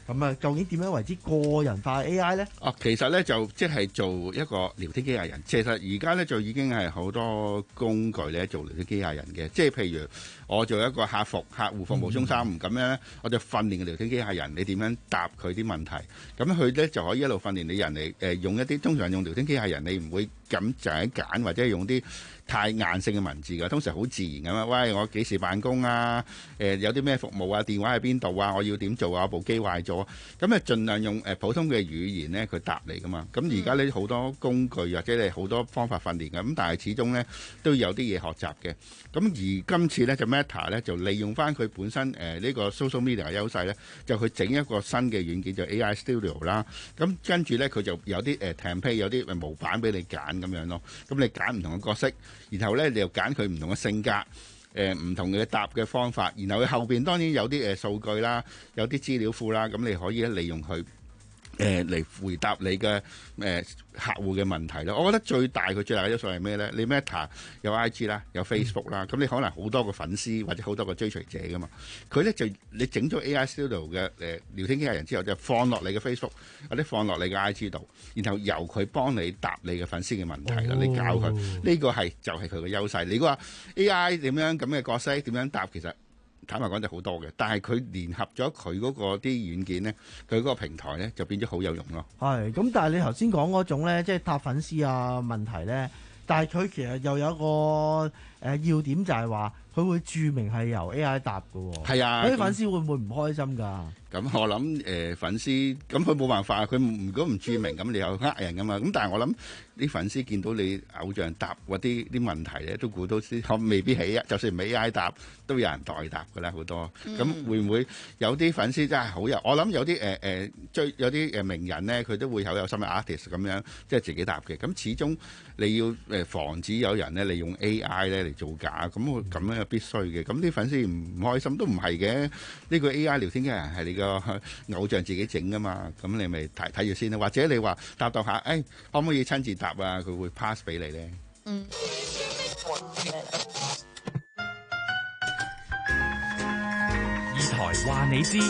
K: 咁啊，究竟點樣為之個人化 A I 咧？
U: 哦，其實咧就即係做一個聊天機械人。其實而家咧就已經係好多工具咧做聊天機械人嘅。即係譬如我做一個客服客戶服務中心咁樣咧，我就訓練個聊天機械人，你點樣答佢啲問題。咁佢咧就可以一路訓練你人嚟誒、呃、用一啲通常用聊天機械人，你唔會咁就係揀或者用啲太硬性嘅文字㗎，通常好自然咁樣。喂，我幾時辦公啊？誒、呃、有啲咩服務啊？電話喺邊度啊？我要點做啊？部機壞咗，咁啊盡量用誒普通嘅語言咧，佢答你噶嘛。咁而家呢好多工具或者你好多方法訓練嘅，咁但係始終咧都有啲嘢學習嘅。咁而今次咧就 Meta 咧就利用翻佢本身誒呢、呃這個 social media 嘅優勢咧，就去整一個新嘅軟件就 A I Studio 啦。咁跟住咧佢就有啲誒 template 有啲模板俾你揀咁樣咯。咁你揀唔同嘅角色。然後咧，你又揀佢唔同嘅性格，誒、呃、唔同嘅答嘅方法。然後佢後邊當然有啲誒、呃、數據啦，有啲資料庫啦，咁你可以利用佢誒嚟回答你嘅誒、呃、客戶嘅問題咯。我覺得最大佢最大嘅優勢係咩咧？你 Meta 有 I G 啦，有 Facebook 啦，咁、嗯、你可能好多個粉絲或者好多個追隨者噶嘛。佢咧就你整咗 A I Studio 嘅誒、呃、聊天機械人之後，就放落你嘅 Facebook 或者放落你嘅 I G 度，然後由佢幫你答你嘅粉絲嘅問題啦。哦、你教佢呢、這個係就係佢嘅優勢。你話 A I 點樣咁嘅角色點樣答，其實坦白講就好多嘅，但係佢聯合咗佢嗰個啲軟件咧，佢嗰個平台咧就變咗好有用咯。
K: 係，咁但係你頭先講嗰種咧，即係答粉絲啊問題咧，但係佢其實又有一個誒、呃、要點就係話，佢會註明係由 A I 答嘅喎。係啊，啲粉絲會唔會唔開心㗎？
U: 咁我諗誒、呃、粉絲，咁佢冇辦法，佢如果唔註明，咁你又呃人㗎嘛。咁但係我諗啲粉絲見到你偶像答嗰啲啲問題咧，都估到啲未必係，就算唔係 A I 答，都有人代答㗎啦，好多。咁、嗯、會唔會有啲粉絲真係好有？我諗有啲誒誒追有啲誒名人咧，佢都會好有心嘅 artist 咁樣，即係自己答嘅。咁始終你要誒防止有人咧利用 A I 咧嚟造假，咁我咁樣係必須嘅。咁啲粉絲唔開心都唔係嘅。呢、呢個 A I 聊天機器人係你個偶像自己整噶嘛，咁你咪睇睇住先啦。或者你話答答下，誒、哎、可唔可以親自答啊？佢會 pass 俾你咧。嗯。
H: 二台話你知。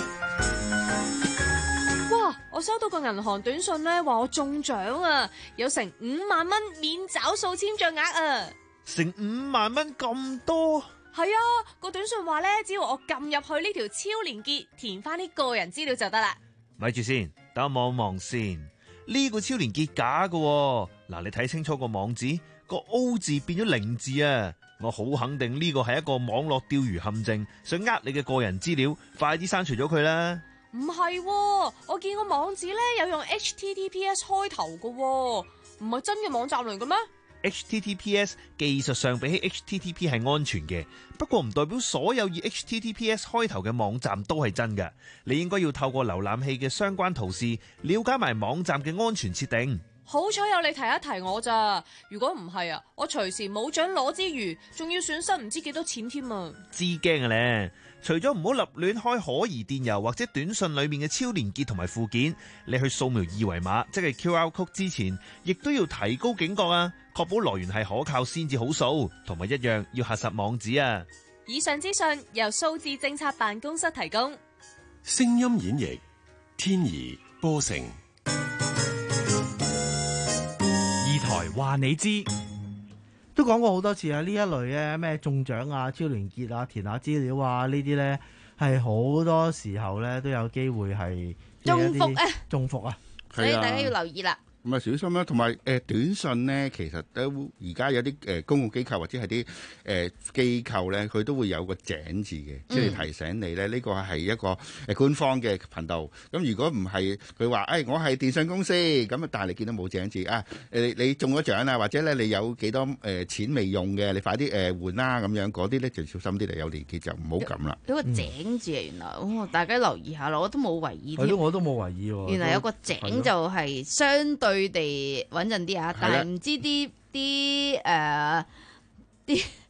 J: 哇！我收到個銀行短信咧，話我中獎啊，有成五萬蚊免找數簽賬額啊！
N: 成五萬蚊咁多？
J: 係啊，個短信話咧，只要我撳入去呢條超連結，填翻啲個人資料就得啦。
N: 咪住先，等我望望先。呢個超連結假㗎喎，嗱，你睇清楚個網址，個 O 字變咗零字啊！我好肯定呢個係一個網絡釣魚陷阱，想呃你嘅個人資料，快啲刪除咗佢啦。
J: 唔係喎，我見個網址咧有用 H T T P S 開頭㗎喎，唔係真嘅網站嚟嘅咩
N: ？H T T P S 技術上比起 H T T P 係安全嘅，不過唔代表所有以 H T T P S 開頭嘅網站都係真嘅。你應該要透過瀏覽器嘅相關圖示，了解埋網站嘅安全設定。
J: 好彩有你提一提我咋，如果唔係啊，我隨時冇獎攞之餘，仲要損失唔知幾多錢添啊！
N: 知驚嘅咧，除咗唔好立亂開可疑電郵或者短信裏面嘅超連結同埋附件，你去掃描二維碼即係 Q R code 之前，亦都要提高警覺啊！確保來源係可靠先至好掃，同埋一樣要核實網址啊！
J: 以上資訊由數字政策辦公室提供。
A: 聲音演繹天怡波成。
H: 二台話你知，
K: 都講過好多次啊！呢一類咧咩中獎啊、超連結啊、填下資料啊，呢啲咧係好多時候咧都有機會係
B: 中伏啊！
K: 中伏啊！
B: 所以大家要留意啦。
U: 咁啊，小心啦！同埋誒短信咧，其實都而家有啲誒、呃、公共機構或者係啲誒機構咧，佢都會有個井字嘅，即係提醒你咧，呢個係一個誒官方嘅頻道。咁如果唔係佢話誒，我係電信公司咁啊，但係你見到冇井字啊？誒你中咗獎啊，或者咧你有幾多誒、呃、錢未用嘅，你快啲誒、呃、換啦咁樣，嗰啲咧就小心啲嚟，有連結就唔好撳啦。
B: 有個井字啊，原來哦，大家留意下咯，我都冇為意。
K: 係咯，我都冇為意喎。
B: 原來有個井就係相對佢哋穩陣啲啊，但係唔知啲啲誒啲啲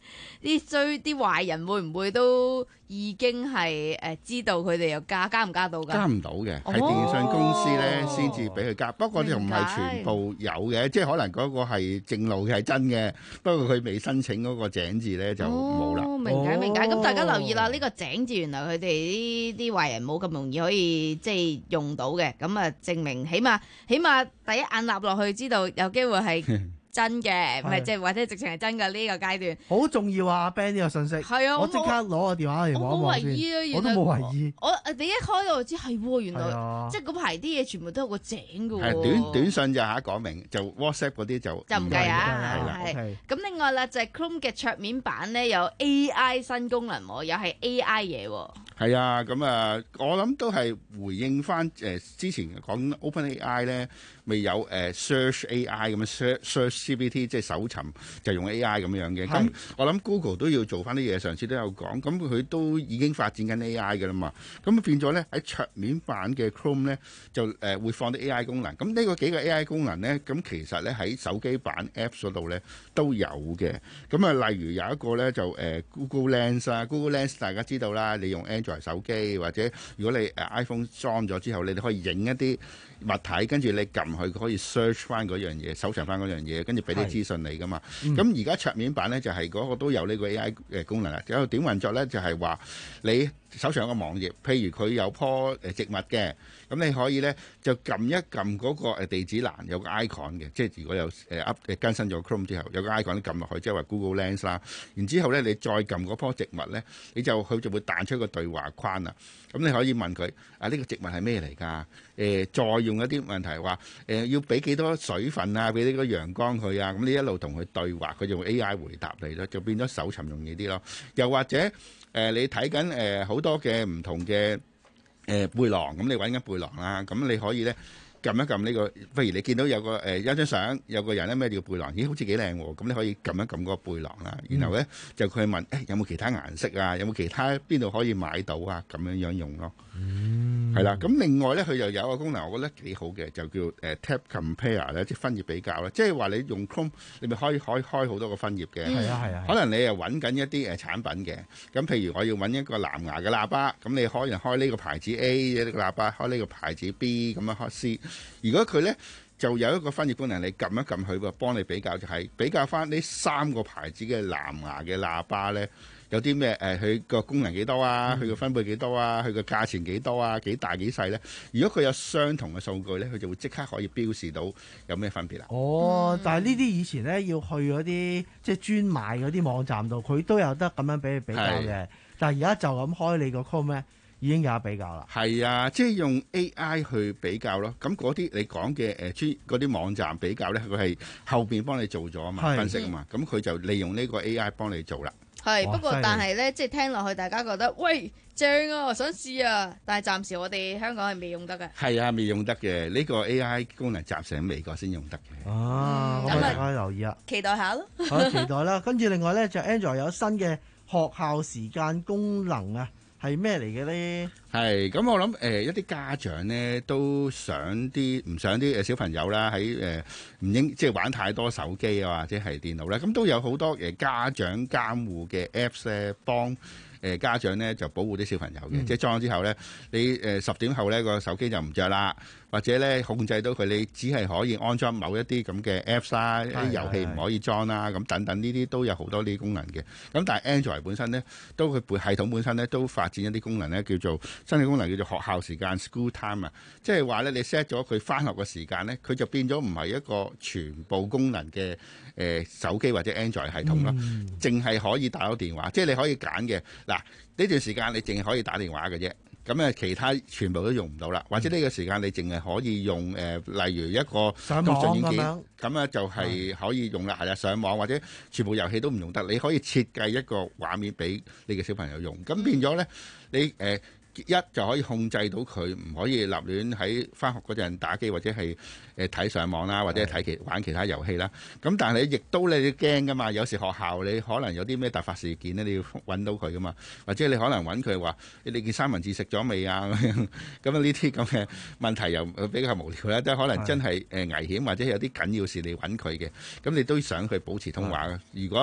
B: 啲追啲壞人會唔會都已經係誒知道佢哋又加加唔加到㗎？
U: 加唔到嘅，係電信公司咧先至俾佢加。不過就唔係全部有嘅，即係可能嗰個係正路嘅係真嘅，不過佢未申請嗰個井字咧就冇啦。
B: 哦，明解明解。咁大家留意啦，呢個井字原來佢哋呢啲壞人冇咁容易可以即係用到嘅，咁啊證明起碼起碼第一眼立落去知道有機會係真嘅，唔係即係或者直情係真嘅呢個階段。
K: 好重要啊！阿 Ben 呢個信息，
B: 係啊，
K: 我即刻攞個電話嚟望一望先。我都冇懷疑。
B: 我你一開到就知係喎，原來即係嗰排啲嘢全部都有個井嘅喎。
U: 係短短信就嚇講明，就 WhatsApp 嗰啲就
B: 就唔計啊。
U: 係啦。
B: 係咁，另外啦就係 Chrome 嘅桌面版咧有 A I 新功能喎，又係 A I 嘢喎。
U: 係啊，咁啊，我諗都係回應翻誒之前講 OpenAI 咧，未有誒 Search A I 咁樣 Search Search G P T 即係搜尋就用 A I 咁樣嘅。咁我諗 Google 都要做翻啲嘢，上次都有講，咁佢都已經發展緊 A I 嘅啦嘛。咁變咗咧喺桌面版嘅 Chrome 咧就誒會放啲 A I 功能。咁呢個幾個 A I 功能咧，咁其實咧喺手機版 Apps 嗰度咧都有嘅。咁啊，例如有一個咧就誒 Google Lens 啊 ，Google Lens 大家知道啦，你用 Android 手機或者如果你誒 iPhone 裝咗之後，你哋可以影一啲物體，跟住你撳佢可以 search 翻嗰樣嘢，搜尋翻嗰樣嘢，跟住俾啲資訊你噶嘛。咁而家桌面版咧就係、是、嗰個都有呢個 A I 嘅功能啦。有個點運作咧就係、是、話你手上有個網頁，譬如佢有棵誒植物嘅，咁你可以咧就撳一撳嗰個誒地址欄有個 icon 嘅，即係如果有誒 up 誒更新咗 Chrome 之後有個 icon 撳落去，即係話 Google Lens 啦。然之後咧你再撳嗰棵植物咧，你就佢就會彈出一個對話框啦。咁你可以問佢啊，呢個植物係咩嚟㗎？誒再用一啲問題話誒要俾幾多水分啊，俾呢個陽光佢啊。咁你一路同佢對話，佢就用 A I 回答你咯，就變咗搜尋容易啲咯。又或者誒、呃、你睇緊誒好多嘅唔同嘅誒、呃、背囊，咁你揾緊背囊啦，咁你可以咧撳一撳呢、這個，譬如你見到有個誒一張相，有個人咧孭住個背囊，咦好似幾靚喎，咁你可以撳一撳嗰個背囊啦，然後咧、嗯、就佢問誒、欸、有冇其他顏色啊，有冇其他邊度可以買到啊，咁樣樣用咯。嗯，係啦，咁另外咧，佢又有一個功能，我覺得幾好嘅，就叫誒、呃、Tab Compare 咧，即係分頁比較啦。即係話你用 Chrome，你咪可以開開好多個分頁嘅。係啊係啊。可能你又揾緊一啲誒產品嘅，咁譬如我要揾一個藍牙嘅喇叭，咁你可能開呢個牌子 A 嘅呢個喇叭，開呢個牌子 B 咁樣開 C。如果佢咧就有一個分頁功能，你撳一撳佢喎，幫你比較就係、是、比較翻呢三個牌子嘅藍牙嘅喇叭咧。有啲咩誒？佢、呃、個功能幾多啊？佢個、嗯、分貝幾多啊？佢個價錢幾多啊？幾大幾細咧？如果佢有相同嘅數據咧，佢就會即刻可以標示到有咩分別啦。
K: 哦，嗯、但係呢啲以前咧要去嗰啲即係專賣嗰啲網站度，佢都有得咁樣俾你比較嘅。但係而家就咁開你個 Chrome 咧，已經有得比較啦。係
U: 啊，即係用 A I 去比較咯。咁嗰啲你講嘅誒專嗰啲網站比較咧，佢係後邊幫你做咗啊嘛，分析啊嘛。咁佢就利用呢個 A I 幫你做啦。
B: 係，不過但係咧，即係聽落去，大家覺得喂正啊，想試啊，但係暫時我哋香港係未用得嘅。
U: 係啊，未用得嘅呢、呢個 A I 功能，暫時喺美國先用得嘅。
K: 啊，咁、嗯、大家留意啊，
B: 期待下咯。
K: 好期待啦！跟住另外咧，就 Android 有新嘅學校時間功能啊，係咩嚟嘅咧？
U: 係咁，我諗誒、呃、一啲家長咧都想啲唔想啲誒小朋友啦喺誒唔應即係玩太多手機啊或者係電腦咧，咁都有好多誒家長監護嘅 Apps 咧幫誒家長咧就保護啲小朋友嘅、嗯，即係裝咗之後咧，你誒十點後咧個手機就唔着啦，或者咧控制到佢，你只係可以安裝某一啲咁嘅 Apps 啦，啲遊戲唔可以裝啦，咁等等呢啲都有好多呢啲功能嘅。咁但係 Android 本身咧，都佢本系統本身咧都發展一啲功能咧，叫做新嘅功能叫做學校時間 School Time 啊，即係話咧你 set 咗佢返學嘅時間咧，佢就變咗唔係一個全部功能嘅誒、呃、手機或者 Android 系統咯，淨、嗯、係可以打到電話，即係你可以揀嘅。嗱呢段時間你淨係可以打電話嘅啫。咁啊，其他全部都用唔到啦，或者呢個時間你淨係可以用誒、呃，例如一個通訊軟件，咁啊就係可以用啦，係啊，上網或者全部遊戲都唔用得，你可以設計一個畫面俾你嘅小朋友用，咁變咗咧，你誒。呃一就可以控制到佢唔可以立亂喺返學嗰陣打機或者係誒睇上網啦，或者睇其玩其他遊戲啦。咁但係你亦都你驚㗎嘛？有時學校你可能有啲咩突發事件咧，你要揾到佢㗎嘛？或者你可能揾佢話你件三文治食咗未啊？咁啊呢啲咁嘅問題又比較無聊啦，即係可能真係誒危險或者有啲緊要事你揾佢嘅，咁你都想佢保持通話嘅。如果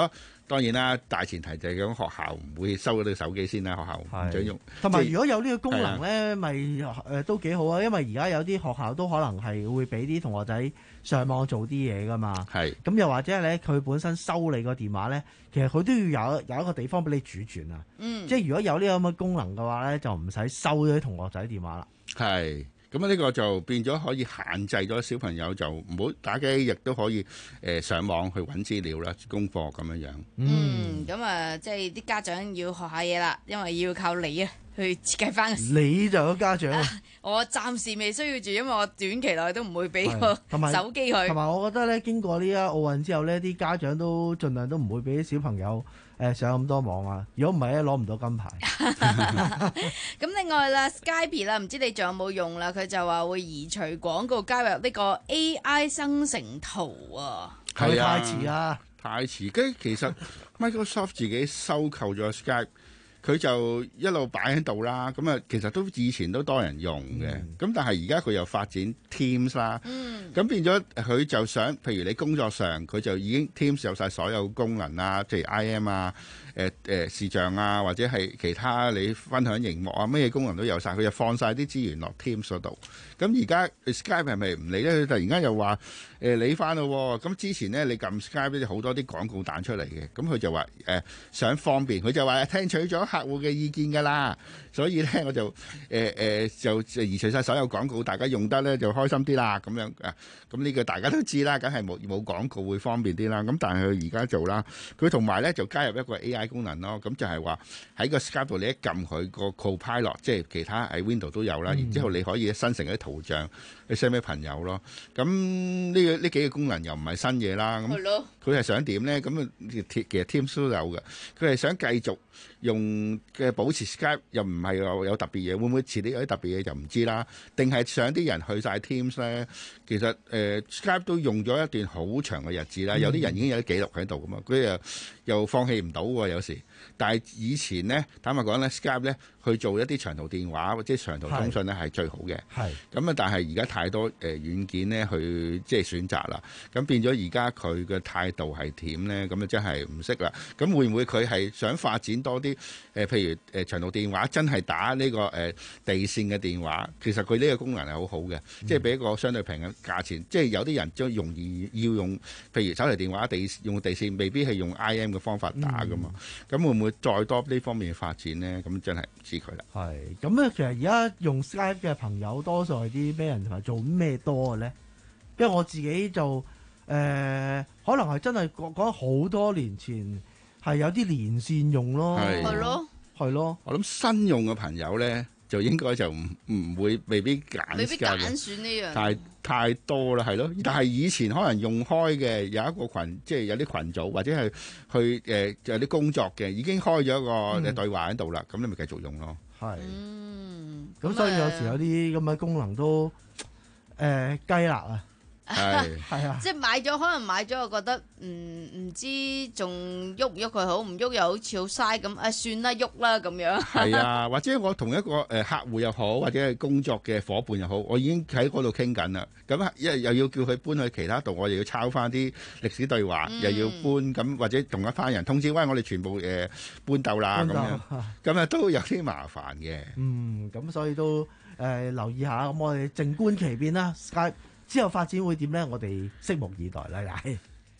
U: 當然啦，大前提就係講學校唔會收咗你手機先啦，學校唔準用。
K: 同埋
U: 即係
K: 如果有呢個功能
U: 係
K: 咧，咪誒都幾好啊！因為而家有啲學校都可能係會俾啲同學仔上網做啲嘢噶嘛。
U: 係
K: 咁又或者咧，佢本身收你個電話咧，其實佢都要有有一個地方俾你儲存啊。
B: 嗯，
K: 即係如果有呢個咁嘅功能嘅話咧，就唔使收咗啲同學仔電話啦。
U: 係。咁啊，呢個就變咗可以限制咗小朋友就唔好打機，亦都可以誒、呃、上網去揾資料啦、功課咁樣樣。
B: 嗯，咁啊，即係啲家長要學下嘢啦，因為要靠你啊去設計翻。
K: 你就有家長，
B: 啊、我暫時未需要住，因為我短期內都唔會俾個手機佢。
K: 同埋我覺得咧，經過呢一奧運之後呢，啲家長都盡量都唔會俾啲小朋友誒上咁多網啊！如果唔係咧，攞唔到金牌。
B: 咁另外啦 ，Skype 啦，唔知你仲有冇用啦？佢就話會移除廣告，加入呢個 A I 生成圖啊。
U: 係啊，
K: 太遲啦，
U: 太遲。跟住其實 Microsoft 自己收購咗 Skype，佢就一路擺喺度啦。咁啊，其實都以前都多人用嘅。咁、嗯、但係而家佢又發展 Teams 啦。咁、嗯、變咗佢就想，譬如你工作上，佢就已經 Teams 有晒所有功能啊，即係 I M 啊。誒、呃、誒視像啊，或者係其他你分享熒幕啊，咩功能都有晒，佢就放晒啲資源落 Teams 嗰度。咁而家 Skype 係咪唔理咧？佢突然間又話誒理翻咯。咁之前咧你撳 Skype 咧好多啲廣告彈出嚟嘅，咁佢就話誒、呃、想方便，佢就話聽取咗客戶嘅意見㗎啦。所以咧我就誒誒、呃呃、就移除晒所有廣告，大家用得咧就開心啲啦。咁樣啊，咁呢個大家都知啦，梗係冇冇廣告會方便啲啦。咁但係佢而家做啦，佢同埋咧就加入一個 A I 功能咯，咁就係話喺個 Skype 度你一撳佢個 Copilot， 即係其他喺 Windows 都有啦，然之後你可以生成一啲圖像去 send 俾朋友咯。咁呢個呢幾個功能又唔係新嘢啦。咁佢係想點咧？咁啊，其實 Teams 都有嘅。佢係想繼續用嘅保持 Skype，又唔係有有特別嘢，會唔會遲啲有啲特別嘢就唔知啦。定係想啲人去晒 Teams 咧？其實誒、呃、Skype 都用咗一段好長嘅日子啦，有啲人已經有啲記錄喺度噶嘛，佢又又放棄唔到喎，有時。但係以前咧，坦白講咧 Skype 咧去做一啲長途電話或者長途通訊咧係最好嘅。係咁啊，但係而家太多誒、呃、軟件咧去即係選擇啦，咁變咗而家佢嘅態度係點咧？咁啊真係唔識啦。咁會唔會佢係想發展多啲誒、呃？譬如誒、呃、長途電話真係打呢、這個誒、呃、地線嘅電話，其實佢呢個功能係好好嘅，嗯、即係俾一個相對平嘅價錢。即係有啲人將容易要用，譬如手提電話地用地線，未必係用 I M 嘅方法打噶嘛。咁、嗯、會唔會再多呢方面嘅發展咧？咁真係唔知佢啦。係
K: 咁咧，其實而家用 Skype 嘅朋友多數係啲咩人同埋做咩多嘅咧？因為我自己就誒、呃，可能係真係講講好多年前係有啲連線用咯，係咯，係咯。
U: 我諗新用嘅朋友咧，就應該就唔唔會未必揀，
B: 未必揀選呢樣，
U: 太太多啦，係咯。但係以前可能用開嘅有一個群，即係有啲群組或者係去誒、呃、有啲工作嘅，已經開咗一個對話喺度啦。咁、嗯、你咪繼續用咯。係，
B: 嗯，
K: 咁所以有時有啲咁嘅功能都誒雞肋啊。
U: 係
K: 係啊，
B: 即係買咗，可能買咗，我覺得唔唔知仲喐唔喐佢好，唔喐又好似好嘥咁，啊算啦，喐啦咁樣。
U: 係啊，或者我同一個誒客戶又好，或者係工作嘅伙伴又好，我已經喺嗰度傾緊啦。咁一又要叫佢搬去其他度，我又要抄翻啲歷史對話，嗯、又要搬咁，或者同一班人通知，喂，我哋全部誒、呃、搬竇啦咁樣，咁啊都有啲麻煩嘅。
K: 嗯，咁所以都誒、呃、留意下，咁我哋靜觀其變啦。Skype之後發展會點呢？我哋拭目以待啦！係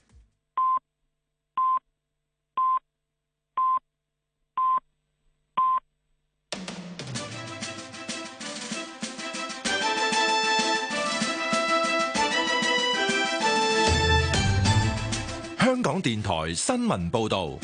F: 香港電台新聞報導，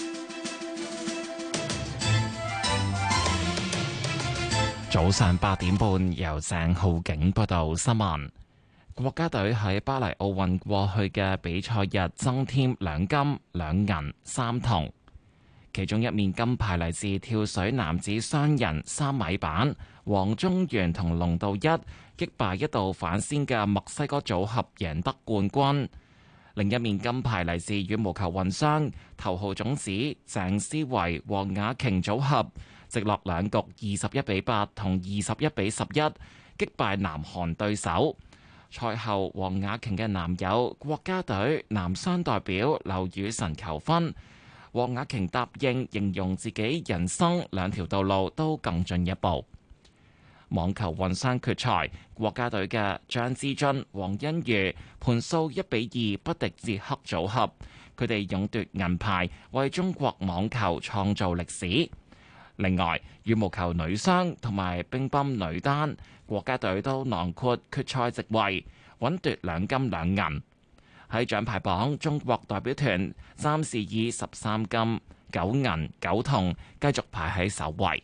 G: 早上八點半由鄭浩景報道新聞。國家隊喺巴黎奧運過去嘅比賽日增添兩金兩銀三銅，其中一面金牌嚟自跳水男子雙人三米板，黃宗元同龍道一擊敗一度反先嘅墨西哥組合，贏得冠軍。另一面金牌嚟自羽毛球混雙頭號種子鄭思維黃雅瓊組合，直落兩局二十一比八同二十一比十一擊敗南韓對手。賽後，黃雅瓊嘅男友國家隊男雙代表劉雨辰求婚， 黃雅瓊答應形容自己人生兩條道路都更進一步。網球混雙決賽，國家隊嘅張之臻、黃欣瑜盤數一比二不敵捷克組合，佢哋勇奪銀牌，為中國網球創造歷史。另外，羽毛球女雙同埋乒乓女單，國家隊都囊括決賽席位，穩奪兩金兩銀。喺獎牌榜，中國代表團暫時以十三金、九銀、九銅繼續排喺首位。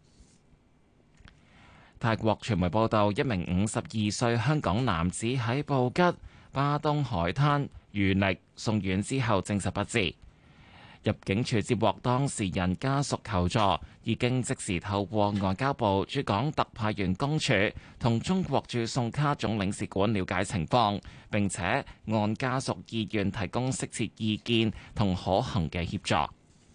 G: 泰國傳媒報道，一名五十二歲香港男子喺布吉巴東海灘遇溺送院之後證實不治。入境處接獲當事人家屬求助，已經即時透過外交部駐港特派員公署同中國駐宋卡總領事館了解情況，並且按家屬意願提供適切意見同可行嘅協助。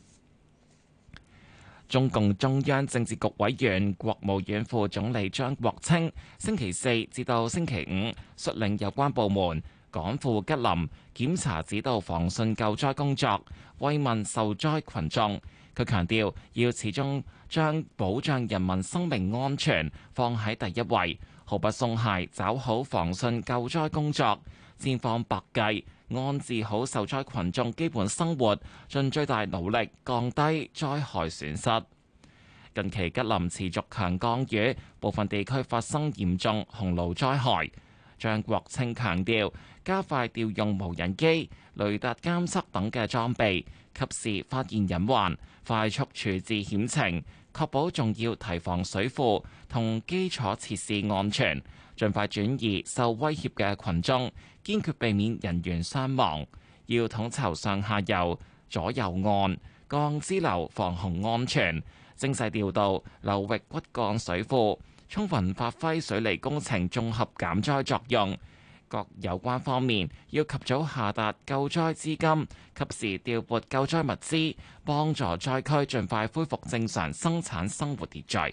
G: 中共中央政治局委員、國務院副總理張國清星期四至到星期五率領有關部門趕赴吉林檢查指導防汛救災工作，慰問受災群眾。佢強調要始終將保障人民生命安全放喺第一位，毫不鬆懈，抓好防汛救災工作，千方百計安置好受災群眾基本生活，盡最大努力降低災害損失。近期吉林持續強降雨，部分地區發生嚴重洪澇災害。張國清強調，加快調用無人機、雷達監測等嘅裝備，及時發現隱患，快速處置險情，確保重要堤防水庫同基礎設施安全，盡快轉移受威脅嘅群眾，堅決避免人員傷亡。要統籌上下游、左右岸、鋼支流防洪安全，精細調度流域骨幹水庫，充分發揮水利工程綜合減災作用。各有關方面要及早下達救災資金，及時調撥救災物資，幫助災區盡快恢復正常生產生活秩序。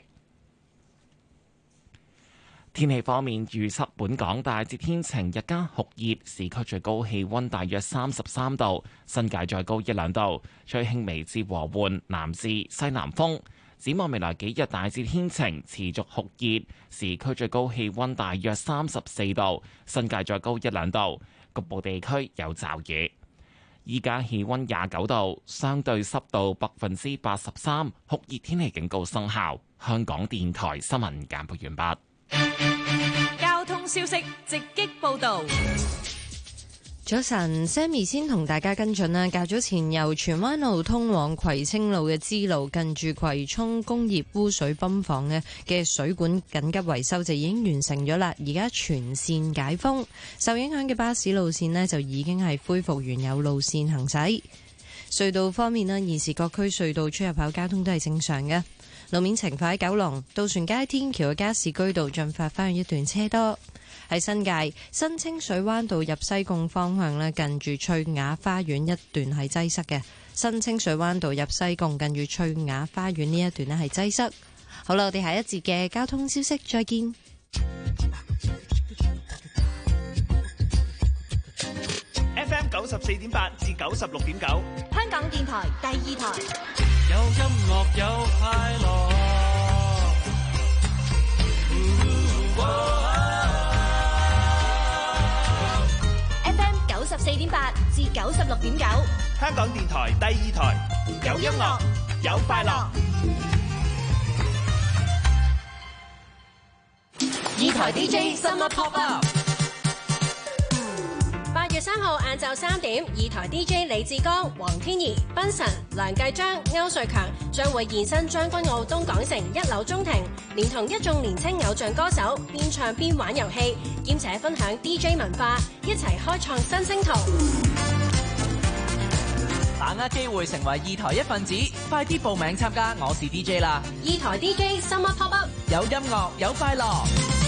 G: 天氣方面預測，本港大致天晴，日間酷熱，市區最高氣溫大約三十三度，新界再高一兩度，吹輕微至和緩南至西南風。展望未來幾日大致天晴，持續酷熱，市區最高氣溫大約三十四度，新界再高一兩度，局部地區有驟雨。依家氣溫廿九度，相對濕度百分之八十三，酷熱天氣警告生效。香港電台新聞簡報完畢。
J: 交通消息直擊報道。
I: 早晨 ，Sammy 先同大家跟進啦。較早前由荃灣路通往葵青路嘅支路，近住葵涌工業污水泵房嘅嘅水管緊急維修就已經完成咗啦，而家全線解封，受影響嘅巴士路線呢就已經係恢復原有路線行駛。隧道方面呢，現時各區隧道出入口交通都係正常嘅。路面情況喺九龍渡船街天橋嘅加士居道進發翻去一段車多。喺新界新清水灣道入西貢方向咧，近住翠雅花園一段係擠塞嘅。新清水灣道入西貢近住翠雅花園呢一段咧係擠塞。好啦，我哋下一節嘅交通消息再見。
N: F M 九十四點八至九十六點九，
P: 香港電台第二台。
E: 有音樂有快樂。
P: 九十四點八至九十六點九，
N: 香港電台第二台，有音樂有快樂。
P: 二台 D J Summer Pop Up。
O: 八月三號晏晝三點，二台 D J 李志剛、黃天怡、賓神、梁繼章、歐瑞強將會現身將軍澳東港城一樓中庭，連同一眾年青偶像歌手，邊唱邊玩遊戲，兼且分享 D J 文化，一齊開創新星途。
Q: 把握機會成為二台一份子，快啲報名參加我是 D J 啦！
O: 二台 D J Summer Pop Up，
Q: 有音樂有快樂。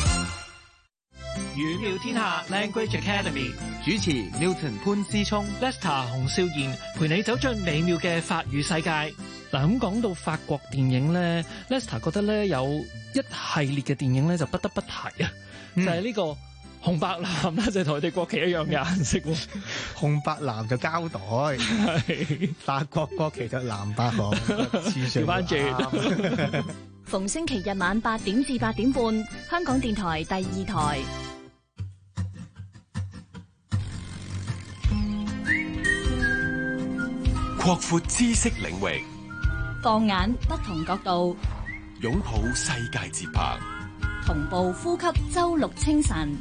H: 語妙天下 Language Academy
V: 主持 Newton 潘思聰
H: Lester 洪少賢陪你走進美妙嘅法語世界。嗱，咁講到法國電影咧 Lester 覺得咧有一系列嘅電影咧就不得不提啊，嗯、就係呢個紅白藍啦，就同我哋國旗一樣嘅顏色喎。
K: 紅白藍就膠袋，法國國旗就藍白紅，調
H: 翻轉。
P: 逢星期日晚八點至八點半，香港電台第二台。
A: 擴闊知識領域，
P: 放眼不同角度，
A: 擁抱世界節拍，
P: 同步呼吸周六清晨。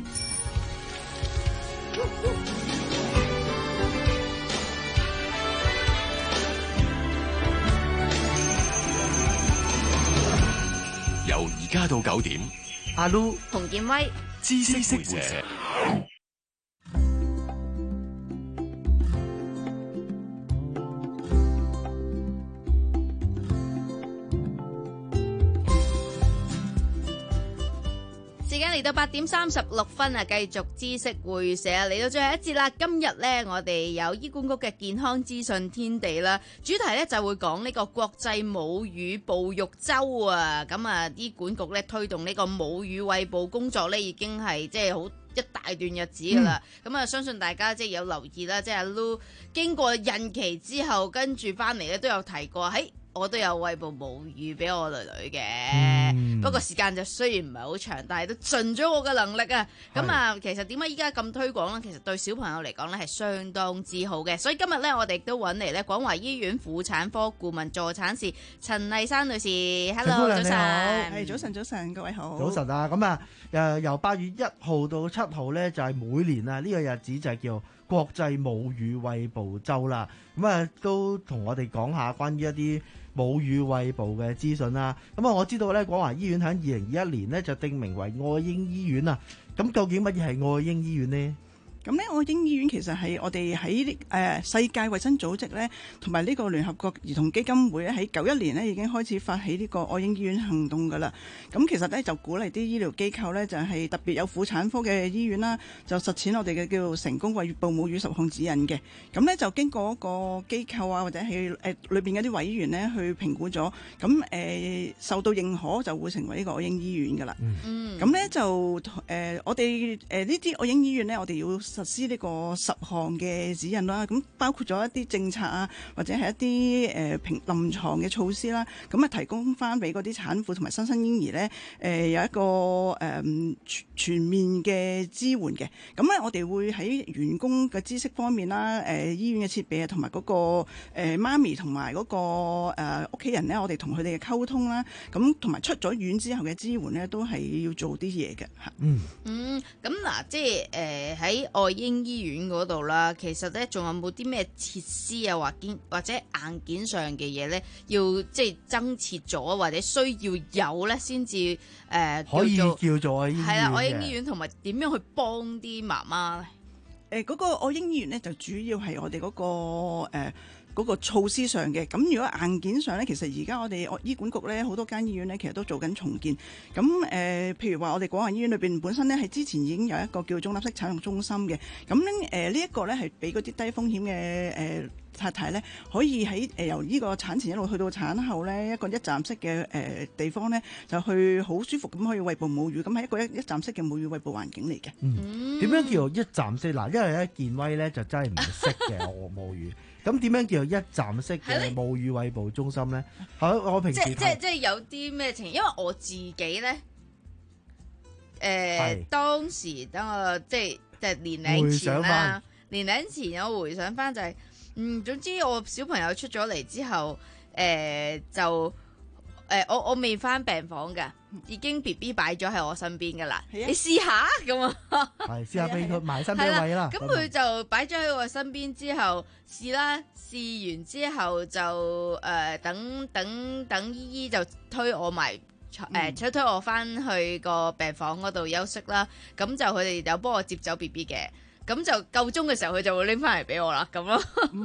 A: 由而家到九點，
K: 阿 Lu
B: 洪建威，
A: 知識會者。
B: 時間嚟到八點三十六分啊，繼續知識會社啊，嚟到最後一節啦。今日呢，我哋有醫管局嘅健康資訊天地啦，主題呢就會講呢個國際母乳哺育週啊。咁啊，醫管局呢推動呢個母乳餵哺工作呢，已經係即係好一大段日子噶啦。咁啊、嗯，相信大家即係有留意啦，即係阿 Lu 經過孕期之後，跟住翻嚟咧都有提過，喺我都有餵哺母乳俾我女女嘅。嗯、不過時間就雖然唔係好長，但係都盡咗我嘅能力啊。咁啊是，其實點解依家咁推廣呢？其實對小朋友嚟講呢係相當之好嘅。所以今日呢，我哋都揾嚟呢廣華醫院婦產科顧問助產士陳麗珊女士。Hello， 早晨。
L: 係早晨，早晨，各位好。
K: 早晨啊，咁啊，誒由八月一號到七號呢，就係、是、每年啊呢、這個日子就係叫國際母乳餵哺週啦。咁啊，都同我哋講下關於一啲母乳餵哺嘅資訊啦。咁啊，我知道咧，廣華醫院喺二零二一年呢就定名為愛嬰醫院啊。咁究竟乜嘢係愛嬰醫院呢？
L: 咁咧，愛嬰醫院其實係我哋喺誒世界衛生組織咧，同埋呢個聯合國兒童基金會咧，喺九一年咧已經開始發起呢個愛嬰醫院行動噶啦。咁其實咧就鼓勵啲醫療機構咧，就係、是、特別有婦產科嘅醫院啦，就實踐我哋嘅叫做成功餵哺母乳十項指引嘅。咁咧就經過一個機構啊，或者係誒裏邊嗰啲委員咧去評估咗，咁誒、呃、受到認可就會成為呢個愛嬰醫院噶啦。嗯。咁咧就誒、呃、我哋誒呢啲愛嬰醫院咧，我哋要實施呢個十項嘅指引啦，咁包括咗一啲政策啊，或者係一啲誒平臨床嘅措施啦，咁啊提供翻俾嗰啲產婦同埋新生嬰兒咧，誒、呃、有一個誒、呃、全面嘅支援嘅。咁咧我哋會喺員工嘅知識方面啦，誒、呃、醫院嘅設備啊，同埋嗰個誒、呃、媽咪同埋嗰個誒屋企人咧，我哋同佢哋嘅溝通啦，咁同埋出咗院之後嘅支援咧，都係要做啲嘢嘅嚇。
B: 嗯嗯，咁嗱，即係誒喺愛嬰醫院嗰度啦，其實咧仲有冇啲咩設施啊，或件或者硬件上嘅嘢咧，要即係增設咗或者需要有咧，先至誒
K: 可以叫做愛嬰醫院嘅。係啦，
B: 愛嬰醫院同埋點樣去幫啲媽媽咧？
L: 誒，嗰個愛嬰醫院咧就主要係我哋嗰個誒。呃嗰個措施上嘅，咁如果硬件上咧，其實而家我哋醫管局咧好多間醫院咧，其實都做緊重建。咁誒、呃，譬如話我哋廣華醫院裏邊本身咧係之前已經有一個叫中立式產育中心嘅。咁誒呢一個咧係俾嗰啲低風險嘅誒、呃、太太咧，可以喺誒、呃、由呢個產前一路去到產後咧一個一站式嘅誒、呃、地方咧，就去好舒服咁可以餵哺母乳，咁係一個一一站式嘅母乳餵哺環境嚟嘅。
K: 嗯，點樣叫做一站式？嗱，因為咧健威咧就真係唔識嘅我母乳。咁點樣叫做一站式嘅母乳餵哺中心咧？係我我平時
B: 即即即係有啲咩情形？因為我自己咧，誒、呃、是當時等我即係即係年齡前啦，年齡前我回想翻就係、是，嗯，總之我小朋友出咗嚟之後，誒、呃、就。誒、呃，我我未翻病房㗎，已經 B B 擺咗喺我身邊㗎啦。你試下咁啊，
K: 係試下俾佢埋身俾位啦。
B: 咁佢就擺咗喺我身邊之後試啦，試完之後就誒、呃、等等等姨姨就推我埋誒，推、呃、推我翻去個病房嗰度休息啦。咁就佢哋有幫我接走 B B 嘅，咁就夠鐘嘅時候佢就會拎翻嚟俾我啦，咁咯。
L: 嗯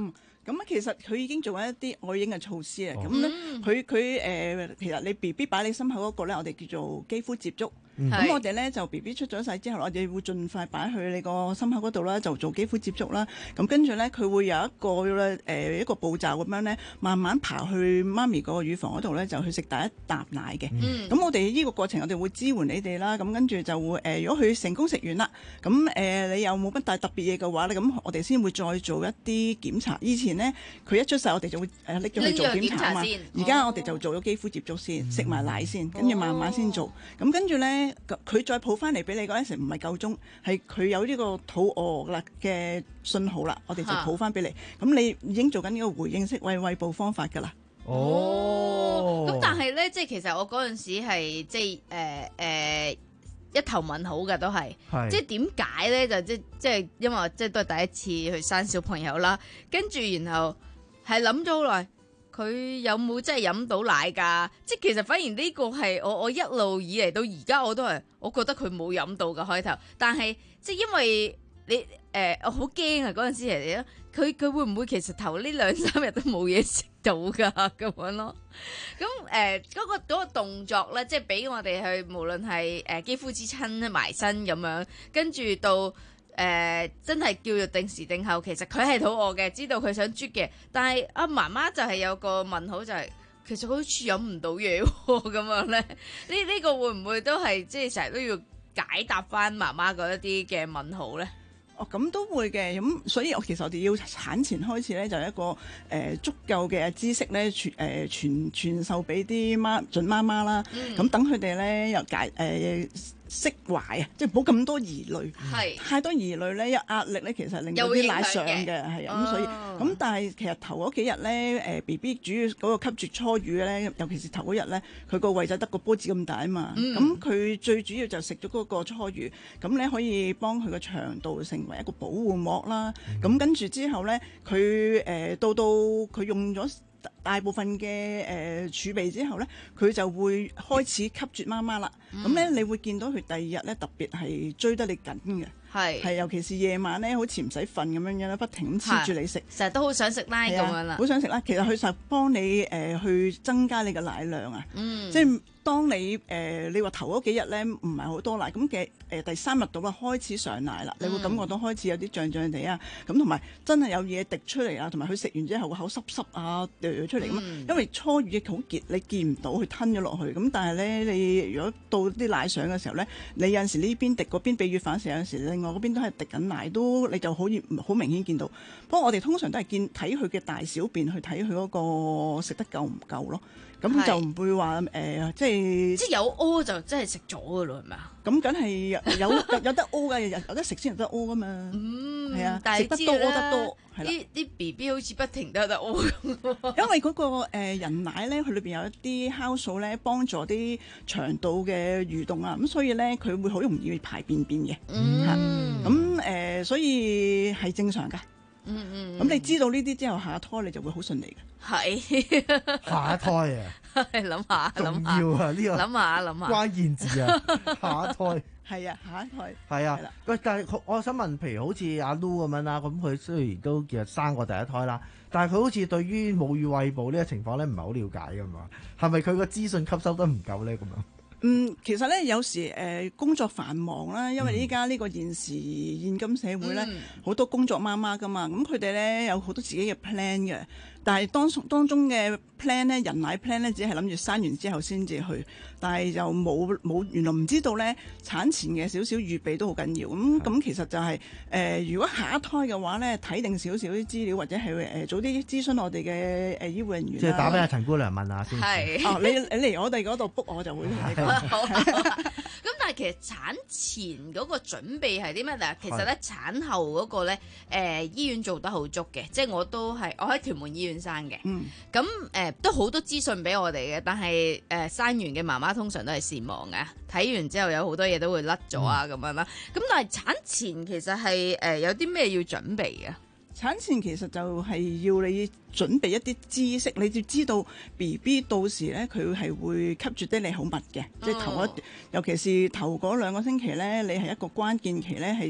L: 咁啊，其實佢已經做緊一啲愛嬰嘅措施啊。咁咧、嗯，佢佢誒，其實你 B B 擺你心口嗰個咧，我哋叫做肌膚接觸。咁、嗯、我哋咧就 B B 出咗世之後，我哋會盡快擺去你個心口嗰度啦，就做肌膚接觸啦。咁跟住咧，佢會有一個咧誒、呃、一個步驟咁樣咧，慢慢爬去媽咪個乳房嗰度咧，就去食第一啖奶嘅。咁、嗯、我哋呢個過程，我哋會支援你哋啦。咁跟住就會誒、呃，如果佢成功食完啦，咁誒、呃、你又冇乜大特別嘢嘅話咧，咁我哋先會再做一啲檢查。以前呢，佢一出世我哋就會誒拎咗去做檢查啊嘛。而家我哋就做咗肌膚接觸先，食、哦、埋奶先，跟住慢慢先做。咁跟住咧。佢再抱翻嚟俾你嗰陣時唔係夠鐘，係佢有呢個肚餓啦嘅信號啦，我哋就抱翻俾你。咁你已經做緊呢個回應式餵餵哺方法㗎啦。
B: 哦，咁但係咧，即係其實我嗰陣時係即係誒誒一頭問號嘅都係，即係點解咧？就即即係因為我即係都係第一次去生小朋友啦，跟住然後係諗咗好耐。佢有冇真係飲到奶㗎？即係其實反而呢個係我我一路以嚟到而家我都係，我覺得佢冇飲到嘅開頭。但係即係因為你誒、呃，我好驚啊嗰陣時嚟咧，佢佢會唔會其實頭呢兩三日都冇嘢食到㗎咁樣咯？咁誒嗰個嗰、嗰個動作咧，即係俾我哋去無論係誒肌膚之親埋身咁樣，跟住到。誒、呃、真係叫做定時定候，其實佢係肚餓嘅，知道佢想啜嘅，但係阿媽媽就係有個問號、就係，就係其實佢好似飲唔到嘢喎，咁樣咧，呢呢、呢個會唔會都係即係成日都要解答翻媽媽嗰一啲嘅問號咧？
L: 哦，咁都會嘅，咁所以我其實我哋要產前開始咧，就係一個誒、呃、足夠嘅知識咧，傳誒傳傳授俾啲媽準媽媽啦，咁等佢哋咧又解誒。呃釋懷啊，即係唔好咁多疑慮，太多疑慮咧，有壓力咧，其實令到啲奶上嘅，係啊，咁所以咁，但係其實頭嗰幾日咧，誒 B B 主要嗰個吸啜初乳咧，尤其是頭嗰日咧，佢個胃仔得個波子咁大啊嘛，咁、嗯、佢最主要就食咗嗰個初乳，咁咧可以幫佢個腸道成為一個保護膜啦，咁、嗯、跟住之後咧，佢誒、呃、到到佢用咗大部分嘅誒、呃、儲備之後咧，佢就會開始吸啜媽媽啦。咁、嗯、咧，你會見到佢第二日咧特別係追得你緊嘅，係係尤其是夜晚咧，好似唔使瞓咁樣樣啦，不停咁黐住你食，成日都好想食奶咁樣啦，好想食啦。其實佢實幫你誒、呃、去增加你嘅奶量啊，嗯、即係當你誒、呃、你話頭嗰幾日咧唔係好多奶，咁嘅誒第三日到啦開始上奶啦、嗯，你會感覺到開始有啲脹脹地啊，咁同埋真係有嘢滴出嚟啊，同埋佢食完之後個口濕濕啊掉咗出嚟咁、嗯、因為初乳亦好結，你見唔到佢吞咗落去，咁但係咧你如果到啲奶上嘅時候咧，你有陣時呢邊滴嗰邊鼻血反射，有陣時另外嗰邊都係滴緊奶，都你就好好明顯見到。不過我哋通常都係見睇佢嘅大小便去睇佢嗰個食得夠唔夠咯。咁就唔會話誒、呃，即係即係有屙就真係食咗噶咯，係咪啊？咁梗係有有，有得屙噶，有得食先有得屙噶嘛。嗯，係啊，但係食得多屙得多，啲啲 B B 好似不停都有得屙咁。因為嗰、嗰個、呃、人奶咧，佢裏邊有一啲酵素咧，幫助啲腸道嘅蠕動啊，咁所以咧佢會好容易排便便嘅。嗯，咁誒、呃，所以係正常噶。嗯嗯，咁你知道呢啲之後，下一胎你就會好順利嘅。係下一胎啊，諗下諗下，重要啊呢個諗下諗下，關鍵字啊，下一胎係啊，下一胎係啊。喂，但係我想問，譬如好似阿 Lu 咁樣啦，咁佢雖然都其實生過第一胎啦，但係佢好似對於母乳餵哺呢個情況咧，唔係好了解噶嘛？係咪佢個資訊吸收得唔夠咧？咁樣？嗯，其實咧有時誒、呃、工作繁忙啦，因為依家呢個現時現今社會咧，好、嗯、多工作媽媽噶嘛，咁佢哋咧有好多自己嘅 plan 嘅，但係當當中嘅 plan 咧，人奶 plan 咧，只係諗住生完之後先至去，但係就冇冇原來唔知道咧產前嘅少少預備都好緊要，咁咁其實就係、是、誒、呃、如果下一胎嘅話咧，睇定少少啲資料或者係誒、呃、早啲諮詢我哋嘅誒醫護人員，即係打俾阿陳姑娘問下先。係、哦，你你嚟我哋嗰度 book 我就會同你講。好，咁但係其實產前嗰個準備係啲咩？嗱，其實咧產後嗰個咧，誒、呃、醫院做得好足嘅，即係我都係我喺屯門醫院生嘅。嗯，咁誒、呃、都好多資訊俾我哋嘅，但係誒、呃、生完嘅媽媽通常都係善忘嘅，睇完之後有好多嘢都會甩咗啊咁樣啦。咁但係產前其實係誒、呃、有啲咩要準備嘅？產前其實就係要你準備一啲知識，你就知道 B B 到時咧佢係會吸住得你好密嘅，即係頭一，尤其是頭嗰兩個星期咧，你係一個關鍵期咧，係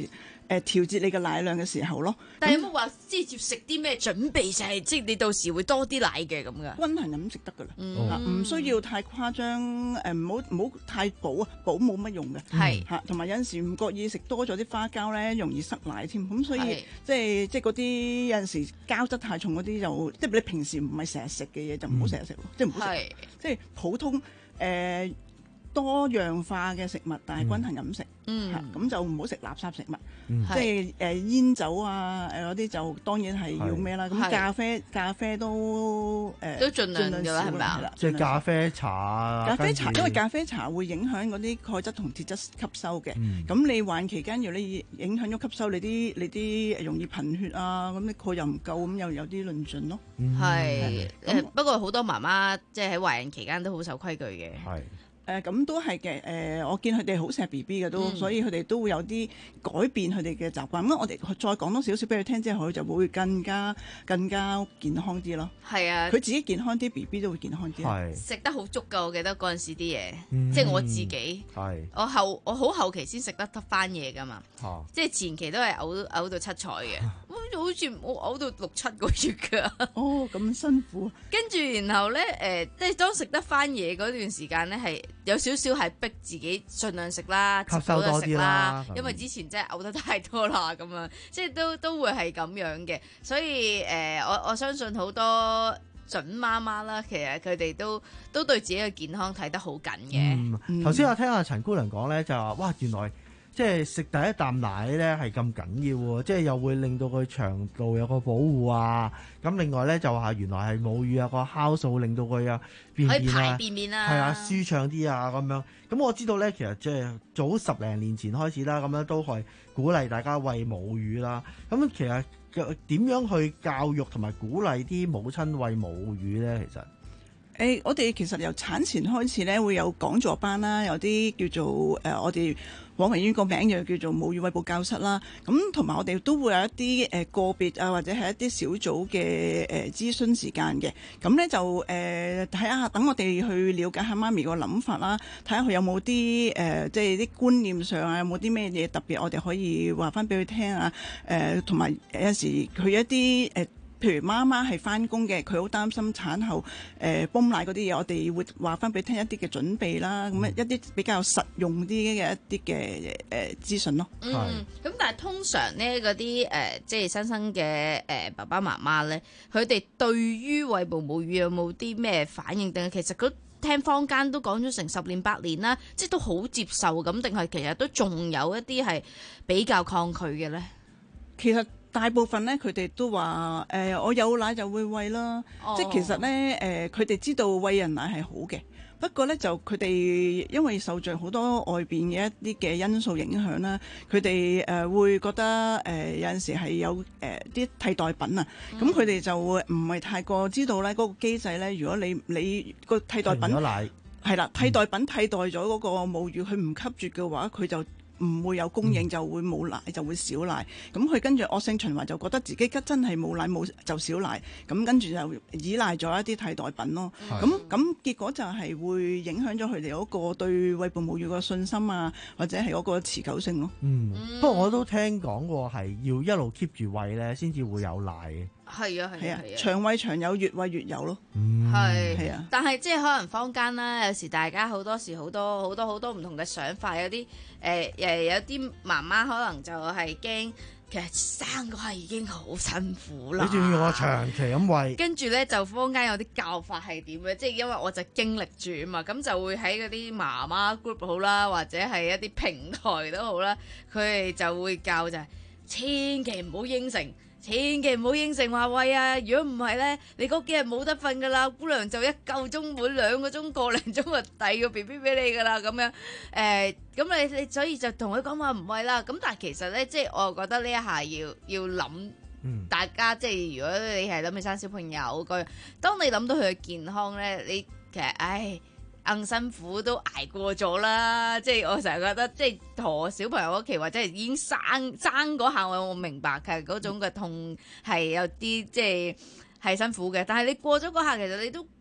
L: 誒調節你嘅奶量嘅時候咯。
B: 但係有冇話即係要食啲咩準備就係即係你到時會多啲奶嘅咁噶？
L: 均衡飲食得㗎啦，
B: 嗯
L: 啊唔需要太誇張，誒唔好唔好太補啊，補冇乜用嘅。
B: 係
L: 嚇，同埋有陣時唔覺意食多咗啲花膠咧，容易塞奶添。咁所以
B: 係
L: 即係即係嗰啲有陣時膠質太重嗰啲就即係你平時唔係成日食嘅嘢就唔好成日食咯，即係唔好食
B: 係。
L: 即係普通誒、呃、多樣化嘅食物，但係均衡飲食，
B: 嗯，
L: 咁就唔好食垃圾食物，
K: 嗯
L: 即係誒、呃、煙酒啊誒嗰啲就當然係要咩啦。咁
B: 係
L: 咖啡咖啡都誒、呃、
B: 都盡量㗎啦
L: 少
B: 係咪啊
L: 係啦
K: 即係咖啡茶啊，
L: 咖啡茶，
K: 跟住
L: 因為咖啡茶會影響嗰啲鈣質同鐵質吸收嘅。咁、
K: 嗯
L: 你患期間，如果你影響咗吸收，你啲你啲容易貧血啊，咁你鈣又唔夠，咁又有啲論盡咯。
B: 係
L: 咁
B: 誒，不過好多媽媽即係喺懷孕期間都好守規矩嘅。
K: 係。
L: 誒咁、都係嘅，誒、我見佢哋好錫 B B 嘅都，
B: 嗯
L: 所以佢哋都會有啲改變佢哋嘅習慣。咁我哋再講多少少俾佢聽之後，佢就會更加更加健康啲咯。
B: 係啊，
L: 佢自己健康啲 ，B B 都會健康啲。
K: 係
B: 食得好足㗎，我記得嗰陣時啲嘢，
K: 嗯
B: 即係我自己，
K: 係
B: 我後我好後期先食得得翻嘢㗎嘛，
K: 啊
B: 即係前期都係嘔嘔到七彩嘅，好似我嘔到六七個月㗎。
L: 哦，咁辛苦。
B: 跟住然後咧，誒、呃，即係當食得翻嘢嗰段時間咧，係有少少係逼自己盡量食啦，
K: 吸收多啲啦
B: 因為之前真係嘔得太多啦，咁樣即係都都會係咁樣嘅，所以誒、呃，我我相信好多準媽媽啦，其實佢哋都都對自己嘅健康睇得好緊嘅。
K: 嗯，頭先我聽阿陳姑娘講咧，就話哇，原來即係食第一啖奶咧係咁緊要喎，即係又會令到佢腸道有個保護啊。咁另外咧就話原來係母乳有個酵素令到佢啊便
B: 可以排
K: 便啊，
B: 便便啊，
K: 係啊舒暢啲啊咁樣。咁我知道咧，其實即係早十零年前開始啦，咁樣都係鼓勵大家餵母乳啦。咁其實點樣去教育同埋鼓勵啲母親餵母乳咧？其實？
L: 誒、欸，我哋其實由產前開始咧，會有講座班啦，有啲叫做誒、呃，我哋廣華醫院個名就叫做母乳餵哺教室啦。咁同埋我哋都會有一啲誒、呃、個別啊，或者係一啲小組嘅誒、呃、諮詢時間嘅。咁咧就誒睇下，等我哋去了解下媽咪個諗法啦，睇下佢有冇啲誒，即係啲觀念上啊，有冇啲咩嘢特別，我哋可以話翻俾佢聽啊。誒、呃，同埋有陣時佢一啲誒。呃譬如媽媽係翻工嘅，佢好擔心產後誒泵奶嗰啲嘢，我哋會話翻俾聽一啲嘅準備啦，咁、嗯、一啲比較實用啲嘅一啲嘅誒資訊咯。
B: 嗯，咁但係通常咧嗰啲誒即係新生嘅誒、呃、爸爸媽媽咧，佢哋對於餵哺母乳有冇啲咩反應？定係其實佢聽坊間都講咗成十年八年啦，即係都好接受咁，定係其實都仲有一啲係比較抗拒嘅咧？
L: 其實大部分咧，佢哋都話誒、呃，我有奶就會餵啦。
B: 哦、
L: 即係其實咧，誒佢哋知道餵人奶係好嘅，不過咧就佢哋因為受著好多外邊嘅一啲嘅因素影響啦，佢哋誒會覺得誒、呃、有陣時係有誒啲、呃、替代品啊，咁佢哋就會唔係太過知道咧嗰個機制咧。如果你你個替代品係啦，替代品替代咗嗰個母乳，佢唔吸住嘅話，佢就唔會有供應，就會冇奶，就會少奶。咁佢跟住惡性循環，就覺得自己真係冇奶冇就少奶，咁跟住就依賴咗一啲替代品咯。咁咁結果就係會影響咗佢哋嗰個對餵哺母乳個信心啊，或者係嗰個持久性咯。
K: 嗯，不過我都聽講過係要一路 keep 住餵咧，先至會有奶嘅。
B: 係啊係啊係啊，
L: 長餵長有，越餵越有咯。
B: 係
L: 係啊，
B: 但係即係可能坊間啦，有時大家好多時好多好多好多唔同嘅想法，有啲誒誒有啲媽媽可能就係驚，其實生嗰下已經好辛苦啦。
K: 你仲要我長期咁餵？
B: 跟住咧就坊間有啲教法係點嘅，即係因為我就經歷住啊嘛，咁就會喺嗰啲媽媽 group 好啦，或者係一啲平台都好啦，佢哋就會教就係、是、千祈唔好應承。千祈唔好應承話喂啊！如果唔係咧，你嗰幾日冇得瞓噶啦，姑娘就一夠鐘每兩個鐘個零鐘就遞個 B B 俾你噶啦咁樣。誒、呃，咁你你所以就同佢講話唔係啦。咁但係其實咧，即係我覺得呢一下要要諗，嗯、大家即係如果你係諗住生小朋友個，當你諗到佢嘅健康咧，你其實唉。硬辛苦都捱過咗啦，即係我成日覺得，即係陀小朋友嗰期或者係已經生生嗰下，我我明白其實嗰種嘅痛係有啲即係係辛苦嘅，但係你過咗嗰下，其實你都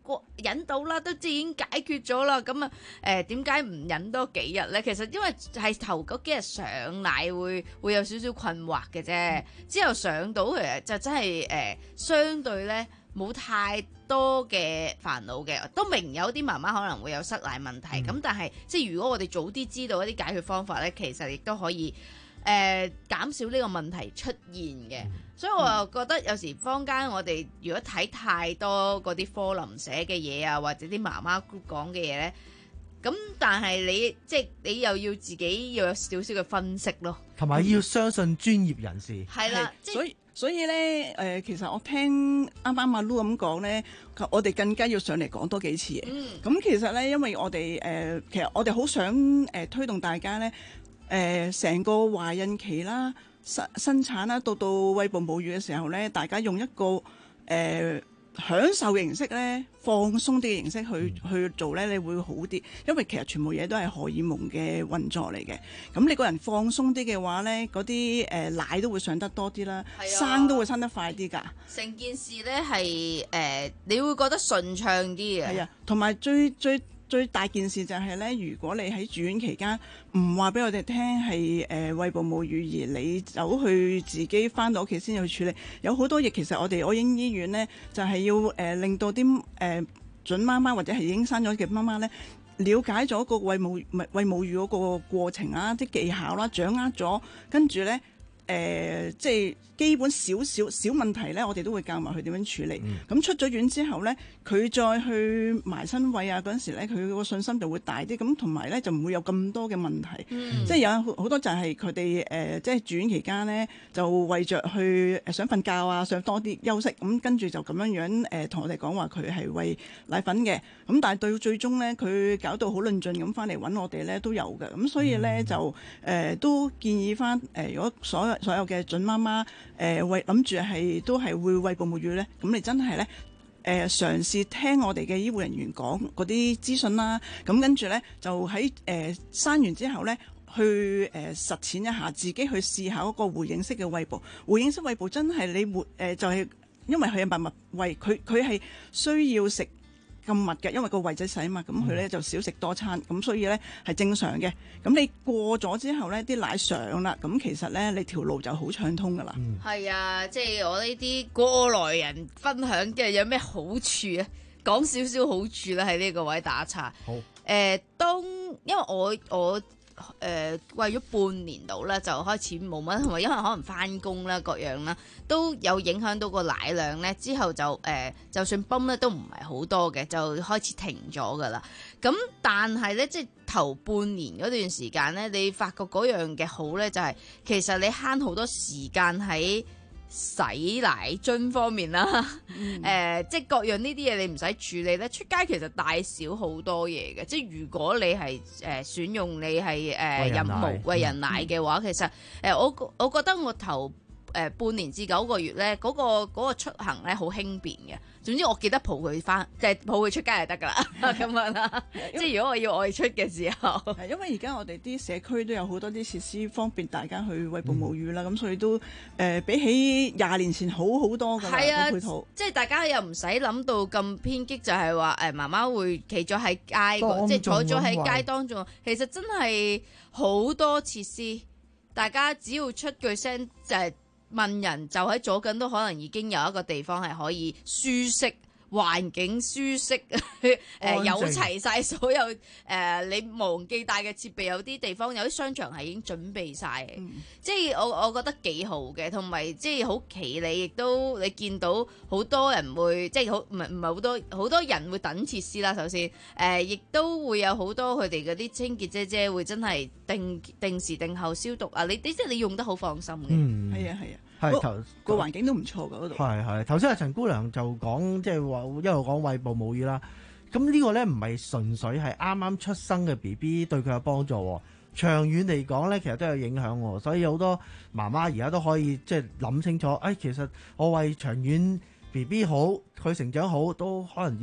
B: 過忍到啦，都知已經解決咗啦。咁啊誒點解唔忍多幾日咧？其實因為係頭嗰幾日上奶會會有少少困惑嘅啫，之後上到其實就真係誒、呃、相對咧冇太多嘅煩惱嘅。都明有啲媽媽可能會有塞奶問題，咁、嗯、但係即係如果我哋早啲知道一啲解決方法咧，其實亦都可以。誒、呃、減少呢個問題出現嘅，嗯、所以我又覺得有時坊間我哋如果睇太多嗰啲科林寫嘅嘢啊，或者啲媽媽 group 講嘅嘢咧，咁但係你即係你又要自己要有少少嘅分析咯，
K: 同埋要相信專業人士。
B: 係啦，
L: 所以所以咧誒、呃，其實我聽啱啱阿 Lu 咁講咧，我哋更加要上嚟講多幾次嘅。咁、嗯、其實咧，因為我哋誒、呃，其實我哋好想誒、呃、推動大家咧。誒成、呃、個懷孕期啦、生生產啦，到到餵哺母乳嘅時候咧，大家用一個誒、呃、享受形式咧、放鬆啲嘅形式去去做咧，你會好啲。因為其實全部嘢都係荷爾蒙嘅運作嚟嘅。咁你個人放鬆啲嘅話咧，嗰啲誒奶都會上得多啲啦，啊、生都會生得快啲㗎。
B: 成件事咧係誒，你會覺得順暢啲嘅。係
L: 啊，同埋最最。最大件事就係咧，如果你喺住院期間唔話俾我哋聽係誒餵哺母乳，而你走去自己翻到屋企先去處理，有好多嘢其實我哋愛嬰醫院咧就係、是、要誒、呃、令到啲誒、呃、準媽媽或者係已經生咗嘅媽媽咧，了解咗個餵母餵母乳嗰個過程啊，啲技巧啦，掌握咗，跟住咧。誒、呃，即係基本少少小問題咧，我哋都會教埋佢點樣處理。咁、嗯、出咗院之後咧，佢再去埋身餵啊嗰陣時咧，佢個信心就會大啲。咁同埋咧就唔會有咁多嘅問題。嗯、即係有好多就係佢哋誒，即係住院期間咧，就為着去誒想瞓覺啊，想多啲休息。咁跟住就咁樣樣誒，同、呃、我哋講話佢係餵奶粉嘅。咁但係到最終咧，佢搞到好論盡咁翻嚟揾我哋咧都有嘅。咁所以咧、嗯、就誒、呃、都建議翻誒、呃，如果所有所有嘅準媽媽誒餵諗住係都係會餵哺母乳咧，咁你真係咧誒嘗試聽我哋嘅醫護人員講嗰啲資訊啦，咁跟住咧就喺誒、呃、生完之後咧去誒、呃、實踐一下，自己去試下嗰個回應式嘅餵哺。回應式餵哺真係你活誒、呃、就係、是、因為佢係密密餵，佢佢係需要食咁密嘅，因為個胃仔細啊嘛，咁佢咧就少食多餐，咁所以咧係正常嘅。咁你過咗之後咧，啲奶上啦，咁其實咧你條路就好暢通噶啦。
B: 係、嗯、啊，即係我呢啲過來人分享嘅有咩好處啊？講少少好處啦，喺呢個位打岔。好，誒、呃，當因為我我。誒餵咗半年度咧，就開始冇乜，同埋因為可能翻工啦，各樣啦，都有影響到個奶量咧。之後就誒、呃，就算泵咧都唔係好多嘅，就開始停咗噶啦。咁但係咧，即係頭半年嗰段時間咧，你發覺嗰樣嘅好咧，就係、是、其實你慳好多時間喺洗奶樽方面啦，誒、嗯呃，即係各樣呢啲嘢你唔使處理咧，出街其實大少好多嘢嘅。即係如果你係誒、呃、選用你係誒飲母餵人奶嘅話，嗯、其實誒、呃、我我覺得我頭誒、呃、半年至九個月咧，嗰、那個嗰、那個出行咧好輕便嘅。總之我記得抱佢翻，即係抱佢出街就得㗎啦，咁樣啦。即係如果我要外出嘅時候，
L: 係因為而家我哋啲社區都有好多啲設施方便大家去餵哺母乳啦，咁、嗯、所以都誒、呃、比起廿年前好好多㗎啦。係啊，配套即係大家又唔使諗到咁偏激，就係話誒媽媽會企咗喺街，即係坐咗喺街當中。其實真係好多設施，大家只要出句聲就係、是。問人就喺左近都可能已經有一個地方係可以舒適環境舒適，誒、呃、有齊晒所有誒、呃、你忘記帶嘅設備，有啲地方有啲商場係已經準備晒嘅，嗯、即係我我覺得幾好嘅，同埋即係好企理，亦都你見到好多人會即係好唔係唔係好多好多人會等設施啦。首先誒，亦、呃、都會有好多佢哋嗰啲清潔姐姐會真係定定時定候消毒啊！你你即係你用得好放心嘅， 係啊係啊。係頭個環境都唔錯㗎嗰度。係係頭
K: 先阿陳姑娘就講，即係話一路講餵哺母乳啦。咁呢個咧唔係純粹係啱啱出生嘅 B B 對佢有幫助，長遠嚟講咧其實都有影響。所以好多媽媽而家都可以即係諗清楚，誒、哎、其實我為長遠 B B 好，佢成長好，都可能要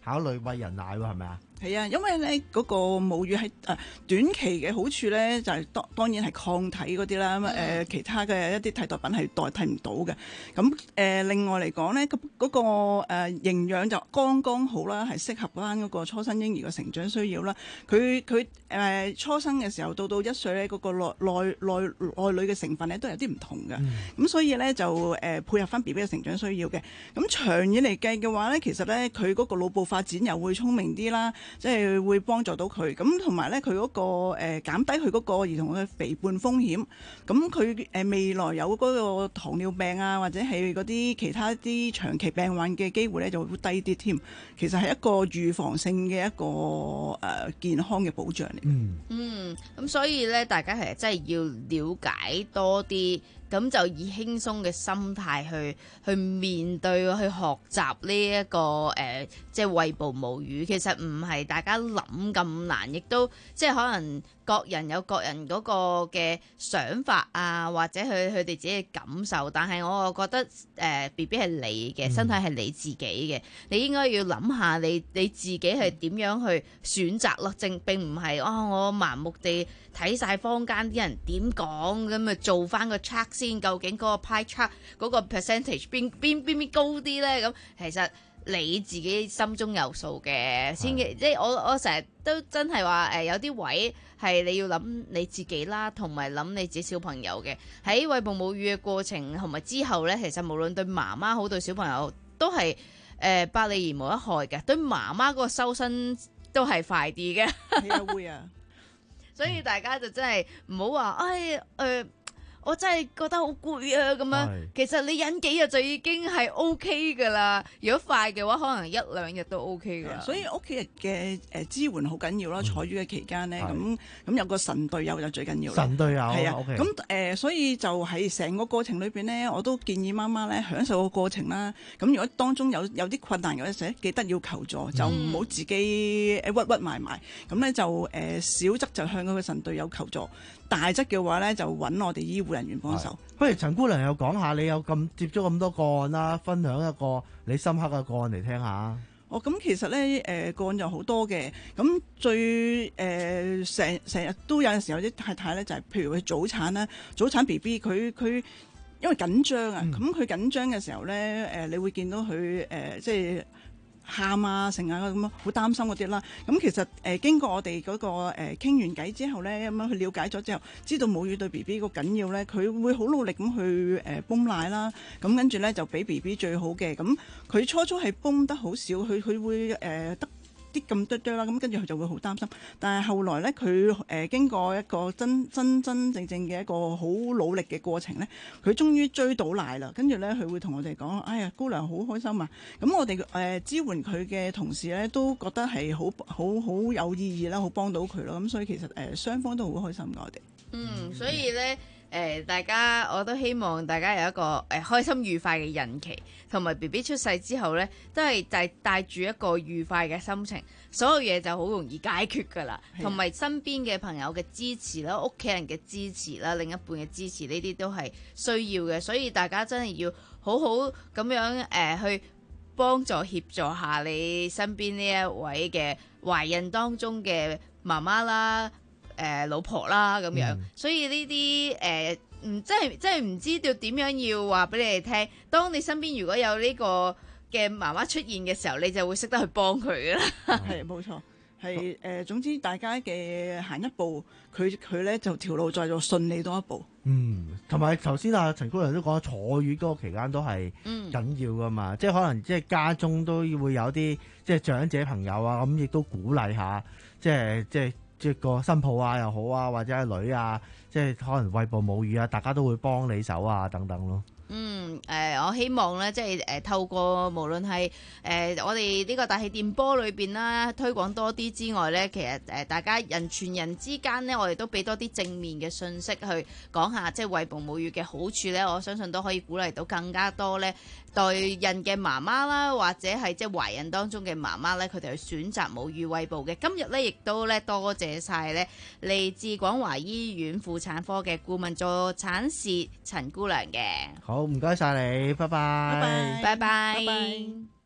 K: 考慮餵人奶喎，係咪啊？
L: 係啊，因為咧嗰、那個母乳係誒短期嘅好處咧，就係、是、當當然係抗體嗰啲啦。咁、呃、誒其他嘅一啲替代品係代替唔到嘅。咁誒、呃、另外嚟講咧，嗰、那個誒、呃、營養就剛剛好啦，係適合翻嗰個初生嬰兒嘅成長需要啦。佢佢誒初生嘅時候到到一歲咧，嗰、那個內內內內裏嘅成分咧都有啲唔同嘅。咁、嗯、所以咧就誒、呃、配合翻 B B 嘅成長需要嘅。咁長遠嚟計嘅話咧，其實咧佢嗰個腦部發展又會聰明啲啦。即係會幫助到佢，咁同埋咧佢嗰個誒、呃、減低佢嗰個兒童嘅肥胖風險，咁佢誒未來有嗰個糖尿病啊，或者係嗰啲其他啲長期病患嘅機會咧就會低啲添。其實係一個預防性嘅一個誒、呃、健康嘅保障嚟。
K: 嗯
B: 嗯，咁所以咧，大家其實真係要了解多啲。咁就以輕鬆嘅心態去去面對去學習呢、這、一個誒、呃，即係餵哺母乳。其實唔係大家諗咁難，亦都即係可能各人有各人嗰個嘅想法啊，或者佢佢哋自己嘅感受。但係我覺得誒 B B 係你嘅身體係你自己嘅，嗯、你應該要諗下你你自己係點樣去選擇咯。正並唔係哦，我盲目地睇晒坊間啲人點講咁啊，做翻個 check。先究竟嗰個 pie chart 嗰個 percentage 邊邊邊邊高啲咧？咁其實你自己心中有數嘅，先即係我我成日都真係話誒，有啲位係你要諗你自己啦，同埋諗你自己小朋友嘅喺餵哺母乳嘅過程同埋之後咧，其實無論對媽媽好對小朋友都係誒、呃、百利而無一害嘅，對媽媽嗰個收身都係快啲嘅。
L: 係啊，會啊，
B: 所以大家就真係唔好話誒誒。我真係覺得好攰啊！咁樣，其實你忍幾日就已經係 O K 噶啦。如果快嘅話，可能一兩日都 O K 噶。
L: 所以屋企人嘅誒支援好緊要啦。坐月嘅期間咧，咁咁有個神隊友就最緊要啦。
K: 神隊友
L: 係啊，咁誒、
K: okay
L: 呃，所以就喺成個過程裏邊咧，我都建議媽媽咧享受個過程啦。咁如果當中有有啲困難嘅時候，記得要求助，就唔好自己誒屈屈埋埋。咁咧就誒、呃、小則就向嗰個神隊友求助，大則嘅話咧就揾我哋醫護人員幫手。
K: 不如陳姑娘又講下，你有咁接咗咁多個案啦，分享一個你深刻嘅個案嚟聽下。
L: 哦，咁其實咧，誒、呃、個案就好多嘅。咁最誒成成日都有陣時有啲太太咧，就係、是、譬如佢早產啦，早產 B B 佢佢因為緊張啊，咁佢、嗯、緊張嘅時候咧，誒、呃、你會見到佢誒、呃、即係喊啊，成啊咁樣，好擔心嗰啲啦。咁其實誒、呃、經過我哋嗰、那個誒傾、呃、完偈之後咧，咁樣去了解咗之後，知道母乳對 B B 個緊要咧，佢會好努力咁去誒泵奶啦。咁跟住咧就俾 B B 最好嘅。咁佢初初係泵得好少，佢佢會誒、呃、得啲咁多多啦。咁跟住佢就會好擔心。但係後來咧，佢誒、呃、經過一個真真真正正嘅一個好努力嘅過程咧，佢終於追到奶啦。跟住咧，佢會同我哋講：哎呀，姑娘好開心啊！咁我哋誒、呃、支援佢嘅同事咧，都覺得係好好好有意義啦，好幫到佢咯。咁所以其實誒、呃、雙方都好開心㗎，我哋。
B: 嗯，所以咧。誒、呃，大家我都希望大家有一個誒、呃、開心愉快嘅孕期，同埋 B B 出世之後呢，都係帶帶住一個愉快嘅心情，所有嘢就好容易解決㗎啦。同埋身邊嘅朋友嘅支持啦，屋企人嘅支持啦，另一半嘅支持，呢啲都係需要嘅。所以大家真係要好好咁樣誒、呃、去幫助協助下你身邊呢一位嘅懷孕當中嘅媽媽啦。誒、呃、老婆啦咁樣，嗯、所以呢啲誒唔即係即係唔知道點樣要話俾你哋聽。當你身邊如果有呢個嘅媽媽出現嘅時候，你就會識得去幫佢㗎啦。
L: 係冇錯，係誒、呃、總之大家嘅行一步，佢佢咧就條路再做順利多一步。
K: 嗯，同埋頭先啊陳姑娘都講坐月嗰個期間都係緊要噶嘛，嗯、即係可能即係家中都會有啲即係長者朋友啊，咁亦都鼓勵下，即係即係。即係個新抱啊又好啊，或者係女啊，即係可能餵哺母乳啊，大家都會幫你手啊等等咯。
B: 嗯，誒、呃，我希望咧，即係誒、呃，透過無論係誒我哋呢個大氣電波裏邊啦，推廣多啲之外咧，其實誒、呃、大家人傳人之間咧，我哋都俾多啲正面嘅信息去講下，即係餵哺母乳嘅好處咧，我相信都可以鼓勵到更加多咧對孕嘅媽媽啦，或者係即係懷孕當中嘅媽媽咧，佢哋去選擇母乳餵哺嘅。今日咧亦都咧多謝晒咧嚟自廣華醫院婦產科嘅顧問助產士陳姑娘嘅。
K: 好，唔該晒你，拜拜，
B: 拜拜，拜拜。